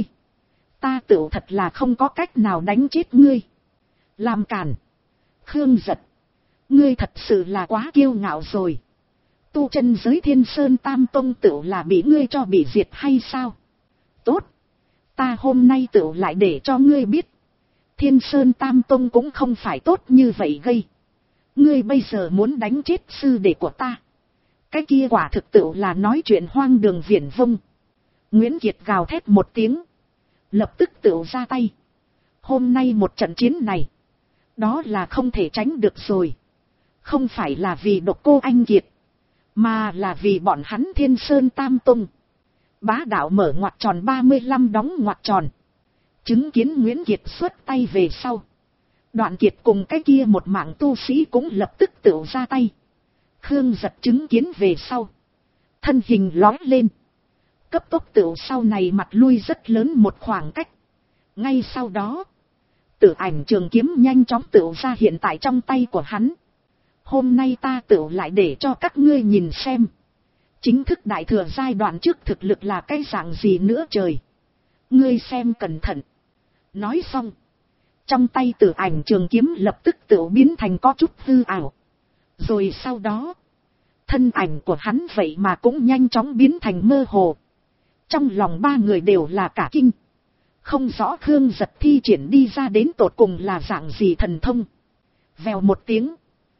Ta tự thật là không có cách nào đánh chết ngươi. Làm cản. Khương Giật. Ngươi thật sự là quá kiêu ngạo rồi. Tu chân giới Thiên Sơn Tam Tông tự là bị ngươi cho bị diệt hay sao? Tốt. Ta hôm nay tự lại để cho ngươi biết. Thiên Sơn Tam Tông cũng không phải tốt như vậy gây. Ngươi bây giờ muốn đánh chết sư đệ của ta. Cái kia quả thực tự là nói chuyện hoang đường viển vông. Nguyễn Kiệt gào thét một tiếng. Lập tức tự ra tay. Hôm nay một trận chiến này. Đó là không thể tránh được rồi. Không phải là vì Độc Cô Anh Kiệt. Mà là vì bọn hắn Thiên Sơn Tam Tông. Bá đạo mở ngoặc tròn 35 đóng ngoặc tròn. Chứng kiến Nguyễn Kiệt xuất tay về sau. Đoạn Kiệt cùng cái kia một mạng tu sĩ cũng lập tức tự ra tay. Khương Giật chứng kiến về sau. Thân hình lói lên. Cấp tốc tự sau này mặt lui rất lớn một khoảng cách. Ngay sau đó. Tử ảnh trường kiếm nhanh chóng tự ra hiện tại trong tay của hắn. Hôm nay ta tự lại để cho các ngươi nhìn xem. Chính thức đại thừa giai đoạn trước thực lực là cái dạng gì nữa trời. Ngươi xem cẩn thận. Nói xong. Trong tay tử ảnh trường kiếm lập tức tự biến thành có chút hư ảo. Rồi sau đó. Thân ảnh của hắn vậy mà cũng nhanh chóng biến thành mơ hồ. Trong lòng ba người đều là cả kinh. Không rõ Khương Giật thi triển đi ra đến tột cùng là dạng gì thần thông. Vèo một tiếng.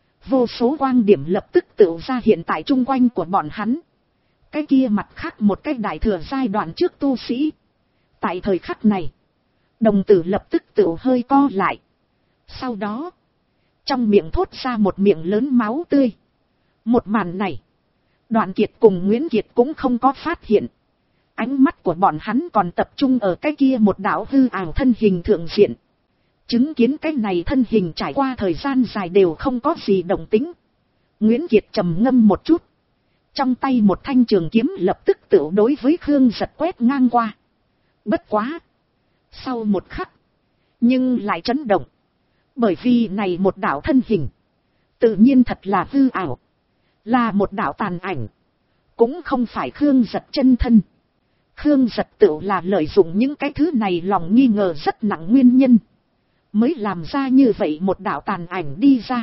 Vô số quang điểm lập tức tự ra hiện tại chung quanh của bọn hắn. Cái kia mặt khác một cái đại thừa giai đoạn trước tu sĩ. Tại thời khắc này. Đồng tử lập tức tự hơi co lại. Sau đó. Trong miệng thốt ra một miệng lớn máu tươi. Một màn này. Đoạn Kiệt cùng Nguyễn Kiệt cũng không có phát hiện. Ánh mắt của bọn hắn còn tập trung ở cái kia một đạo hư ảo thân hình thượng diện. Chứng kiến cái này thân hình trải qua thời gian dài đều không có gì động tĩnh. Nguyễn Kiệt trầm ngâm một chút. Trong tay một thanh trường kiếm lập tức tựu đối với Khương Giật quét ngang qua. Bất quá. Sau một khắc. Nhưng lại chấn động. Bởi vì này một đạo thân hình. Tự nhiên thật là hư ảo. Là một đạo tàn ảnh. Cũng không phải Khương Giật chân thân. Khương Giật tựu là lợi dụng những cái thứ này lòng nghi ngờ rất nặng nguyên nhân. Mới làm ra như vậy một đạo tàn ảnh đi ra.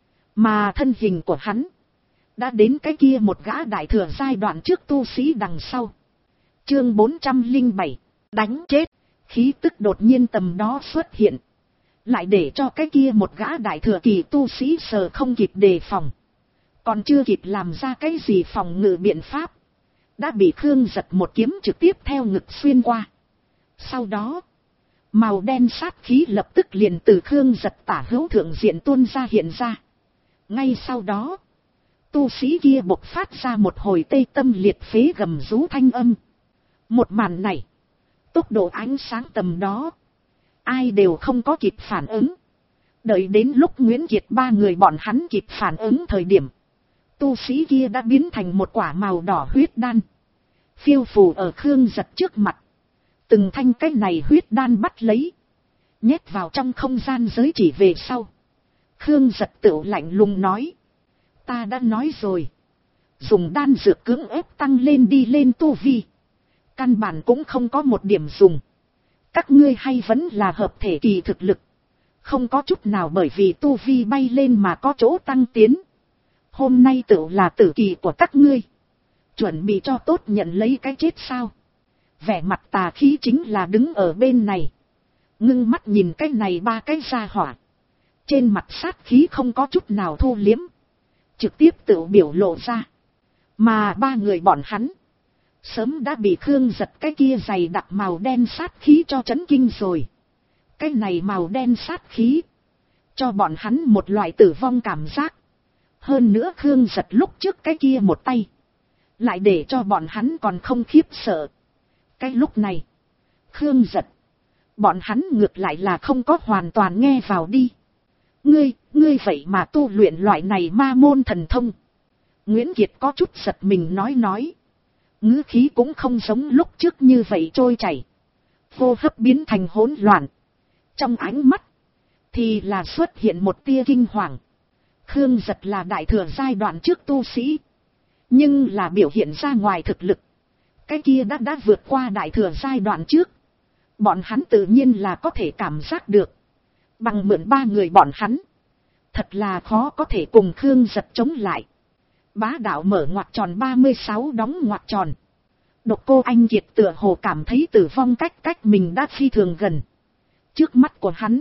Mà thân hình của hắn. Đã đến cái kia một gã đại thừa giai đoạn trước tu sĩ đằng sau. Chương 407. Đánh chết. Khí tức đột nhiên tầm đó xuất hiện. Lại để cho cái kia một gã đại thừa kỳ tu sĩ sờ không kịp đề phòng. Còn chưa kịp làm ra cái gì phòng ngự biện pháp. Đã bị Khương Giật một kiếm trực tiếp theo ngực xuyên qua. Sau đó. Màu đen sát khí lập tức liền từ Khương Giật tả hữu thượng diện tuôn ra hiện ra. Ngay sau đó. Tu sĩ kia bộc phát ra một hồi tê tâm liệt phế gầm rú thanh âm. Một màn này. Tốc độ ánh sáng tầm đó. Ai đều không có kịp phản ứng. Đợi đến lúc Nguyễn Kiệt ba người bọn hắn kịp phản ứng thời điểm. Tu sĩ kia đã biến thành một quả màu đỏ huyết đan. Phiêu phù ở Khương Giật trước mặt. Từng thanh cái này huyết đan bắt lấy. Nhét vào trong không gian giới chỉ về sau. Khương Giật tựu lạnh lùng nói. Ta đã nói rồi. Dùng đan dược cưỡng ép tăng lên đi lên tu vi. Căn bản cũng không có một điểm dùng. Các ngươi hay vẫn là hợp thể kỳ thực lực. Không có chút nào bởi vì tu vi bay lên mà có chỗ tăng tiến. Hôm nay tựu là tử kỳ của các ngươi. Chuẩn bị cho tốt nhận lấy cái chết sao. Vẻ mặt tà khí chính là đứng ở bên này. Ngưng mắt nhìn cái này ba cái gia hỏa. Trên mặt sát khí không có chút nào thu liếm. Trực tiếp tự biểu lộ ra. Mà ba người bọn hắn. Sớm đã bị Khương Giật cái kia dày đặc màu đen sát khí cho chấn kinh rồi. Cái này màu đen sát khí. Cho bọn hắn một loại tử vong cảm giác. Hơn nữa Khương Giật lúc trước cái kia một tay. Lại để cho bọn hắn còn không khiếp sợ. Cái lúc này. Khương Giật. Bọn hắn ngược lại là không có hoàn toàn nghe vào đi. Ngươi vậy mà tu luyện loại này ma môn thần thông. Nguyễn Kiệt có chút giật mình nói. Ngữ khí cũng không giống lúc trước như vậy trôi chảy. Hô hấp biến thành hỗn loạn. Trong ánh mắt. Thì là xuất hiện một tia kinh hoàng. Khương Giật là đại thừa giai đoạn trước tu sĩ. Nhưng là biểu hiện ra ngoài thực lực. Cái kia đã vượt qua đại thừa giai đoạn trước. Bọn hắn tự nhiên là có thể cảm giác được. Bằng mượn ba người bọn hắn. Thật là khó có thể cùng Khương Giật chống lại. Bá đạo mở ngoặc tròn 36 đóng ngoặc tròn. Độc Cô Anh Kiệt tựa hồ cảm thấy tử vong cách mình đã phi thường gần. Trước mắt của hắn.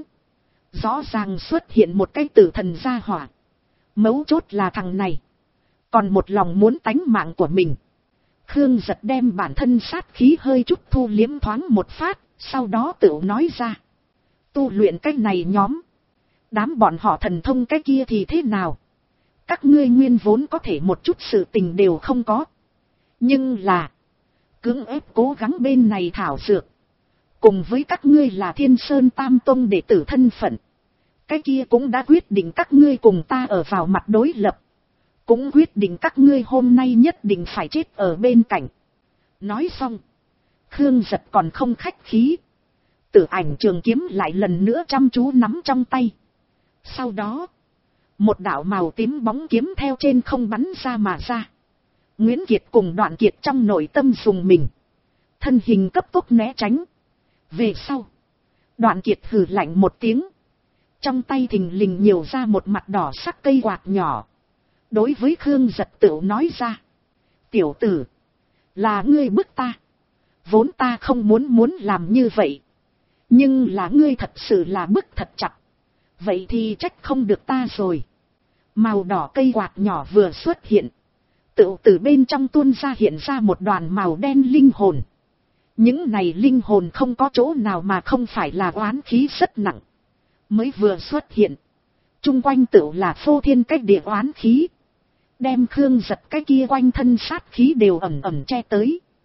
Rõ ràng xuất hiện một cái tử thần gia hỏa. Mấu chốt là thằng này. Còn một lòng muốn tánh mạng của mình. Khương Giật đem bản thân sát khí hơi chút thu liếm thoáng một phát. Sau đó tự nói ra. Tu luyện cái này nhóm. Đám bọn họ thần thông cái kia thì thế nào? Các ngươi nguyên vốn có thể một chút sự tình đều không có. Nhưng là. Cưỡng ép cố gắng bên này thảo dược. Cùng với các ngươi là Thiên Sơn Tam Tông đệ tử thân phận. Cái kia cũng đã quyết định các ngươi cùng ta ở vào mặt đối lập. Cũng quyết định các ngươi hôm nay nhất định phải chết ở bên cạnh. Nói xong. Khương Giật còn không khách khí. Tử ảnh trường kiếm lại lần nữa chăm chú nắm trong tay. Sau đó. Một đạo màu tím bóng kiếm theo trên không bắn ra mà ra. Nguyễn Kiệt cùng Đoạn Kiệt trong nội tâm dùng mình. Thân hình cấp tốc né tránh. Về sau. Đoạn Kiệt hừ lạnh một tiếng. Trong tay thình lình nhiều ra một mặt đỏ sắc cây quạt nhỏ. Đối với Khương Giật tựu nói ra. Tiểu tử. Là ngươi bức ta. Vốn ta không muốn làm như vậy. Nhưng là ngươi thật sự là bức thật chặt. Vậy thì trách không được ta rồi. Màu đỏ cây quạt nhỏ vừa xuất hiện. Tựu từ bên trong tuôn ra hiện ra một đoàn màu đen linh hồn. Những này linh hồn không có chỗ nào mà không phải là oán khí rất nặng. Mới vừa xuất hiện. Trung quanh tựu là phô thiên cách địa oán khí. Đem Khương Giật cái kia quanh thân sát khí đều ẩm che tới.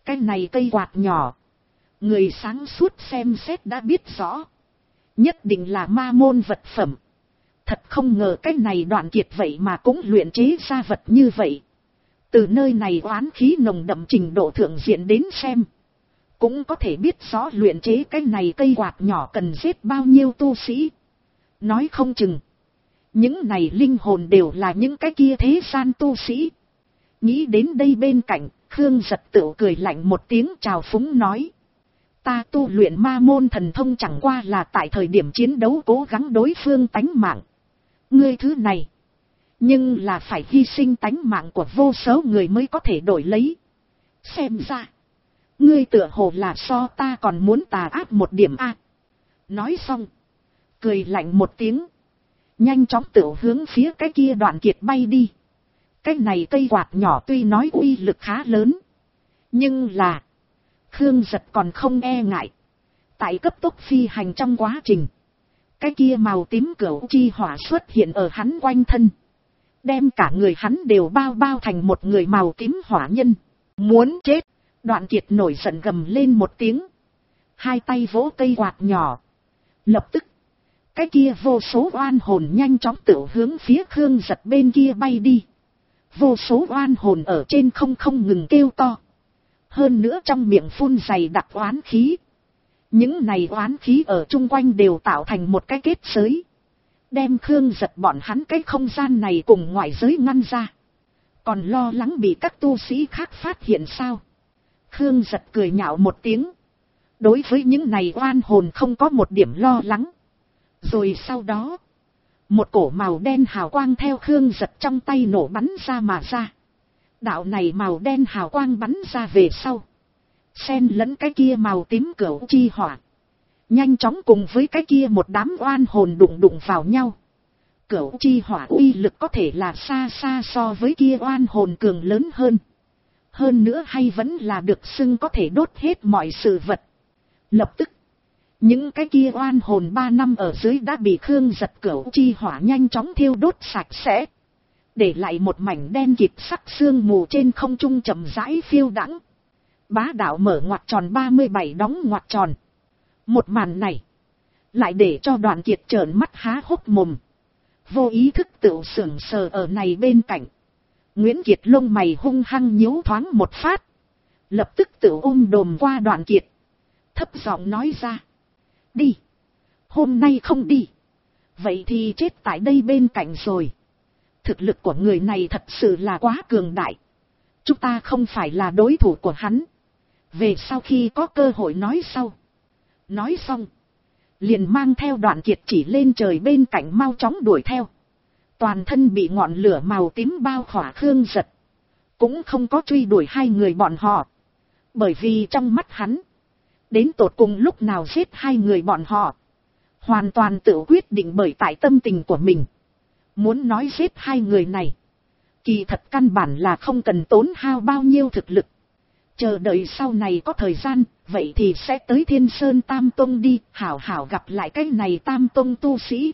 Cái này cây quạt nhỏ, người sáng suốt xem xét đã biết rõ, nhất định là ma môn vật phẩm. Thật không ngờ cái này Đoạn Kiệt vậy mà cũng luyện chế ra vật như vậy. Từ nơi này oán khí nồng đậm trình độ thượng diện đến xem, cũng có thể biết rõ luyện chế cái này cây quạt nhỏ cần giết bao nhiêu tu sĩ. Nói không chừng, những này linh hồn đều là những cái kia thế gian tu sĩ. Nghĩ đến đây bên cạnh, Khương Giật Tửu cười lạnh một tiếng chào phúng nói. Ta tu luyện ma môn thần thông chẳng qua là tại thời điểm chiến đấu cố gắng đối phương tánh mạng. Ngươi thứ này, nhưng là phải hy sinh tánh mạng của vô số người mới có thể đổi lấy. Xem ra, ngươi tựa hồ là so ta còn muốn tà ác một điểm a. Nói xong, cười lạnh một tiếng, nhanh chóng tựu hướng phía cái kia Đoạn Kiệt bay đi. Cái này cây quạt nhỏ tuy nói uy lực khá lớn, nhưng là Khương Giật còn không e ngại. Tại cấp tốc phi hành trong quá trình, cái kia màu tím cửu chi hỏa xuất hiện ở hắn quanh thân, đem cả người hắn đều bao bao thành một người màu tím hỏa nhân. Muốn chết! Đoạn Kiệt nổi giận gầm lên một tiếng, hai tay vỗ cây quạt nhỏ. Lập tức, cái kia vô số oan hồn nhanh chóng tự hướng phía Khương Giật bên kia bay đi. Vô số oan hồn ở trên không ngừng kêu to. Hơn nữa trong miệng phun dày đặc oán khí. Những này oán khí ở chung quanh đều tạo thành một cái kết giới, đem Khương Giật bọn hắn cái không gian này cùng ngoại giới ngăn ra. Còn lo lắng bị các tu sĩ khác phát hiện sao? Khương Giật cười nhạo một tiếng. Đối với những này oan hồn không có một điểm lo lắng. Rồi sau đó, một cổ màu đen hào quang theo Khương Giật trong tay nổ bắn ra mà ra. Đạo này màu đen hào quang bắn ra về sau, xen lẫn cái kia màu tím cửu chi hỏa, nhanh chóng cùng với cái kia một đám oan hồn đụng vào nhau. Cửu chi hỏa uy lực có thể là xa xa so với kia oan hồn cường lớn hơn. Hơn nữa hay vẫn là được xưng có thể đốt hết mọi sự vật. Lập tức, những cái kia oan hồn 3 năm ở dưới đã bị Khương Giật cửu chi hỏa nhanh chóng thiêu đốt sạch sẽ, để lại một mảnh đen kịt sắc sương mù trên không trung chậm rãi phiêu đãng. Bá đạo mở ngoặc tròn 37 đóng ngoặc tròn. Một màn này lại để cho Đoạn Kiệt trợn mắt há hốc mồm, vô ý thức tự sững sờ ở này bên cạnh. Nguyễn Kiệt lông mày hung hăng nhíu thoáng một phát, lập tức tự đồm qua Đoạn Kiệt, thấp giọng nói ra. Đi, hôm nay không đi, vậy thì chết tại đây bên cạnh rồi. Thực lực của người này thật sự là quá cường đại, chúng ta không phải là đối thủ của hắn. Về sau khi có cơ hội nói sau. Nói xong, liền mang theo Đoạn Kiệt chỉ lên trời bên cạnh mau chóng đuổi theo. Toàn thân bị ngọn lửa màu tím bao khỏa Khương Giật cũng không có truy đuổi hai người bọn họ, bởi vì trong mắt hắn, đến tột cùng lúc nào giết hai người bọn họ, hoàn toàn tự quyết định bởi tại tâm tình của mình. Muốn nói giết hai người này, kỳ thật căn bản là không cần tốn hao bao nhiêu thực lực. Chờ đợi sau này có thời gian, vậy thì sẽ tới Thiên Sơn Tam Tông đi, hảo hảo gặp lại cái này Tam Tông tu sĩ.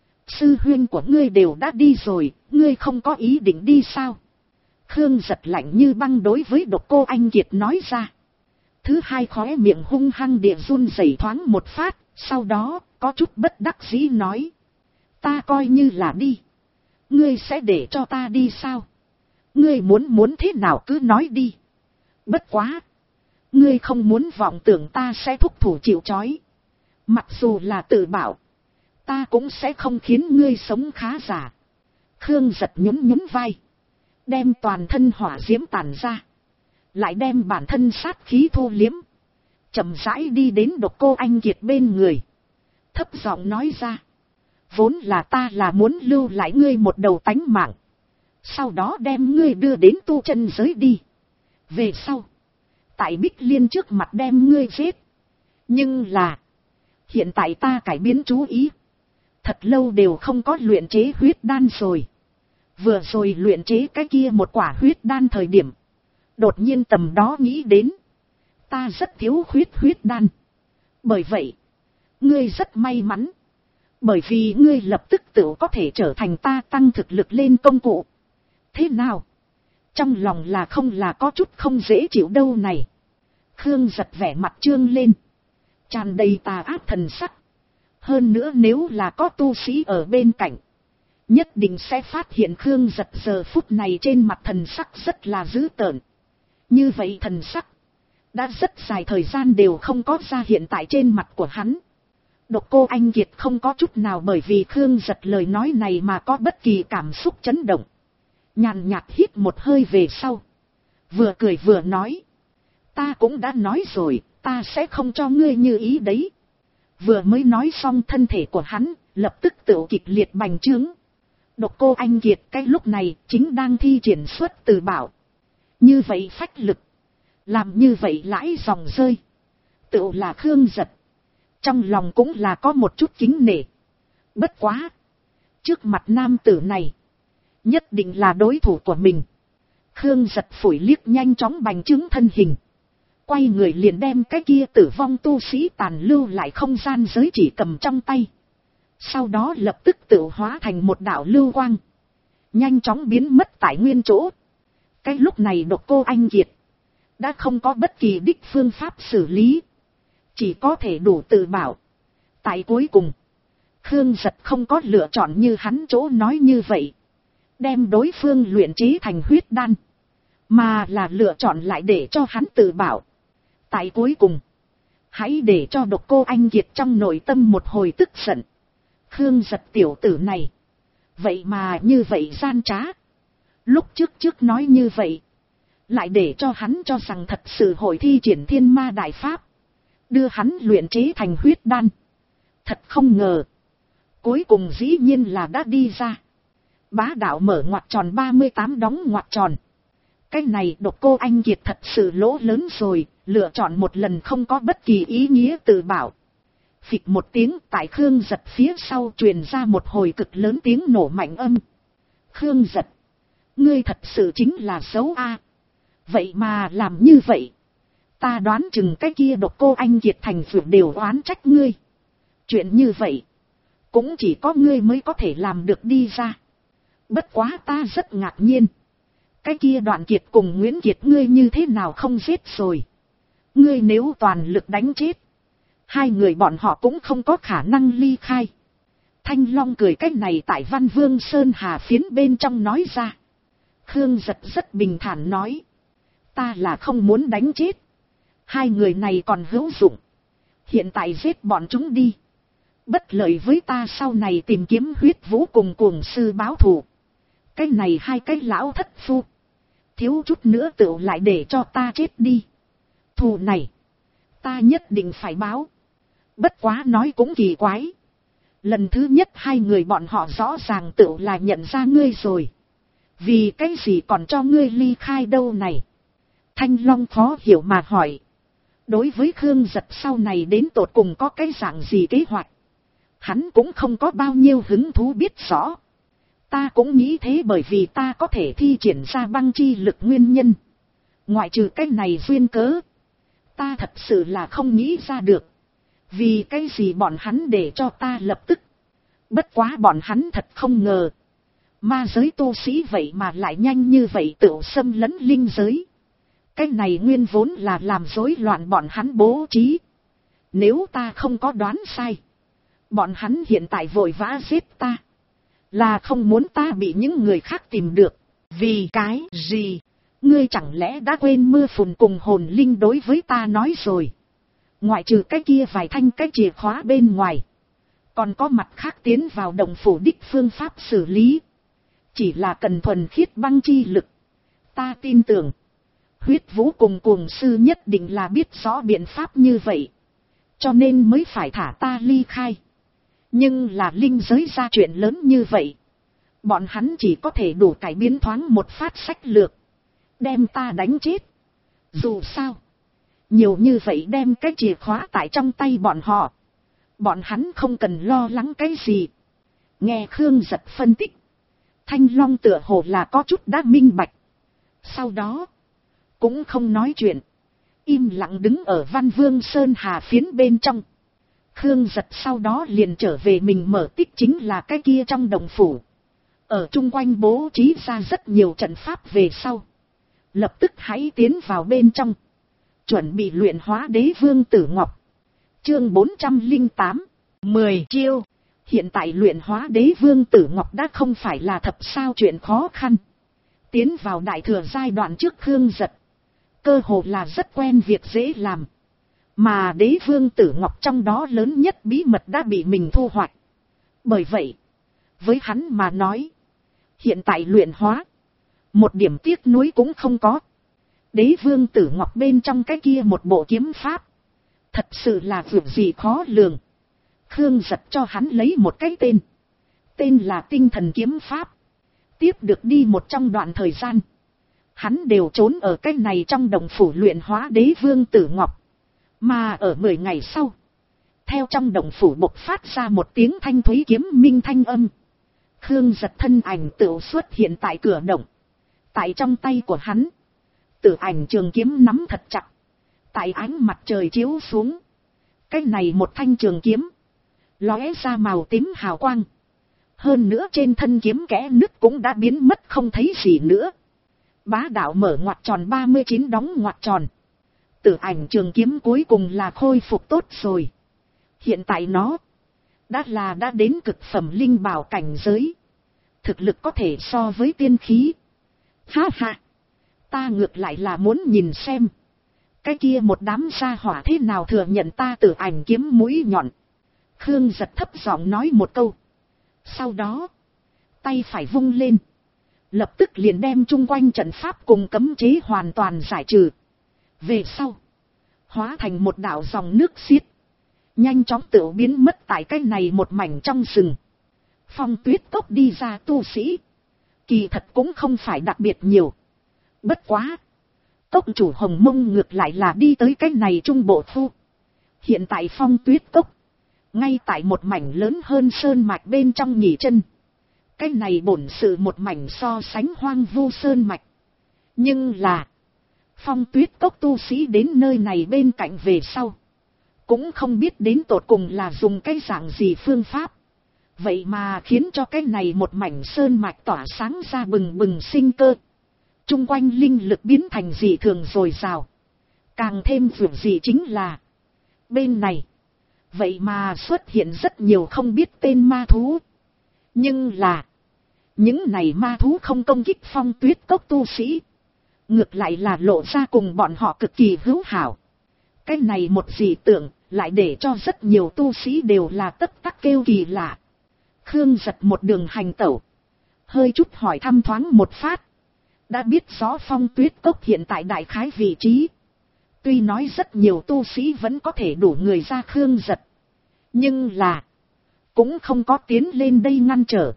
Sư huynh của ngươi đều đã đi rồi, ngươi không có ý định đi sao? Khương Giật lạnh như băng đối với Độc Cô Anh Kiệt nói ra. Thứ hai khóe miệng hung hăng địa run rẩy thoáng một phát, sau đó có chút bất đắc dĩ nói. Ta coi như là đi, ngươi sẽ để cho ta đi sao? Ngươi muốn thế nào cứ nói đi. Bất quá, ngươi không muốn vọng tưởng ta sẽ thúc thủ chịu trói. Mặc dù là tự bảo, ta cũng sẽ không khiến ngươi sống khá giả. Khương Giật nhún vai, đem toàn thân hỏa diễm tản ra, lại đem bản thân sát khí thu liếm, chậm rãi đi đến Độc Cô Anh Kiệt bên người, thấp giọng nói ra. Vốn là ta là muốn lưu lại ngươi một đầu tánh mạng, sau đó đem ngươi đưa đến tu chân giới đi. Về sau, tại Bích Liên trước mặt đem ngươi giết. Nhưng là, hiện tại ta cải biến chú ý, thật lâu đều không có luyện chế huyết đan rồi. Vừa rồi luyện chế cái kia một quả huyết đan thời điểm, đột nhiên tầm đó nghĩ đến, ta rất thiếu huyết đan. Bởi vậy, ngươi rất may mắn, bởi vì ngươi lập tức tự có thể trở thành ta tăng thực lực lên công cụ. Thế nào? Trong lòng là không là có chút không dễ chịu đâu này. Khương Giật vẻ mặt trương lên, tràn đầy tà ác thần sắc. Hơn nữa nếu là có tu sĩ ở bên cạnh, nhất định sẽ phát hiện Khương Giật giờ phút này trên mặt thần sắc rất là dữ tợn. Như vậy thần sắc đã rất dài thời gian đều không có ra hiện tại trên mặt của hắn. Độc Cô Anh Kiệt không có chút nào bởi vì Khương Giật lời nói này mà có bất kỳ cảm xúc chấn động. Nhàn nhạt hít một hơi về sau, vừa cười vừa nói, ta cũng đã nói rồi, ta sẽ không cho ngươi như ý đấy. Vừa mới nói xong thân thể của hắn lập tức tự kịch liệt bành trướng. Độc Cô Anh Kiệt cái lúc này chính đang thi triển xuất từ bảo. Như vậy phách lực, làm như vậy lãi dòng rơi, tự là Khương Giật trong lòng cũng là có một chút kính nể. Bất quá, trước mặt nam tử này, nhất định là đối thủ của mình. Khương Giật phủi liếc nhanh chóng bành trướng thân hình, quay người liền đem cái kia tử vong tu sĩ tàn lưu lại không gian giới chỉ cầm trong tay. Sau đó lập tức tự hóa thành một đạo lưu quang, nhanh chóng biến mất tại nguyên chỗ. Cái lúc này Độc Cô Anh Kiệt đã không có bất kỳ đích phương pháp xử lý, chỉ có thể đủ tự bảo. Tại cuối cùng, Khương Giật không có lựa chọn như hắn chỗ nói như vậy, đem đối phương luyện chế thành huyết đan, mà là lựa chọn lại để cho hắn tự bảo. Tại cuối cùng, hãy để cho Độc Cô Anh Kiệt trong nội tâm một hồi tức giận. Khương Giật tiểu tử này, vậy mà như vậy gian trá. Lúc trước nói như vậy, lại để cho hắn cho rằng thật sự hội thi triển Thiên Ma Đại Pháp, đưa hắn luyện chế thành huyết đan. Thật không ngờ, cuối cùng dĩ nhiên là đã đi ra. Bá đạo mở ngoặc tròn 38 đóng ngoặc tròn. Cái này Độc Cô Anh Kiệt thật sự lỗ lớn rồi, lựa chọn một lần không có bất kỳ ý nghĩa tự bảo. Phịch một tiếng, tại Khương Giật phía sau truyền ra một hồi cực lớn tiếng nổ mạnh âm. Khương Giật, ngươi thật sự chính là xấu a. Vậy mà làm như vậy, ta đoán chừng cái kia Độc Cô Anh Kiệt thành vượt đều oán trách ngươi. Chuyện như vậy, cũng chỉ có ngươi mới có thể làm được đi ra. Bất quá ta rất ngạc nhiên, cái kia Đoạn Kiệt cùng Nguyễn Kiệt ngươi như thế nào không giết rồi. Ngươi nếu toàn lực đánh chết, hai người bọn họ cũng không có khả năng ly khai. Thanh Long cười cách này tại Văn Vương Sơn Hà phiến bên trong nói ra. Khương Giật rất bình thản nói, ta là không muốn đánh chết, hai người này còn hữu dụng, hiện tại giết bọn chúng đi, bất lợi với ta sau này tìm kiếm Huyết Vũ cùng Cuồng Sư báo thù. Cái này hai cái lão thất phu, thiếu chút nữa tựu lại để cho ta chết đi. Thù này, ta nhất định phải báo. Bất quá nói cũng kỳ quái, lần thứ nhất hai người bọn họ rõ ràng tựu là nhận ra ngươi rồi, vì cái gì còn cho ngươi ly khai đâu này. Thanh Long khó hiểu mà hỏi, đối với Khương Giật sau này đến tột cùng có cái dạng gì kế hoạch, hắn cũng không có bao nhiêu hứng thú biết rõ. Ta cũng nghĩ thế, bởi vì ta có thể thi triển ra băng chi lực nguyên nhân. Ngoại trừ cái này duyên cớ, ta thật sự là không nghĩ ra được, vì cái gì bọn hắn để cho ta lập tức. Bất quá bọn hắn thật không ngờ, ma giới tu sĩ vậy mà lại nhanh như vậy tự xâm lấn linh giới. Cái này nguyên vốn là làm rối loạn bọn hắn bố trí. Nếu ta không có đoán sai, bọn hắn hiện tại vội vã giết ta, là không muốn ta bị những người khác tìm được. Vì cái gì? Ngươi chẳng lẽ đã quên mưa phùn cùng hồn linh đối với ta nói rồi? Ngoại trừ cái kia vài thanh cái chìa khóa bên ngoài, còn có mặt khác tiến vào đồng phủ đích phương pháp xử lý. Chỉ là cần thuần khiết băng chi lực. Ta tin tưởng, Huyết Vũ cùng Cuồng Sư nhất định là biết rõ biện pháp như vậy, cho nên mới phải thả ta ly khai. Nhưng là linh giới ra chuyện lớn như vậy, bọn hắn chỉ có thể đủ cải biến thoáng một phát sách lược, đem ta đánh chết. Dù sao, nhiều như vậy đem cái chìa khóa tại trong tay bọn họ, bọn hắn không cần lo lắng cái gì. Nghe Khương Giật phân tích, Thanh Long tựa hồ là có chút đã minh bạch. Sau đó, cũng không nói chuyện, im lặng đứng ở Văn Vương Sơn Hà phiến bên trong. Khương Giật sau đó liền trở về mình mở tích, chính là cái kia trong đồng phủ. Ở chung quanh bố trí ra rất nhiều trận pháp về sau, lập tức hãy tiến vào bên trong, Chuẩn bị luyện hóa đế vương Tử Ngọc. Chương 408. 10 chiêu. Hiện tại luyện hóa đế vương Tử Ngọc đã không phải là thập sao chuyện khó khăn. Tiến vào đại thừa giai đoạn trước Khương Giật, cơ hồ là rất quen việc dễ làm. Mà đế vương Tử Ngọc trong đó lớn nhất bí mật đã bị mình thu hoạch. Bởi vậy, với hắn mà nói, hiện tại luyện hóa, một điểm tiếc nuối cũng không có. Đế vương Tử Ngọc bên trong cái kia một bộ kiếm pháp, thật sự là việc gì khó lường. Khương Giật cho hắn lấy một cái tên. Tên là Tinh Thần Kiếm Pháp. Tiếp được đi một trong đoạn thời gian, hắn đều trốn ở cái này trong đồng phủ luyện hóa đế vương Tử Ngọc. Mà ở 10 ngày sau, theo trong đồng phủ bộc phát ra một tiếng thanh thúy kiếm minh thanh âm, Khương Giật thân ảnh tựu xuất hiện tại cửa động. Tại trong tay của hắn, Tử Ảnh trường kiếm nắm thật chặt. Tại ánh mặt trời chiếu xuống, cái này một thanh trường kiếm lóe ra màu tím hào quang. Hơn nữa trên thân kiếm kẽ nứt cũng đã biến mất không thấy gì nữa. Bá đạo mở ngoặc tròn 39 đóng ngoặc tròn. Tử Ảnh trường kiếm cuối cùng là khôi phục tốt rồi. Hiện tại nó đã đến cực phẩm linh bảo cảnh giới. Thực lực có thể so với tiên khí. Ha ha, ta ngược lại là muốn nhìn xem, cái kia một đám gia hỏa thế nào thừa nhận ta Tử Ảnh kiếm mũi nhọn. Khương Giật thấp giọng nói một câu. Sau đó, tay phải vung lên, lập tức liền đem chung quanh trận pháp cùng cấm chế hoàn toàn giải trừ. Về sau, hóa thành một đạo dòng nước xiết, nhanh chóng tự biến mất tại cái này một mảnh trong rừng. Phong Tuyết Cốc đi ra tu sĩ, kỳ thật cũng không phải đặc biệt nhiều. Bất quá, cốc chủ Hồng Mông ngược lại là đi tới cái này trung bộ thu. Hiện tại Phong Tuyết Cốc, ngay tại một mảnh lớn hơn sơn mạch bên trong nghỉ chân. Cái này bổn sự một mảnh so sánh hoang vu sơn mạch. Nhưng là, Phong Tuyết Cốc tu sĩ đến nơi này bên cạnh về sau, cũng không biết đến tột cùng là dùng cái dạng gì phương pháp. Vậy mà khiến cho cái này một mảnh sơn mạch tỏa sáng ra bừng bừng sinh cơ. Trung quanh linh lực biến thành dị thường dồi dào. Càng thêm vượt gì chính là, bên này, vậy mà xuất hiện rất nhiều không biết tên ma thú. Nhưng là, những này ma thú không công kích Phong Tuyết Cốc tu sĩ, ngược lại là lộ ra cùng bọn họ cực kỳ hữu hảo. Cái này một dị tượng, lại để cho rất nhiều tu sĩ đều là tất tắc kêu kỳ lạ. Khương Giật một đường hành tẩu, hơi chút hỏi thăm thoáng một phát, đã biết rõ Phong Tuyết Cốc hiện tại đại khái vị trí. Tuy nói rất nhiều tu sĩ vẫn có thể đủ người ra Khương Giật, nhưng là, cũng không có tiến lên đây ngăn trở.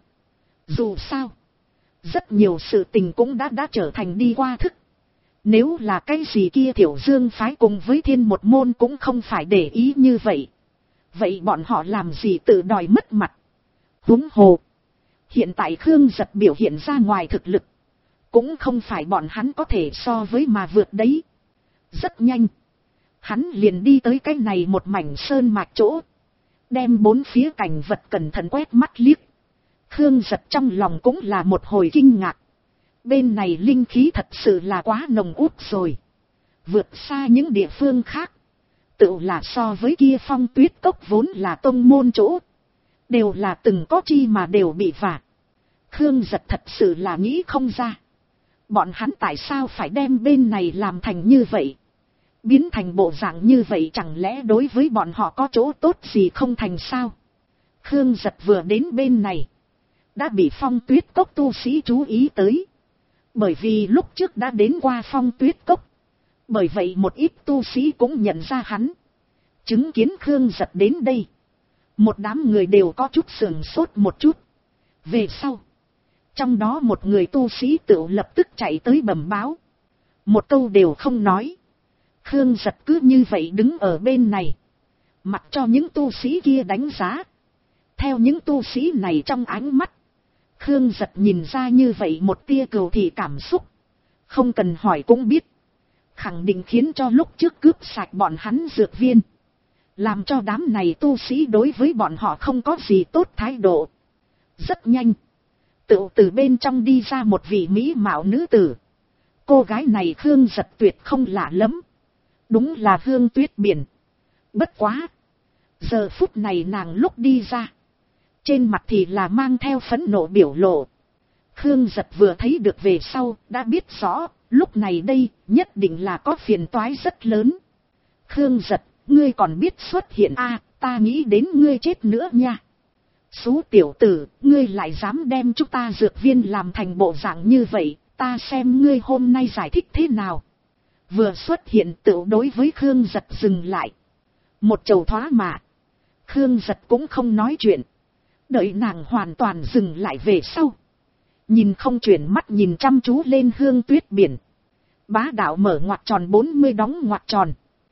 Dù sao, rất nhiều sự tình cũng đã trở thành đi qua thức. Nếu là cái gì kia Thiểu Dương phái cùng với Thiên một môn cũng không phải để ý như vậy. Vậy bọn họ làm gì tự đòi mất mặt. Huống hồ, hiện tại Khương Giật biểu hiện ra ngoài thực lực, cũng không phải bọn hắn có thể so với mà vượt đấy. Rất nhanh, hắn liền đi tới cái này một mảnh sơn mạch chỗ, đem bốn phía cảnh vật cẩn thận quét mắt liếc. Khương Giật trong lòng cũng là một hồi kinh ngạc. Bên này linh khí thật sự là quá nồng út rồi, vượt xa những địa phương khác. Tự là so với kia Phong Tuyết Cốc vốn là tông môn chỗ, đều là từng có chi mà đều bị vả. Khương Giật thật sự là nghĩ không ra, bọn hắn tại sao phải đem bên này làm thành như vậy, biến thành bộ dạng như vậy, chẳng lẽ đối với bọn họ có chỗ tốt gì không thành sao. Khương Giật vừa đến bên này, đã bị Phong Tuyết Cốc tu sĩ chú ý tới. Bởi vì lúc trước đã đến qua Phong Tuyết Cốc, bởi vậy một ít tu sĩ cũng nhận ra hắn. Chứng kiến Khương Giật đến đây, một đám người đều có chút sườn sốt một chút. Về sau, trong đó một người tu sĩ tự lập tức chạy tới bẩm báo, một câu đều không nói. Khương Giật cứ như vậy đứng ở bên này, mặc cho những tu sĩ kia đánh giá. Theo những tu sĩ này trong ánh mắt, Khương Giật nhìn ra như vậy một tia cừu thị cảm xúc. Không cần hỏi cũng biết, khẳng định khiến cho lúc trước cướp sạch bọn hắn dược viên, làm cho đám này tu sĩ đối với bọn họ không có gì tốt thái độ. Rất nhanh, tự từ bên trong đi ra một vị mỹ mạo nữ tử. Cô gái này Khương Giật tuyệt không lạ lắm. Đúng là Hương Tuyết biển. Bất quá. Giờ phút này nàng lúc đi ra. Trên mặt thì là mang theo phẫn nộ biểu lộ. Khương Giật vừa thấy được về sau, đã biết rõ, lúc này đây, nhất định là có phiền toái rất lớn. Khương Giật, ngươi còn biết xuất hiện ta nghĩ đến ngươi chết nữa nha. Xú tiểu tử, ngươi lại dám đem chúng ta dược viên làm thành bộ dạng như vậy, ta xem ngươi hôm nay giải thích thế nào. Vừa xuất hiện tự đối với Khương Giật dừng lại. Một chầu thoá mà. Khương Giật cũng không nói chuyện. Đợi nàng hoàn toàn dừng lại về sau. Nhìn không chuyển mắt nhìn chăm chú lên Hương Tuyết biển. Bá đạo mở ngoặc tròn 40 đóng ngoặc tròn.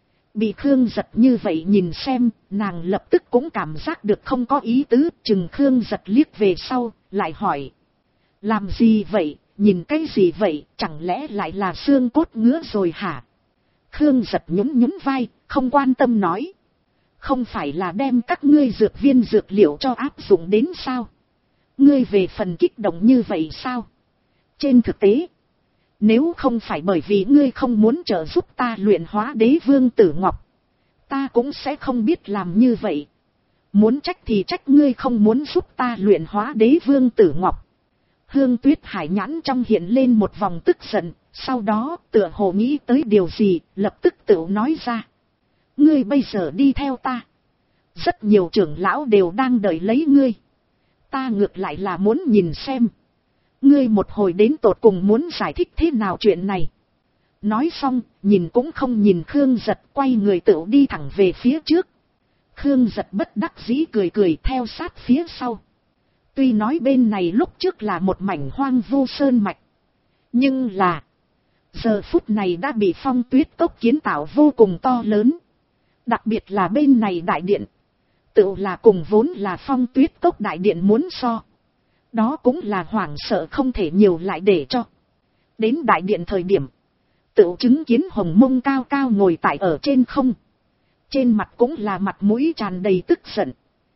Bị Khương Giật như vậy nhìn xem, nàng lập tức cũng cảm giác được không có ý tứ, chừng Khương Giật liếc về sau, lại hỏi. Làm gì vậy, nhìn cái gì vậy, chẳng lẽ lại là xương cốt ngứa rồi hả? Khương Giật nhún nhún vai, không quan tâm nói. Không phải là đem các ngươi dược viên dược liệu cho áp dụng đến sao? Ngươi về phần kích động như vậy sao? Trên thực tế, nếu không phải bởi vì ngươi không muốn trợ giúp ta luyện hóa đế vương tử ngọc, ta cũng sẽ không biết làm như vậy. Muốn trách thì trách ngươi không muốn giúp ta luyện hóa đế vương tử ngọc. Hương Tuyết Hải nhãn trong hiện lên một vòng tức giận, sau đó tựa hồ nghĩ tới điều gì, lập tức tự nói ra. Ngươi bây giờ đi theo ta. Rất nhiều trưởng lão đều đang đợi lấy ngươi. Ta ngược lại là muốn nhìn xem. Ngươi một hồi đến tột cùng muốn giải thích thế nào chuyện này. Nói xong, nhìn cũng không nhìn Khương Giật, quay người tự đi thẳng về phía trước. Khương Giật bất đắc dĩ cười cười theo sát phía sau. Tuy nói bên này lúc trước là một mảnh hoang vu sơn mạch. Nhưng là, giờ phút này đã bị Phong Tuyết Cốc kiến tạo vô cùng to lớn. Đặc biệt là bên này đại điện. Tự là cùng vốn là Phong Tuyết Cốc đại điện muốn so. Đó cũng là hoảng sợ không thể nhiều lại để cho. Đến đại điện thời điểm, tự chứng kiến Hồng Mông cao cao ngồi tại ở trên không. Trên mặt cũng là mặt mũi tràn đầy tức giận.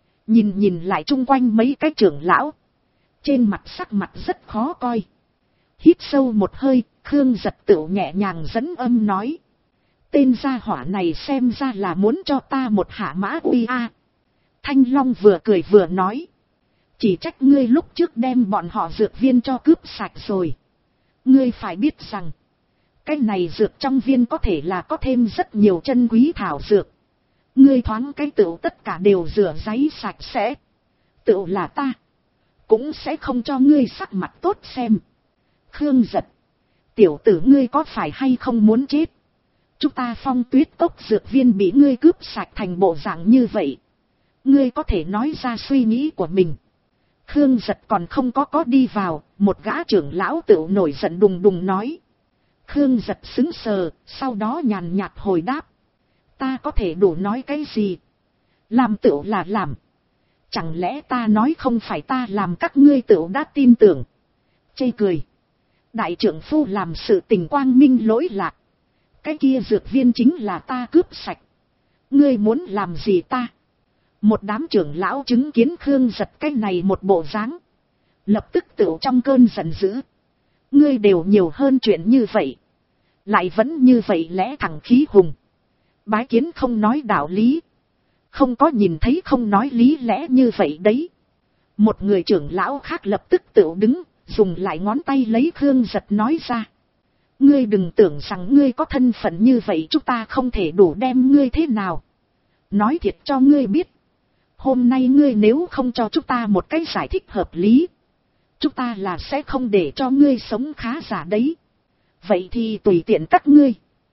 Nhìn lại chung quanh mấy cái trưởng lão. Trên mặt sắc mặt rất khó coi. Hít sâu một hơi, Khương Giật tự nhẹ nhàng dẫn âm nói. Tên gia hỏa này xem ra là muốn cho ta một hạ mã uy a. Thanh Long vừa cười vừa nói. Chỉ trách ngươi lúc trước đem bọn họ dược viên cho cướp sạch rồi. Ngươi phải biết rằng, cái này dược trong viên có thể là có thêm rất nhiều chân quý thảo dược. Ngươi thoáng cái tựu tất cả đều rửa giấy sạch sẽ. Tựu là ta, cũng sẽ không cho ngươi sắc mặt tốt xem. Khương Giật, tiểu tử ngươi có phải hay không muốn chết? Chúng ta Phong Tuyết Cốc dược viên bị ngươi cướp sạch thành bộ dạng như vậy. Ngươi có thể nói ra suy nghĩ của mình. Khương Giật còn không có đi vào, một gã trưởng lão tựu nổi giận đùng đùng nói. Khương Giật sững sờ, sau đó nhàn nhạt hồi đáp. Ta có thể đủ nói cái gì? Làm tựu là làm. Chẳng lẽ ta nói không phải ta làm các ngươi tựu đã tin tưởng? Chê cười. Đại trưởng phu làm sự tình quang minh lỗi lạc. Cái kia dược viên chính là ta cướp sạch. Ngươi muốn làm gì ta? Một đám trưởng lão chứng kiến Khương Giật cái này một bộ dáng, lập tức tựu trong cơn giận dữ. Ngươi đều nhiều hơn chuyện như vậy, lại vẫn như vậy lẽ thẳng khí hùng. Bái kiến không nói đạo lý. Không có nhìn thấy không nói lý lẽ như vậy đấy. Một người trưởng lão khác lập tức tựu đứng, dùng lại ngón tay lấy Khương Giật nói ra. Ngươi đừng tưởng rằng ngươi có thân phận như vậy chúng ta không thể đủ đem ngươi thế nào. Nói thiệt cho ngươi biết. Hôm nay ngươi nếu không cho chúng ta một cái giải thích hợp lý, chúng ta là sẽ không để cho ngươi sống khá giả đấy. Vậy thì tùy tiện các ngươi.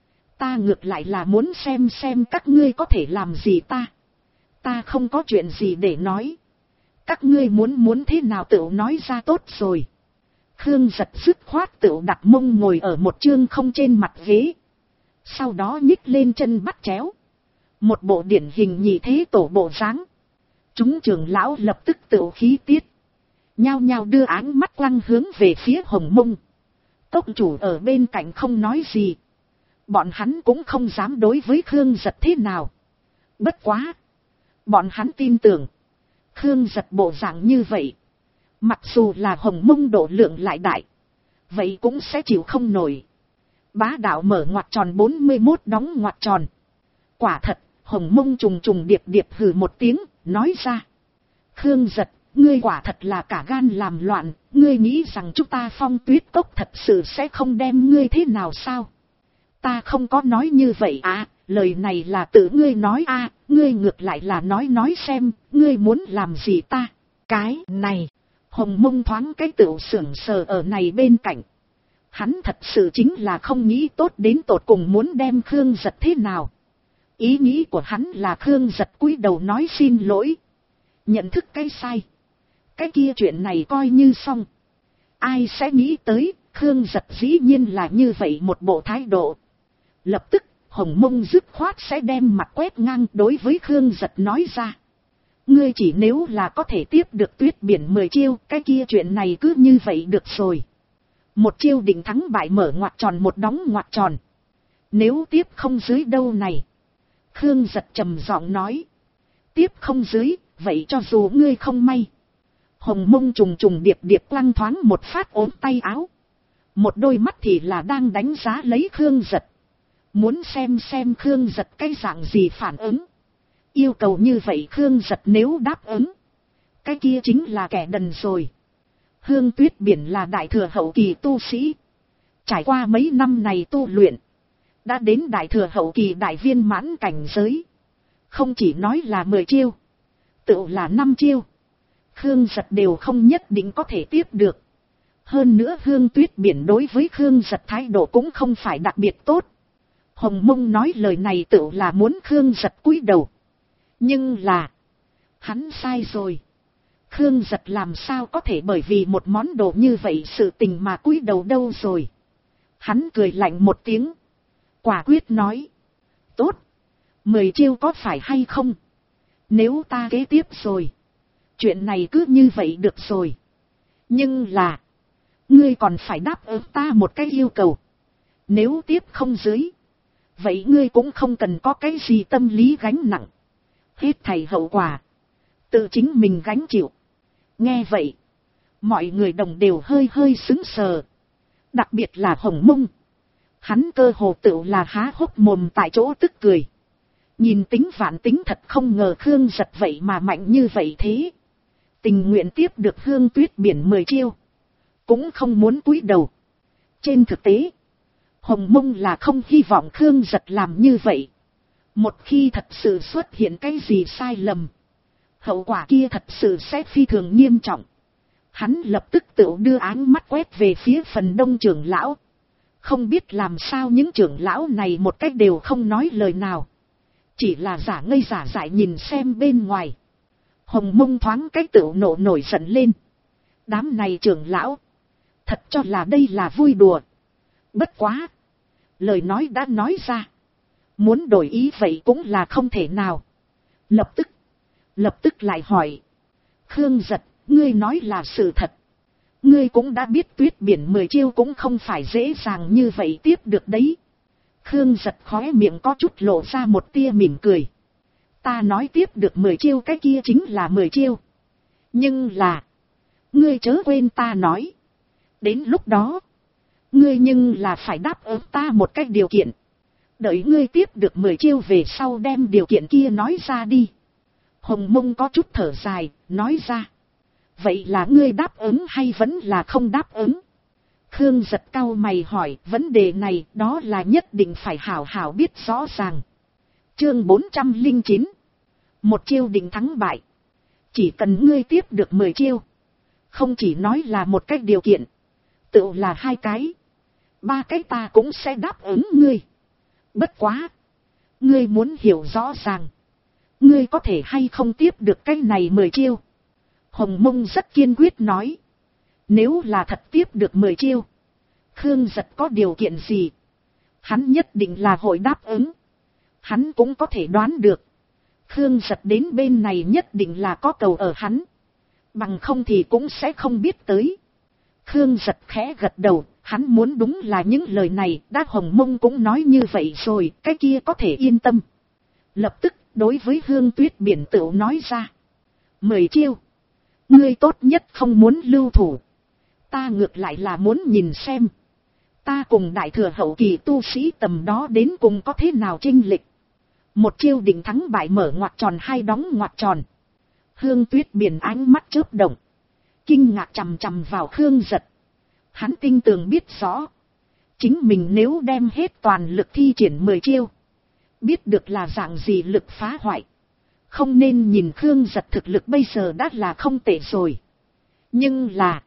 Ta ngược lại là muốn xem các ngươi có thể làm gì ta. Ta không có chuyện gì để nói. Các ngươi muốn thế nào tự nói ra tốt rồi. Khương Giật dứt khoát tự đặt mông ngồi ở một chương không trên mặt ghế. Sau đó nhích lên chân bắt chéo. Một bộ điển hình nhị thế tổ bộ dáng. Chúng trưởng lão lập tức tự khí tiết. Nhao nhao đưa áng mắt quăng hướng về phía Hồng Mông. Cốc chủ ở bên cạnh không nói gì. Bọn hắn cũng không dám đối với Khương Giật thế nào. Bất quá. Bọn hắn tin tưởng. Khương Giật bộ dạng như vậy. Mặc dù là Hồng Mông độ lượng lại đại. Vậy cũng sẽ chịu không nổi. Bá đạo mở ngoặc tròn 41 đóng ngoặc tròn. Quả thật, Hồng Mông trùng trùng điệp điệp hừ một tiếng, nói ra. Khương Giật, ngươi quả thật là cả gan làm loạn, ngươi nghĩ rằng chúng ta Phong Tuyết Cốc thật sự sẽ không đem ngươi thế nào sao? Ta không có nói như vậy à, lời này là tự ngươi nói à, ngươi ngược lại là nói xem, ngươi muốn làm gì ta? Cái này, Hồng Mông thoáng cái tựu sưởng sờ ở này bên cạnh. Hắn thật sự chính là không nghĩ tốt đến tột cùng muốn đem Khương Giật thế nào. Ý nghĩ của hắn là Khương Giật cúi đầu nói xin lỗi. Nhận thức cái sai. Cái kia chuyện này coi như xong. Ai sẽ nghĩ tới, Khương Giật dĩ nhiên là như vậy một bộ thái độ. Lập tức, Hồng Mông dứt khoát sẽ đem mặt quét ngang đối với Khương Giật nói ra. Ngươi chỉ nếu là có thể tiếp được Tuyết Biển 10 chiêu, cái kia chuyện này cứ như vậy được rồi. Một chiêu định thắng bại mở ngoặc tròn một đóng ngoặc tròn. Nếu tiếp không dưới đâu này. Khương Giật trầm giọng nói. Tiếp không dưới, vậy cho dù ngươi không may. Hồng Mông trùng trùng điệp điệp quăng thoáng một phát ốm tay áo. Một đôi mắt thì là đang đánh giá lấy Khương Giật. Muốn xem Khương Giật cái dạng gì phản ứng. Yêu cầu như vậy Khương Giật nếu đáp ứng. Cái kia chính là kẻ đần rồi. Hương Tuyết Biển là đại thừa hậu kỳ tu sĩ. Trải qua mấy năm này tu luyện. Đã đến đại thừa hậu kỳ đại viên mãn cảnh giới. Không chỉ nói là 10 chiêu. Tự là 5 chiêu. Khương Giật đều không nhất định có thể tiếp được. Hơn nữa Hương Tuyết Biển đối với Khương Giật thái độ cũng không phải đặc biệt tốt. Hồng Mông nói lời này tự là muốn Khương Giật cúi đầu. Nhưng là. Hắn sai rồi. Khương Giật làm sao có thể bởi vì một món đồ như vậy sự tình mà cúi đầu đâu rồi. Hắn cười lạnh một tiếng. Quả quyết nói. Tốt. 10 chiêu có phải hay không? Nếu ta kế tiếp rồi. Chuyện này cứ như vậy được rồi. Nhưng là. Ngươi còn phải đáp ứng ta một cái yêu cầu. Nếu tiếp không dưới. Vậy ngươi cũng không cần có cái gì tâm lý gánh nặng. Hết thảy hậu quả. Tự chính mình gánh chịu. Nghe vậy. Mọi người đồng đều hơi sững sờ. Đặc biệt là Hồng Mông. Hắn cơ hồ tự là há hốc mồm tại chỗ tức cười. Nhìn tính vạn tính thật không ngờ Khương Giật vậy mà mạnh như vậy thế. Tình nguyện tiếp được Hương Tuyết Biển 10 chiêu. Cũng không muốn cúi đầu. Trên thực tế. Hồng Mông là không hy vọng Khương Giật làm như vậy. Một khi thật sự xuất hiện cái gì sai lầm. Hậu quả kia thật sự sẽ phi thường nghiêm trọng. Hắn lập tức tự đưa áng mắt quét về phía phần đông trưởng lão. Không biết làm sao những trưởng lão này một cách đều không nói lời nào. Chỉ là giả ngây giả dại nhìn xem bên ngoài. Hồng Mông thoáng cái tự nổi giận lên. Đám này trưởng lão. Thật cho là đây là vui đùa. Bất quá. Lời nói đã nói ra. Muốn đổi ý vậy cũng là không thể nào. Lập tức lại hỏi. Khương Giật, ngươi nói là sự thật. Ngươi cũng đã biết Tuyết Biển 10 chiêu cũng không phải dễ dàng như vậy tiếp được đấy. Khương Giật khóe miệng có chút lộ ra một tia mỉm cười. Ta nói tiếp được 10 chiêu cái kia chính là 10 chiêu. Nhưng là. Ngươi chớ quên ta nói. Đến lúc đó. Ngươi nhưng là phải đáp ứng ta một cách điều kiện. Đợi ngươi tiếp được 10 chiêu về sau đem điều kiện kia nói ra đi. Hồng Mông có chút thở dài, nói ra. Vậy là ngươi đáp ứng hay vẫn là không đáp ứng? Khương Giật cau mày hỏi, vấn đề này đó là nhất định phải hảo hảo biết rõ ràng. Chương 409. Một chiêu định thắng bại. Chỉ cần ngươi tiếp được 10 chiêu. Không chỉ nói là một cách điều kiện. Tự là 2 cái. 3 cái ta cũng sẽ đáp ứng ngươi. Bất quá. Ngươi muốn hiểu rõ ràng. Ngươi có thể hay không tiếp được cái này 10 chiêu. Hồng Mông rất kiên quyết nói. Nếu là thật tiếp được 10 chiêu. Khương Giật có điều kiện gì. Hắn nhất định là hội đáp ứng. Hắn cũng có thể đoán được. Khương Giật đến bên này nhất định là có cầu ở hắn. Bằng không thì cũng sẽ không biết tới. Khương Giật khẽ gật đầu. Hắn muốn đúng là những lời này. Đã Hồng Mông cũng nói như vậy rồi. Cái kia có thể yên tâm. Lập tức đối với Hương Tuyết Biển Tửu nói ra. 10 chiêu. Ngươi tốt nhất không muốn lưu thủ. Ta ngược lại là muốn nhìn xem. Ta cùng đại thừa hậu kỳ tu sĩ tầm đó đến cùng có thế nào chênh lệch. Một chiêu định thắng bại mở ngoặc tròn hay đóng ngoặc tròn. Hương Tuyết Biển ánh mắt chớp động. Kinh ngạc chằm chằm vào Khương Giật. Hắn tinh tường biết rõ. Chính mình nếu đem hết toàn lực thi triển 10 chiêu. Biết được là dạng gì lực phá hoại. Không nên nhìn Khương Giật thực lực bây giờ đã là không tệ rồi. Nhưng là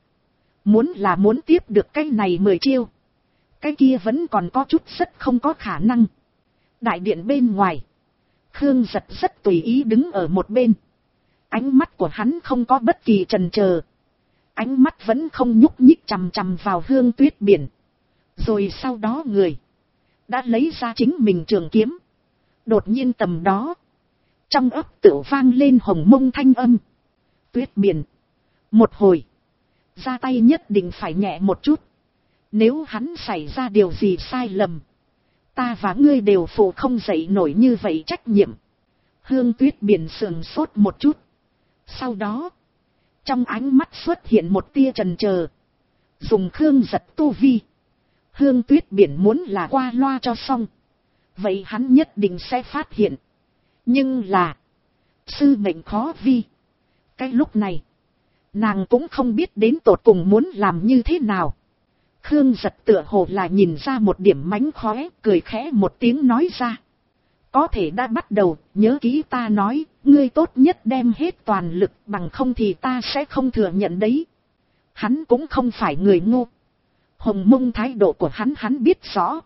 muốn tiếp được cái này 10 chiêu. Cái kia vẫn còn có chút rất không có khả năng. Đại điện bên ngoài. Khương Giật rất tùy ý đứng ở một bên. Ánh mắt của hắn không có bất kỳ chần chờ. Ánh mắt vẫn không nhúc nhích chằm chằm vào Hương Tuyết Biển. Rồi sau đó người đã lấy ra chính mình trường kiếm. Đột nhiên tầm đó. Trong ấp tửu vang lên hồng mông thanh âm. Tuyết Biển. Một hồi. Ra tay nhất định phải nhẹ một chút. Nếu hắn xảy ra điều gì sai lầm. Ta và ngươi đều phụ không dậy nổi như vậy trách nhiệm. Hương Tuyết Biển sườn sốt một chút. Sau đó. Trong ánh mắt xuất hiện một tia chần chờ. Dùng Khương Giật tu vi. Hương Tuyết Biển muốn là qua loa cho xong. Vậy hắn nhất định sẽ phát hiện. Nhưng là. Sư mệnh khó vi. Cái lúc này. Nàng cũng không biết đến tột cùng muốn làm như thế nào. Khương Giật tựa hồ là nhìn ra một điểm mánh khóe. Cười khẽ một tiếng nói ra. Có thể đã bắt đầu. Nhớ kỹ ta nói. Ngươi tốt nhất đem hết toàn lực. Bằng không thì ta sẽ không thừa nhận đấy. Hắn cũng không phải người ngu. Hồng mông thái độ của hắn biết rõ.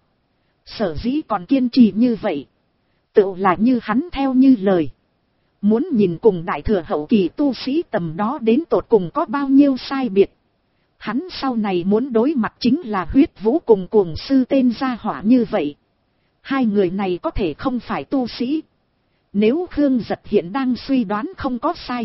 Sở dĩ còn kiên trì như vậy. Tự là như hắn theo như lời. Muốn nhìn cùng đại thừa hậu kỳ tu sĩ tầm đó đến tột cùng có bao nhiêu sai biệt. Hắn sau này muốn đối mặt chính là huyết vũ cùng cuồng sư tên gia hỏa như vậy. Hai người này có thể không phải tu sĩ. Nếu Khương Giật hiện đang suy đoán không có sai.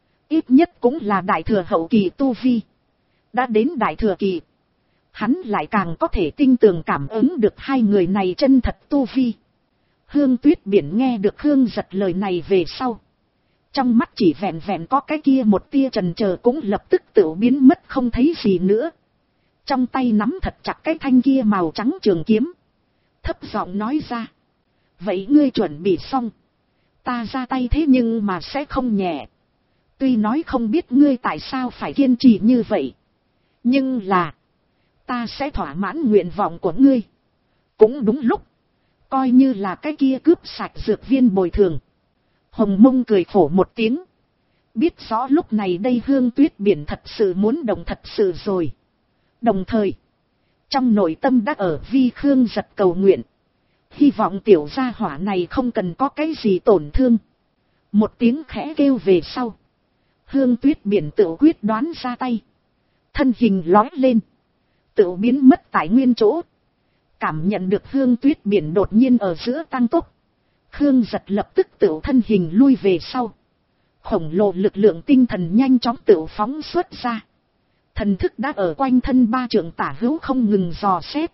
Ít nhất cũng là đại thừa hậu kỳ tu vi. Đã đến đại thừa kỳ. Hắn lại càng có thể tinh tường cảm ứng được hai người này chân thật tu vi. Hương Tuyết Biển nghe được Khương Giật lời này về sau. Trong mắt chỉ vẹn vẹn có cái kia một tia chần chờ cũng lập tức tự biến mất không thấy gì nữa. Trong tay nắm thật chặt cái thanh kia màu trắng trường kiếm. Thấp giọng nói ra. Vậy ngươi chuẩn bị xong. Ta ra tay thế nhưng mà sẽ không nhẹ. Tuy nói không biết ngươi tại sao phải kiên trì như vậy. Nhưng là. Ta sẽ thỏa mãn nguyện vọng của ngươi. Cũng đúng lúc. Coi như là cái kia cướp sạch dược viên bồi thường. Hồng mông cười khổ một tiếng. Biết rõ lúc này đây Hương Tuyết Biển thật sự muốn động thật sự rồi. Đồng thời. Trong nội tâm đã ở vi Khương Giật cầu nguyện. Hy vọng tiểu gia hỏa này không cần có cái gì tổn thương. Một tiếng khẽ kêu về sau. Hương Tuyết Biển tự quyết đoán ra tay. Thân hình lói lên. Tự biến mất tại nguyên chỗ. Cảm nhận được Hương Tuyết Biển đột nhiên ở giữa tăng tốc. Khương Giật lập tức tự thân hình lui về sau. Khổng lồ lực lượng tinh thần nhanh chóng tự phóng xuất ra. Thần thức đã ở quanh thân ba trượng tả hữu không ngừng dò xét.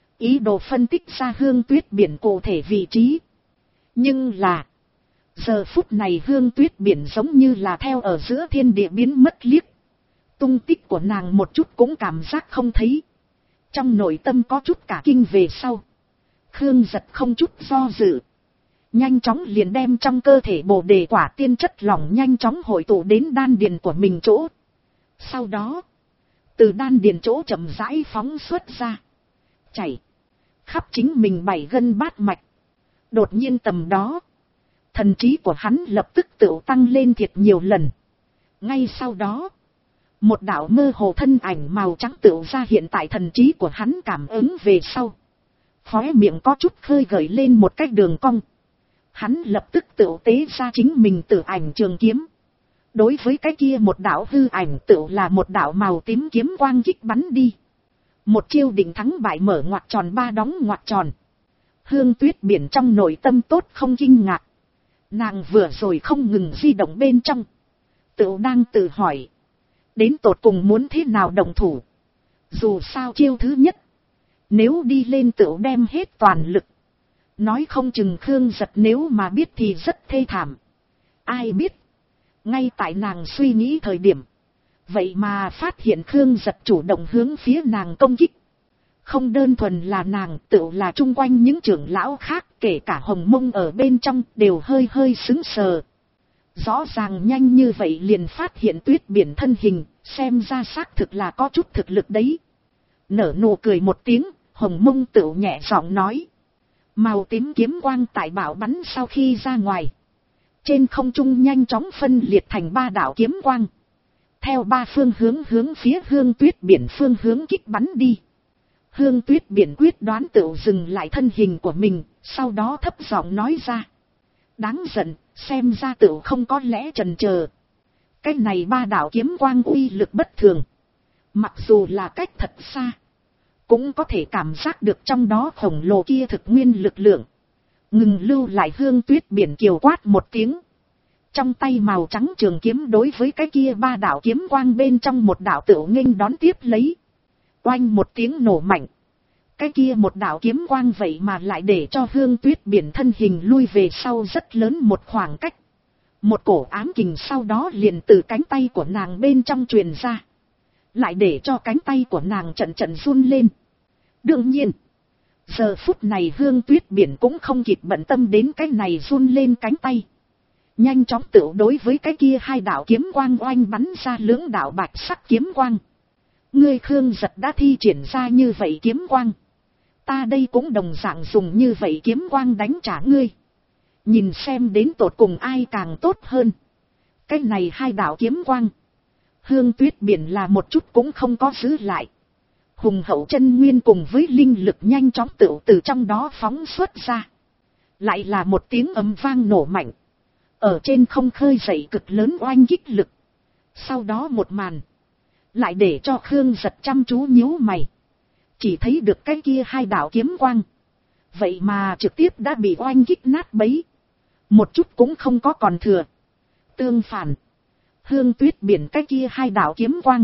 Ý đồ phân tích ra Hương Tuyết Biển cụ thể vị trí. Nhưng là. Giờ phút này Hương Tuyết Biển giống như là theo ở giữa thiên địa biến mất liếc. Tung tích của nàng một chút cũng cảm giác không thấy. Trong nội tâm có chút cả kinh về sau. Khương Giật không chút do dự. Nhanh chóng liền đem trong cơ thể bồ đề quả tiên chất lỏng nhanh chóng hội tụ đến đan điền của mình chỗ. Sau đó. Từ đan điền chỗ chậm rãi phóng xuất ra. Chảy. Khắp chính mình 7 gân bát mạch. Đột nhiên tầm đó. Thần trí của hắn lập tức tự tăng lên thiệt nhiều lần. Ngay sau đó. Một đạo mơ hồ thân ảnh màu trắng tựu ra hiện tại thần trí của hắn cảm ứng về sau. Khóe miệng có chút khơi gợi lên một cái đường cong. Hắn lập tức tựu tế ra chính mình tự ảnh trường kiếm. Đối với cái kia một đạo hư ảnh tựu là một đạo màu tím kiếm quang kích bắn đi. Một chiêu định thắng bại mở ngoặc tròn ba đóng ngoặc tròn. Hương Tuyết Biển trong nội tâm tốt không kinh ngạc. Nàng vừa rồi không ngừng di động bên trong. Tựu đang tự hỏi. Đến tột cùng muốn thế nào đồng thủ. Dù sao chiêu thứ nhất. Nếu đi lên tựu đem hết toàn lực. Nói không chừng Khương Giật nếu mà biết thì rất thê thảm. Ai biết. Ngay tại nàng suy nghĩ thời điểm. Vậy mà phát hiện Khương Giật chủ động hướng phía nàng công kích. Không đơn thuần là nàng, tựu là chung quanh những trưởng lão khác, kể cả Hồng Mông ở bên trong, đều hơi hơi sững sờ. Rõ ràng nhanh như vậy liền phát hiện Tuyết Biển thân hình, xem ra xác thực là có chút thực lực đấy. Nở nụ cười một tiếng, Hồng Mông tựu nhẹ giọng nói. Màu tím kiếm quang tại bảo bắn sau khi ra ngoài. Trên không trung nhanh chóng phân liệt thành 3 đạo kiếm quang. Theo 3 phương hướng phía Hương Tuyết Biển phương hướng kích bắn đi. Hương Tuyết Biển quyết đoán tựu dừng lại thân hình của mình, sau đó thấp giọng nói ra. Đáng giận, xem ra tựu không có lẽ chần chờ. Cái này 3 đạo kiếm quang uy lực bất thường. Mặc dù là cách thật xa, cũng có thể cảm giác được trong đó khổng lồ kia thực nguyên lực lượng. Ngừng lưu lại Hương Tuyết Biển kiều quát một tiếng. Trong tay màu trắng trường kiếm đối với cái kia 3 đạo kiếm quang bên trong một đạo tựu nghênh đón tiếp lấy. Oanh một tiếng nổ mạnh. Cái kia một đạo kiếm quang vậy mà lại để cho Hương Tuyết Biển thân hình lui về sau rất lớn một khoảng cách. Một cổ ám kình sau đó liền từ cánh tay của nàng bên trong truyền ra. Lại để cho cánh tay của nàng trận trận run lên. Đương nhiên, giờ phút này Hương Tuyết Biển cũng không kịp bận tâm đến cái này run lên cánh tay. Nhanh chóng tự đối với cái kia 2 đạo kiếm quang oanh bắn ra lưỡng đạo bạch sắc kiếm quang. Ngươi Khương Giật đã thi triển ra như vậy kiếm quang. Ta đây cũng đồng dạng dùng như vậy kiếm quang đánh trả ngươi. Nhìn xem đến tột cùng ai càng tốt hơn. Cái này 2 đạo kiếm quang. Hương Tuyết Biển là một chút cũng không có giữ lại. Hùng hậu chân nguyên cùng với linh lực nhanh chóng tự từ trong đó phóng xuất ra. Lại là một tiếng ầm vang nổ mạnh. Ở trên không khơi dậy cực lớn oanh kích lực. Sau đó một màn. Lại để cho Khương Giật chăm chú nhíu mày. Chỉ thấy được cái kia 2 đạo kiếm quang. Vậy mà trực tiếp đã bị oanh kích nát bấy. Một chút cũng không có còn thừa. Tương phản. Hương Tuyết Biển cái kia 2 đạo kiếm quang.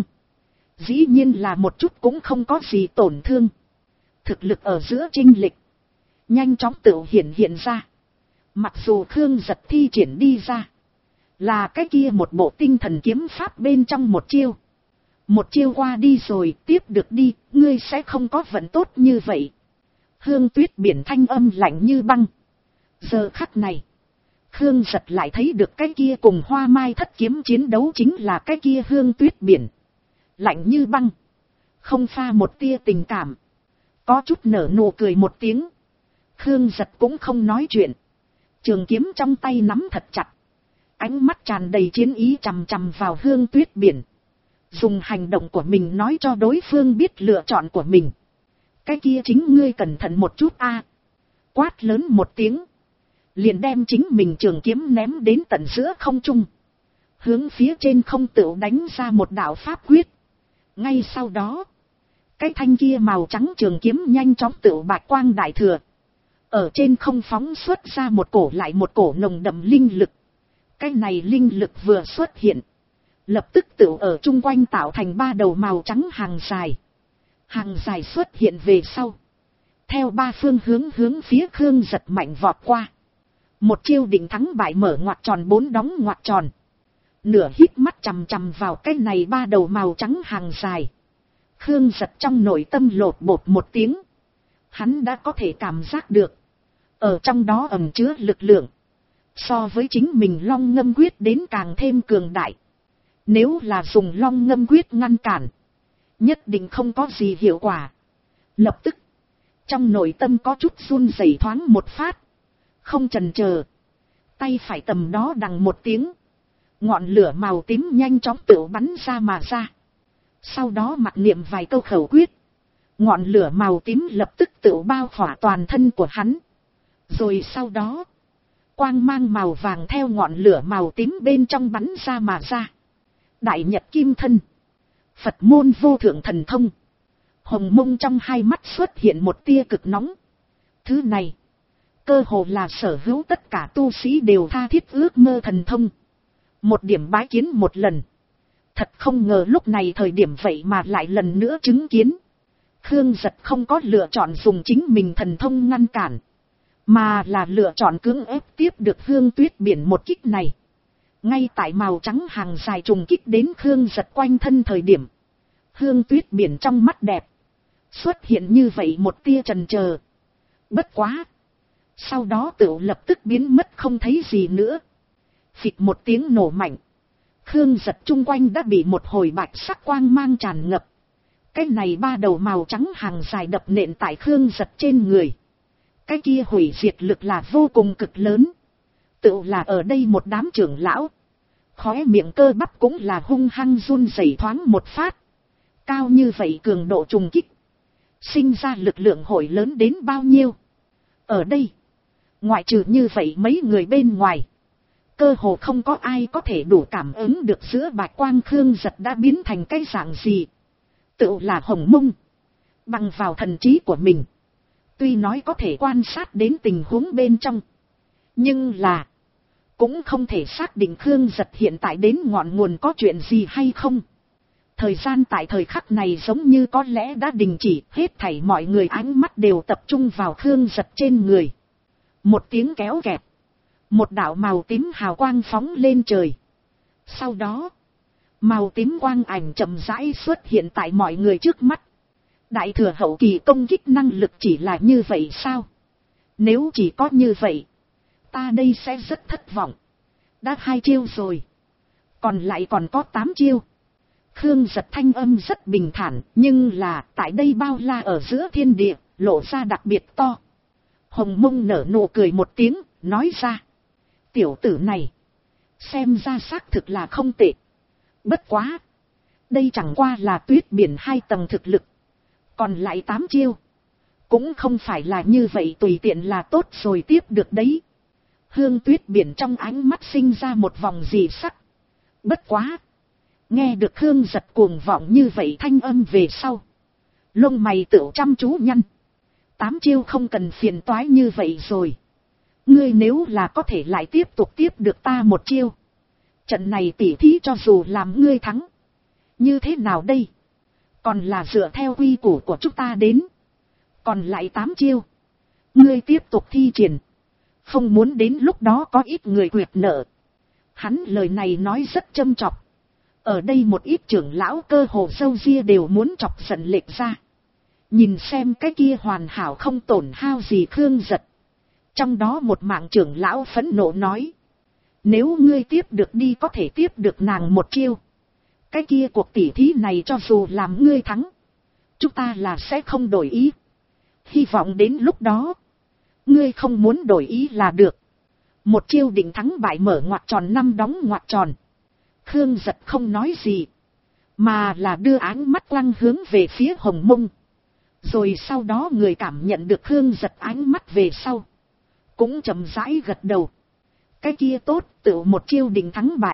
Dĩ nhiên là một chút cũng không có gì tổn thương. Thực lực ở giữa chênh lệch nhanh chóng tự hiện ra. Mặc dù Khương Giật thi triển đi ra. Là cái kia một bộ tinh thần kiếm pháp bên trong một chiêu. Một chiêu qua đi rồi tiếp được đi. Ngươi sẽ không có vận tốt như vậy. Hương Tuyết Biển thanh âm lạnh như băng. Giờ khắc này. Khương Giật lại thấy được cái kia cùng Hoa Mai Thất kiếm chiến đấu chính là cái kia Hương Tuyết Biển. Lạnh như băng. Không pha một tia tình cảm. Có chút nở nụ cười một tiếng. Khương Giật cũng không nói chuyện. Trường kiếm trong tay nắm thật chặt. Ánh mắt tràn đầy chiến ý chằm chằm vào Hương Tuyết Biển. Dùng hành động của mình nói cho đối phương biết lựa chọn của mình. Cái kia chính ngươi cẩn thận một chút a. Quát lớn một tiếng. Liền đem chính mình trường kiếm ném đến tận giữa không trung. Hướng phía trên không tựu đánh ra một đạo pháp quyết. Ngay sau đó. Cái thanh kia màu trắng trường kiếm nhanh chóng tựu bạch quang đại thừa. Ở trên không phóng xuất ra một cổ lại một cổ nồng đậm linh lực. Cái này linh lực vừa xuất hiện. Lập tức tựu ở chung quanh tạo thành 3 đầu màu trắng hàng dài. Hàng dài xuất hiện về sau. Theo 3 phương hướng phía Khương Giật mạnh vọt qua. Một chiêu định thắng bại mở ngoặc tròn 4 đóng ngoặc tròn. Nửa hít mắt chằm chằm vào cái này 3 đầu màu trắng hàng dài. Khương Giật trong nội tâm lột bột một tiếng. Hắn đã có thể cảm giác được. Ở trong đó ẩn chứa lực lượng. So với chính mình Long Ngâm Quyết đến càng thêm cường đại. Nếu là dùng Long Ngâm Quyết ngăn cản. Nhất định không có gì hiệu quả. Lập tức. Trong nội tâm có chút run rẩy thoáng một phát. Không chần chờ. Tay phải tầm đó đằng một tiếng. Ngọn lửa màu tím nhanh chóng tự bắn ra mà ra. Sau đó mặc niệm vài câu khẩu quyết. Ngọn lửa màu tím lập tức tự bao khỏa toàn thân của hắn. Rồi sau đó. Quang mang màu vàng theo ngọn lửa màu tím bên trong bắn ra mà ra. Đại Nhật Kim Thân. Phật môn vô thượng thần thông. Hồng Mông trong hai mắt xuất hiện một tia cực nóng. Thứ này. Cơ hồ là sở hữu tất cả tu sĩ đều tha thiết ước mơ thần thông. Một điểm bái kiến một lần. Thật không ngờ lúc này thời điểm vậy mà lại lần nữa chứng kiến. Khương Giật không có lựa chọn dùng chính mình thần thông ngăn cản. Mà là lựa chọn cưỡng ép tiếp được Hương Tuyết Biển một kích này. Ngay tại màu trắng hàng dài trùng kích đến Khương Giật quanh thân thời điểm. Hương Tuyết Biển trong mắt đẹp. xuất hiện như vậy một tia chần chờ. Bất quá. Sau đó tựu lập tức biến mất không thấy gì nữa. Phịch một tiếng nổ mạnh. Khương Giật chung quanh đã bị một hồi bạch sắc quang mang tràn ngập. Cái này ba đầu màu trắng hàng dài đập nện tại Khương Giật trên người. Cái kia hủy diệt lực là vô cùng cực lớn. Tựu là ở đây một đám trưởng lão. Khóe miệng cơ bắp cũng là hung hăng run rẩy thoáng một phát. Cao như vậy cường độ trùng kích. Sinh ra lực lượng hội lớn đến bao nhiêu. Ở đây. Ngoại trừ như vậy mấy người bên ngoài. Cơ hồ không có ai có thể đủ cảm ứng được giữa bạch quang Khương Giật đã biến thành cái dạng gì. Tựu là Hồng Mông. Bằng vào thần trí của mình. Tuy nói có thể quan sát đến tình huống bên trong. Nhưng là. Cũng không thể xác định Khương Giật hiện tại đến ngọn nguồn có chuyện gì hay không. Thời gian tại thời khắc này giống như có lẽ đã đình chỉ. Hết thảy mọi người ánh mắt đều tập trung vào Khương Giật trên người. Một tiếng kéo kẹt. Một đạo màu tím hào quang phóng lên trời. Sau đó. Màu tím quang ảnh chậm rãi xuất hiện tại mọi người trước mắt. Đại thừa hậu kỳ công kích năng lực chỉ là như vậy sao? Nếu chỉ có như vậy. Ta đây sẽ rất thất vọng. Đã 2 chiêu rồi. Còn lại còn có 8 chiêu. Khương Giật thanh âm rất bình thản. Nhưng là tại đây bao la ở giữa thiên địa. Lộ ra đặc biệt to. Hồng Mông nở nụ cười một tiếng. Nói ra. Tiểu tử này. Xem ra xác thực là không tệ. Bất quá. Đây chẳng qua là tuyết biển 2 tầng thực lực. Còn lại 8 chiêu. Cũng không phải là như vậy tùy tiện là tốt rồi tiếp được đấy. Hương tuyết biển trong ánh mắt sinh ra một vòng dị sắc. Bất quá. Nghe được Khương Giật cuồng vọng như vậy thanh âm về sau. Lông mày tựu chăm chú nhăn. 8 chiêu không cần phiền toái như vậy rồi. Ngươi nếu là có thể lại tiếp tục tiếp được ta một chiêu. Trận này tỉ thí cho dù làm ngươi thắng. Như thế nào đây? Còn là dựa theo quy củ của chúng ta đến. Còn lại 8 chiêu. Ngươi tiếp tục thi triển. Không muốn đến lúc đó có ít người quyệt nợ. Hắn lời này nói rất châm chọc. Ở đây một ít trưởng lão cơ hồ râu ria đều muốn chọc giận lệch ra. Nhìn xem cái kia hoàn hảo không tổn hao gì Khương Giật. Trong đó một mạng trưởng lão phẫn nộ nói. Nếu ngươi tiếp được đi có thể tiếp được nàng một chiêu. Cái kia cuộc tỉ thí này cho dù làm ngươi thắng. Chúng ta là sẽ không đổi ý. Hy vọng đến lúc đó. Ngươi không muốn đổi ý là được. Một chiêu định thắng bại mở ngoặc tròn 5 đóng ngoặc tròn. Khương Giật không nói gì. Mà là đưa ánh mắt quăng hướng về phía Hồng Mông. Rồi sau đó người cảm nhận được Khương Giật ánh mắt về sau. Cũng chậm rãi gật đầu. Cái kia tốt tự một chiêu định thắng bại.